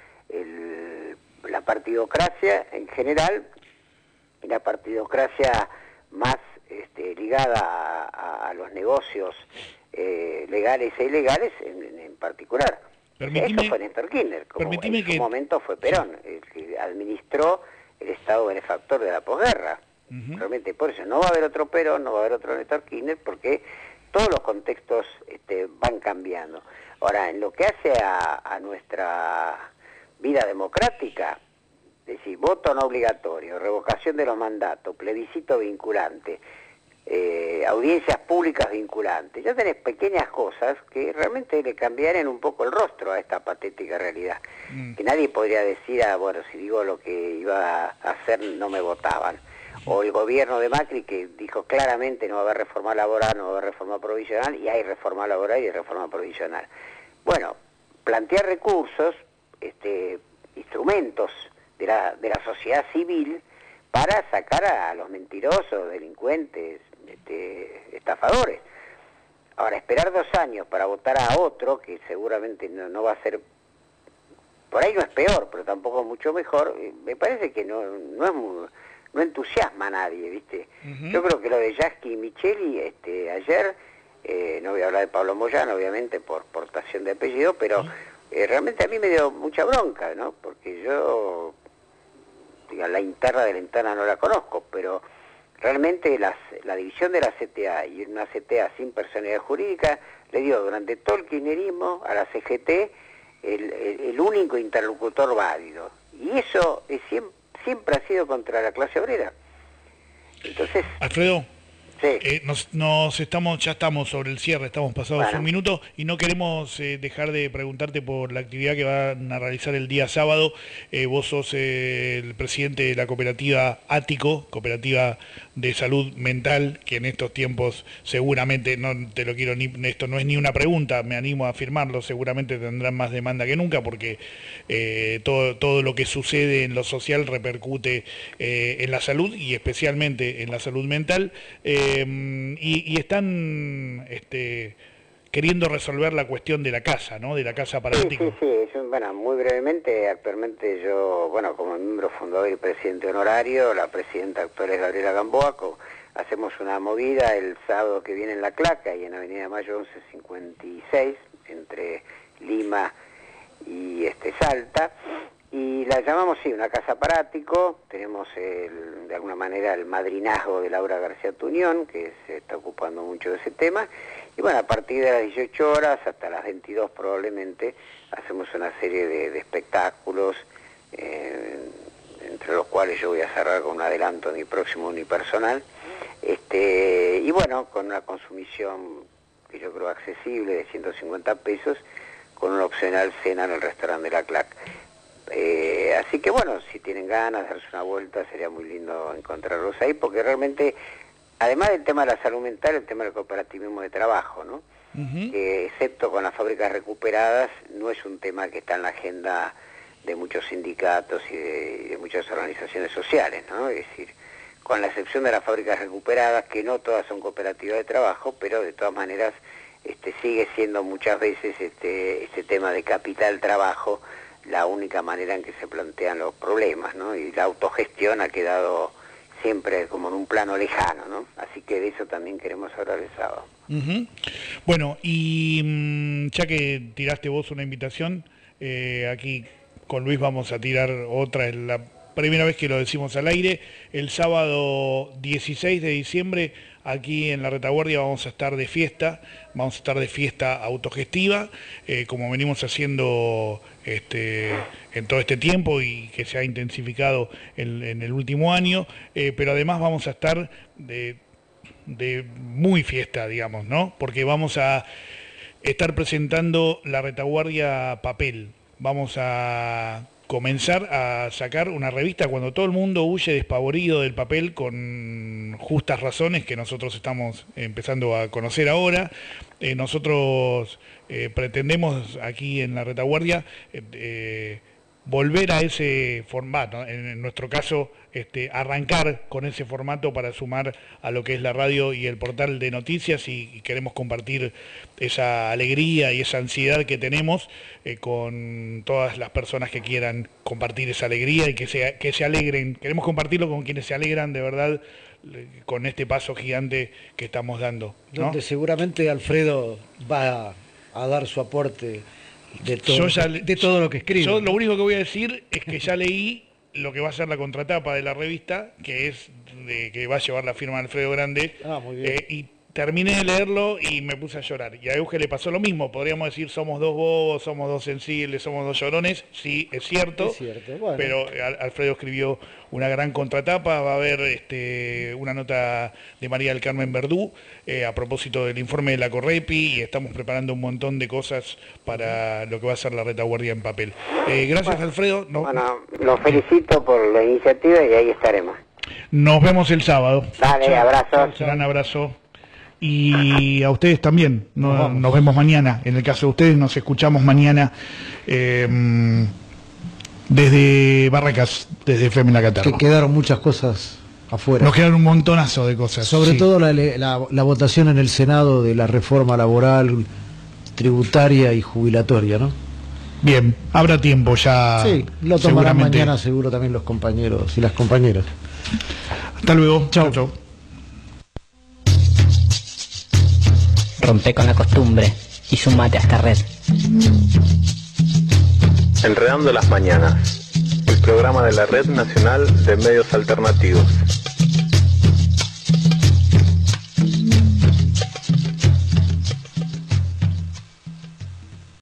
la partidocracia en general, y la partidocracia más ligada a los negocios legales e ilegales en particular. Eso fue Néstor Kirchner, como en su momento fue Perón, el que administró el Estado benefactor de la posguerra. Realmente por eso no va a haber otro Perón, no va a haber otro Néstor Kirchner, porque todos los contextos van cambiando. Ahora, en lo que hace a nuestra vida democrática, es decir, voto no obligatorio, revocación de los mandatos, plebiscito vinculante, audiencias públicas vinculantes. Ya tenés pequeñas cosas que realmente le cambiarían un poco el rostro a esta patética realidad. Que nadie podría decir, bueno, si digo lo que iba a hacer no me votaban. O el gobierno de Macri que dijo claramente no va a haber reforma laboral, no va a haber reforma provisional, y hay reforma laboral y hay reforma provisional. Bueno, plantear recursos, instrumentos de la sociedad civil para sacar a los mentirosos, delincuentes, estafadores. Ahora, esperar 2 años para votar a otro, que seguramente no va a ser, por ahí no es peor, pero tampoco es mucho mejor, me parece que no entusiasma a nadie, ¿viste? Yo creo que lo de Yasky y Micheli ayer, no voy a hablar de Pablo Moyano, obviamente, por portación de apellido, pero realmente a mí me dio mucha bronca, ¿no? Porque yo, la interna de la interna no la conozco, pero realmente la división de la CTA y una CTA sin personalidad jurídica le dio durante todo el kirchnerismo a la CGT el único interlocutor válido. Y eso siempre ha sido contra la clase obrera. Entonces, Alfredo, sí. Ya estamos sobre el cierre, estamos pasados un minuto y no queremos dejar de preguntarte por la actividad que van a realizar el día sábado. Vos sos el presidente de la cooperativa Ático, cooperativa de salud mental, que en estos tiempos seguramente, esto no es ni una pregunta, me animo a afirmarlo, seguramente tendrán más demanda que nunca porque todo lo que sucede en lo social repercute en la salud y especialmente en la salud mental. Y están queriendo resolver la cuestión de la casa, ¿no? De la casa para Ático. Sí. Bueno, muy brevemente, actualmente yo, como miembro fundador y presidente honorario, la presidenta actual es Gabriela Gamboa, hacemos una movida el sábado que viene en La Claca y en Avenida Mayo 1156, entre Lima y Salta, y la llamamos, una casa para Ático. Tenemos de alguna manera el madrinazgo de Laura García Tuñón, que se está ocupando mucho de ese tema, y bueno, a partir de las 18 horas hasta las 22 probablemente, hacemos una serie de espectáculos, entre los cuales yo voy a cerrar con un adelanto de mi próximo unipersonal, y bueno, con una consumición que yo creo accesible de 150 pesos, con una opcional cena en el restaurante de La Claca. Así que bueno, si tienen ganas de darse una vuelta, sería muy lindo encontrarlos ahí, porque realmente, además del tema de la salud mental, el tema del cooperativismo de trabajo, ¿no? Que excepto con las fábricas recuperadas, no es un tema que está en la agenda de muchos sindicatos y de muchas organizaciones sociales, ¿no? Es decir, con la excepción de las fábricas recuperadas, que no todas son cooperativas de trabajo, pero de todas maneras sigue siendo muchas veces este tema de capital trabajo la única manera en que se plantean los problemas, ¿no? Y la autogestión ha quedado siempre como en un plano lejano, ¿no? Así que de eso también queremos hablar el sábado. Bueno, y ya que tiraste vos una invitación, aquí con Luis vamos a tirar otra, es la primera vez que lo decimos al aire. El sábado 16 de diciembre, aquí en la Retaguardia vamos a estar de fiesta autogestiva, como venimos haciendo en todo este tiempo y que se ha intensificado en el último año, pero además vamos a estar de muy fiesta, digamos, ¿no? Porque vamos a estar presentando la Retaguardia Papel. Vamos a comenzar a sacar una revista cuando todo el mundo huye despavorido del papel, con justas razones que nosotros estamos empezando a conocer ahora. Nosotros pretendemos aquí en la Retaguardia volver a ese formato, en nuestro caso arrancar con ese formato para sumar a lo que es la radio y el portal de noticias, y queremos compartir esa alegría y esa ansiedad que tenemos con todas las personas que quieran compartir esa alegría y que se alegren. Queremos compartirlo con quienes se alegran de verdad con este paso gigante que estamos dando, ¿no? Donde seguramente Alfredo va a dar su aporte de todo lo que escribe. Yo lo único que voy a decir es que ya leí lo que va a ser la contratapa de la revista, que es que va a llevar la firma de Alfredo Grande. Muy bien. Y terminé de leerlo y me puse a llorar. Y a Euge le pasó lo mismo. Podríamos decir, somos dos bobos, somos dos sensibles, somos dos llorones. Sí, es cierto. Bueno. Pero Alfredo escribió una gran contratapa. Va a haber una nota de María del Carmen Verdú a propósito del informe de la Correpi, y estamos preparando un montón de cosas para lo que va a ser la retaguardia en papel. Gracias, Alfredo. Bueno, los felicito por la iniciativa y ahí estaremos. Nos vemos el sábado. Dale, abrazo. Gran abrazo. Y a ustedes también. Nos vemos mañana. En el caso de ustedes, nos escuchamos mañana desde Barracas, desde FM La Catarra. Que quedaron muchas cosas afuera. Nos quedaron un montonazo de cosas. Sobre todo la votación en el Senado de la reforma laboral, tributaria y jubilatoria, ¿no? Bien, habrá tiempo ya. Sí, lo tomarán mañana seguro también los compañeros y las compañeras. Hasta luego. Chao. Rompe con la costumbre y sumate a esta red. Enredando las mañanas, el programa de la Red Nacional de Medios Alternativos.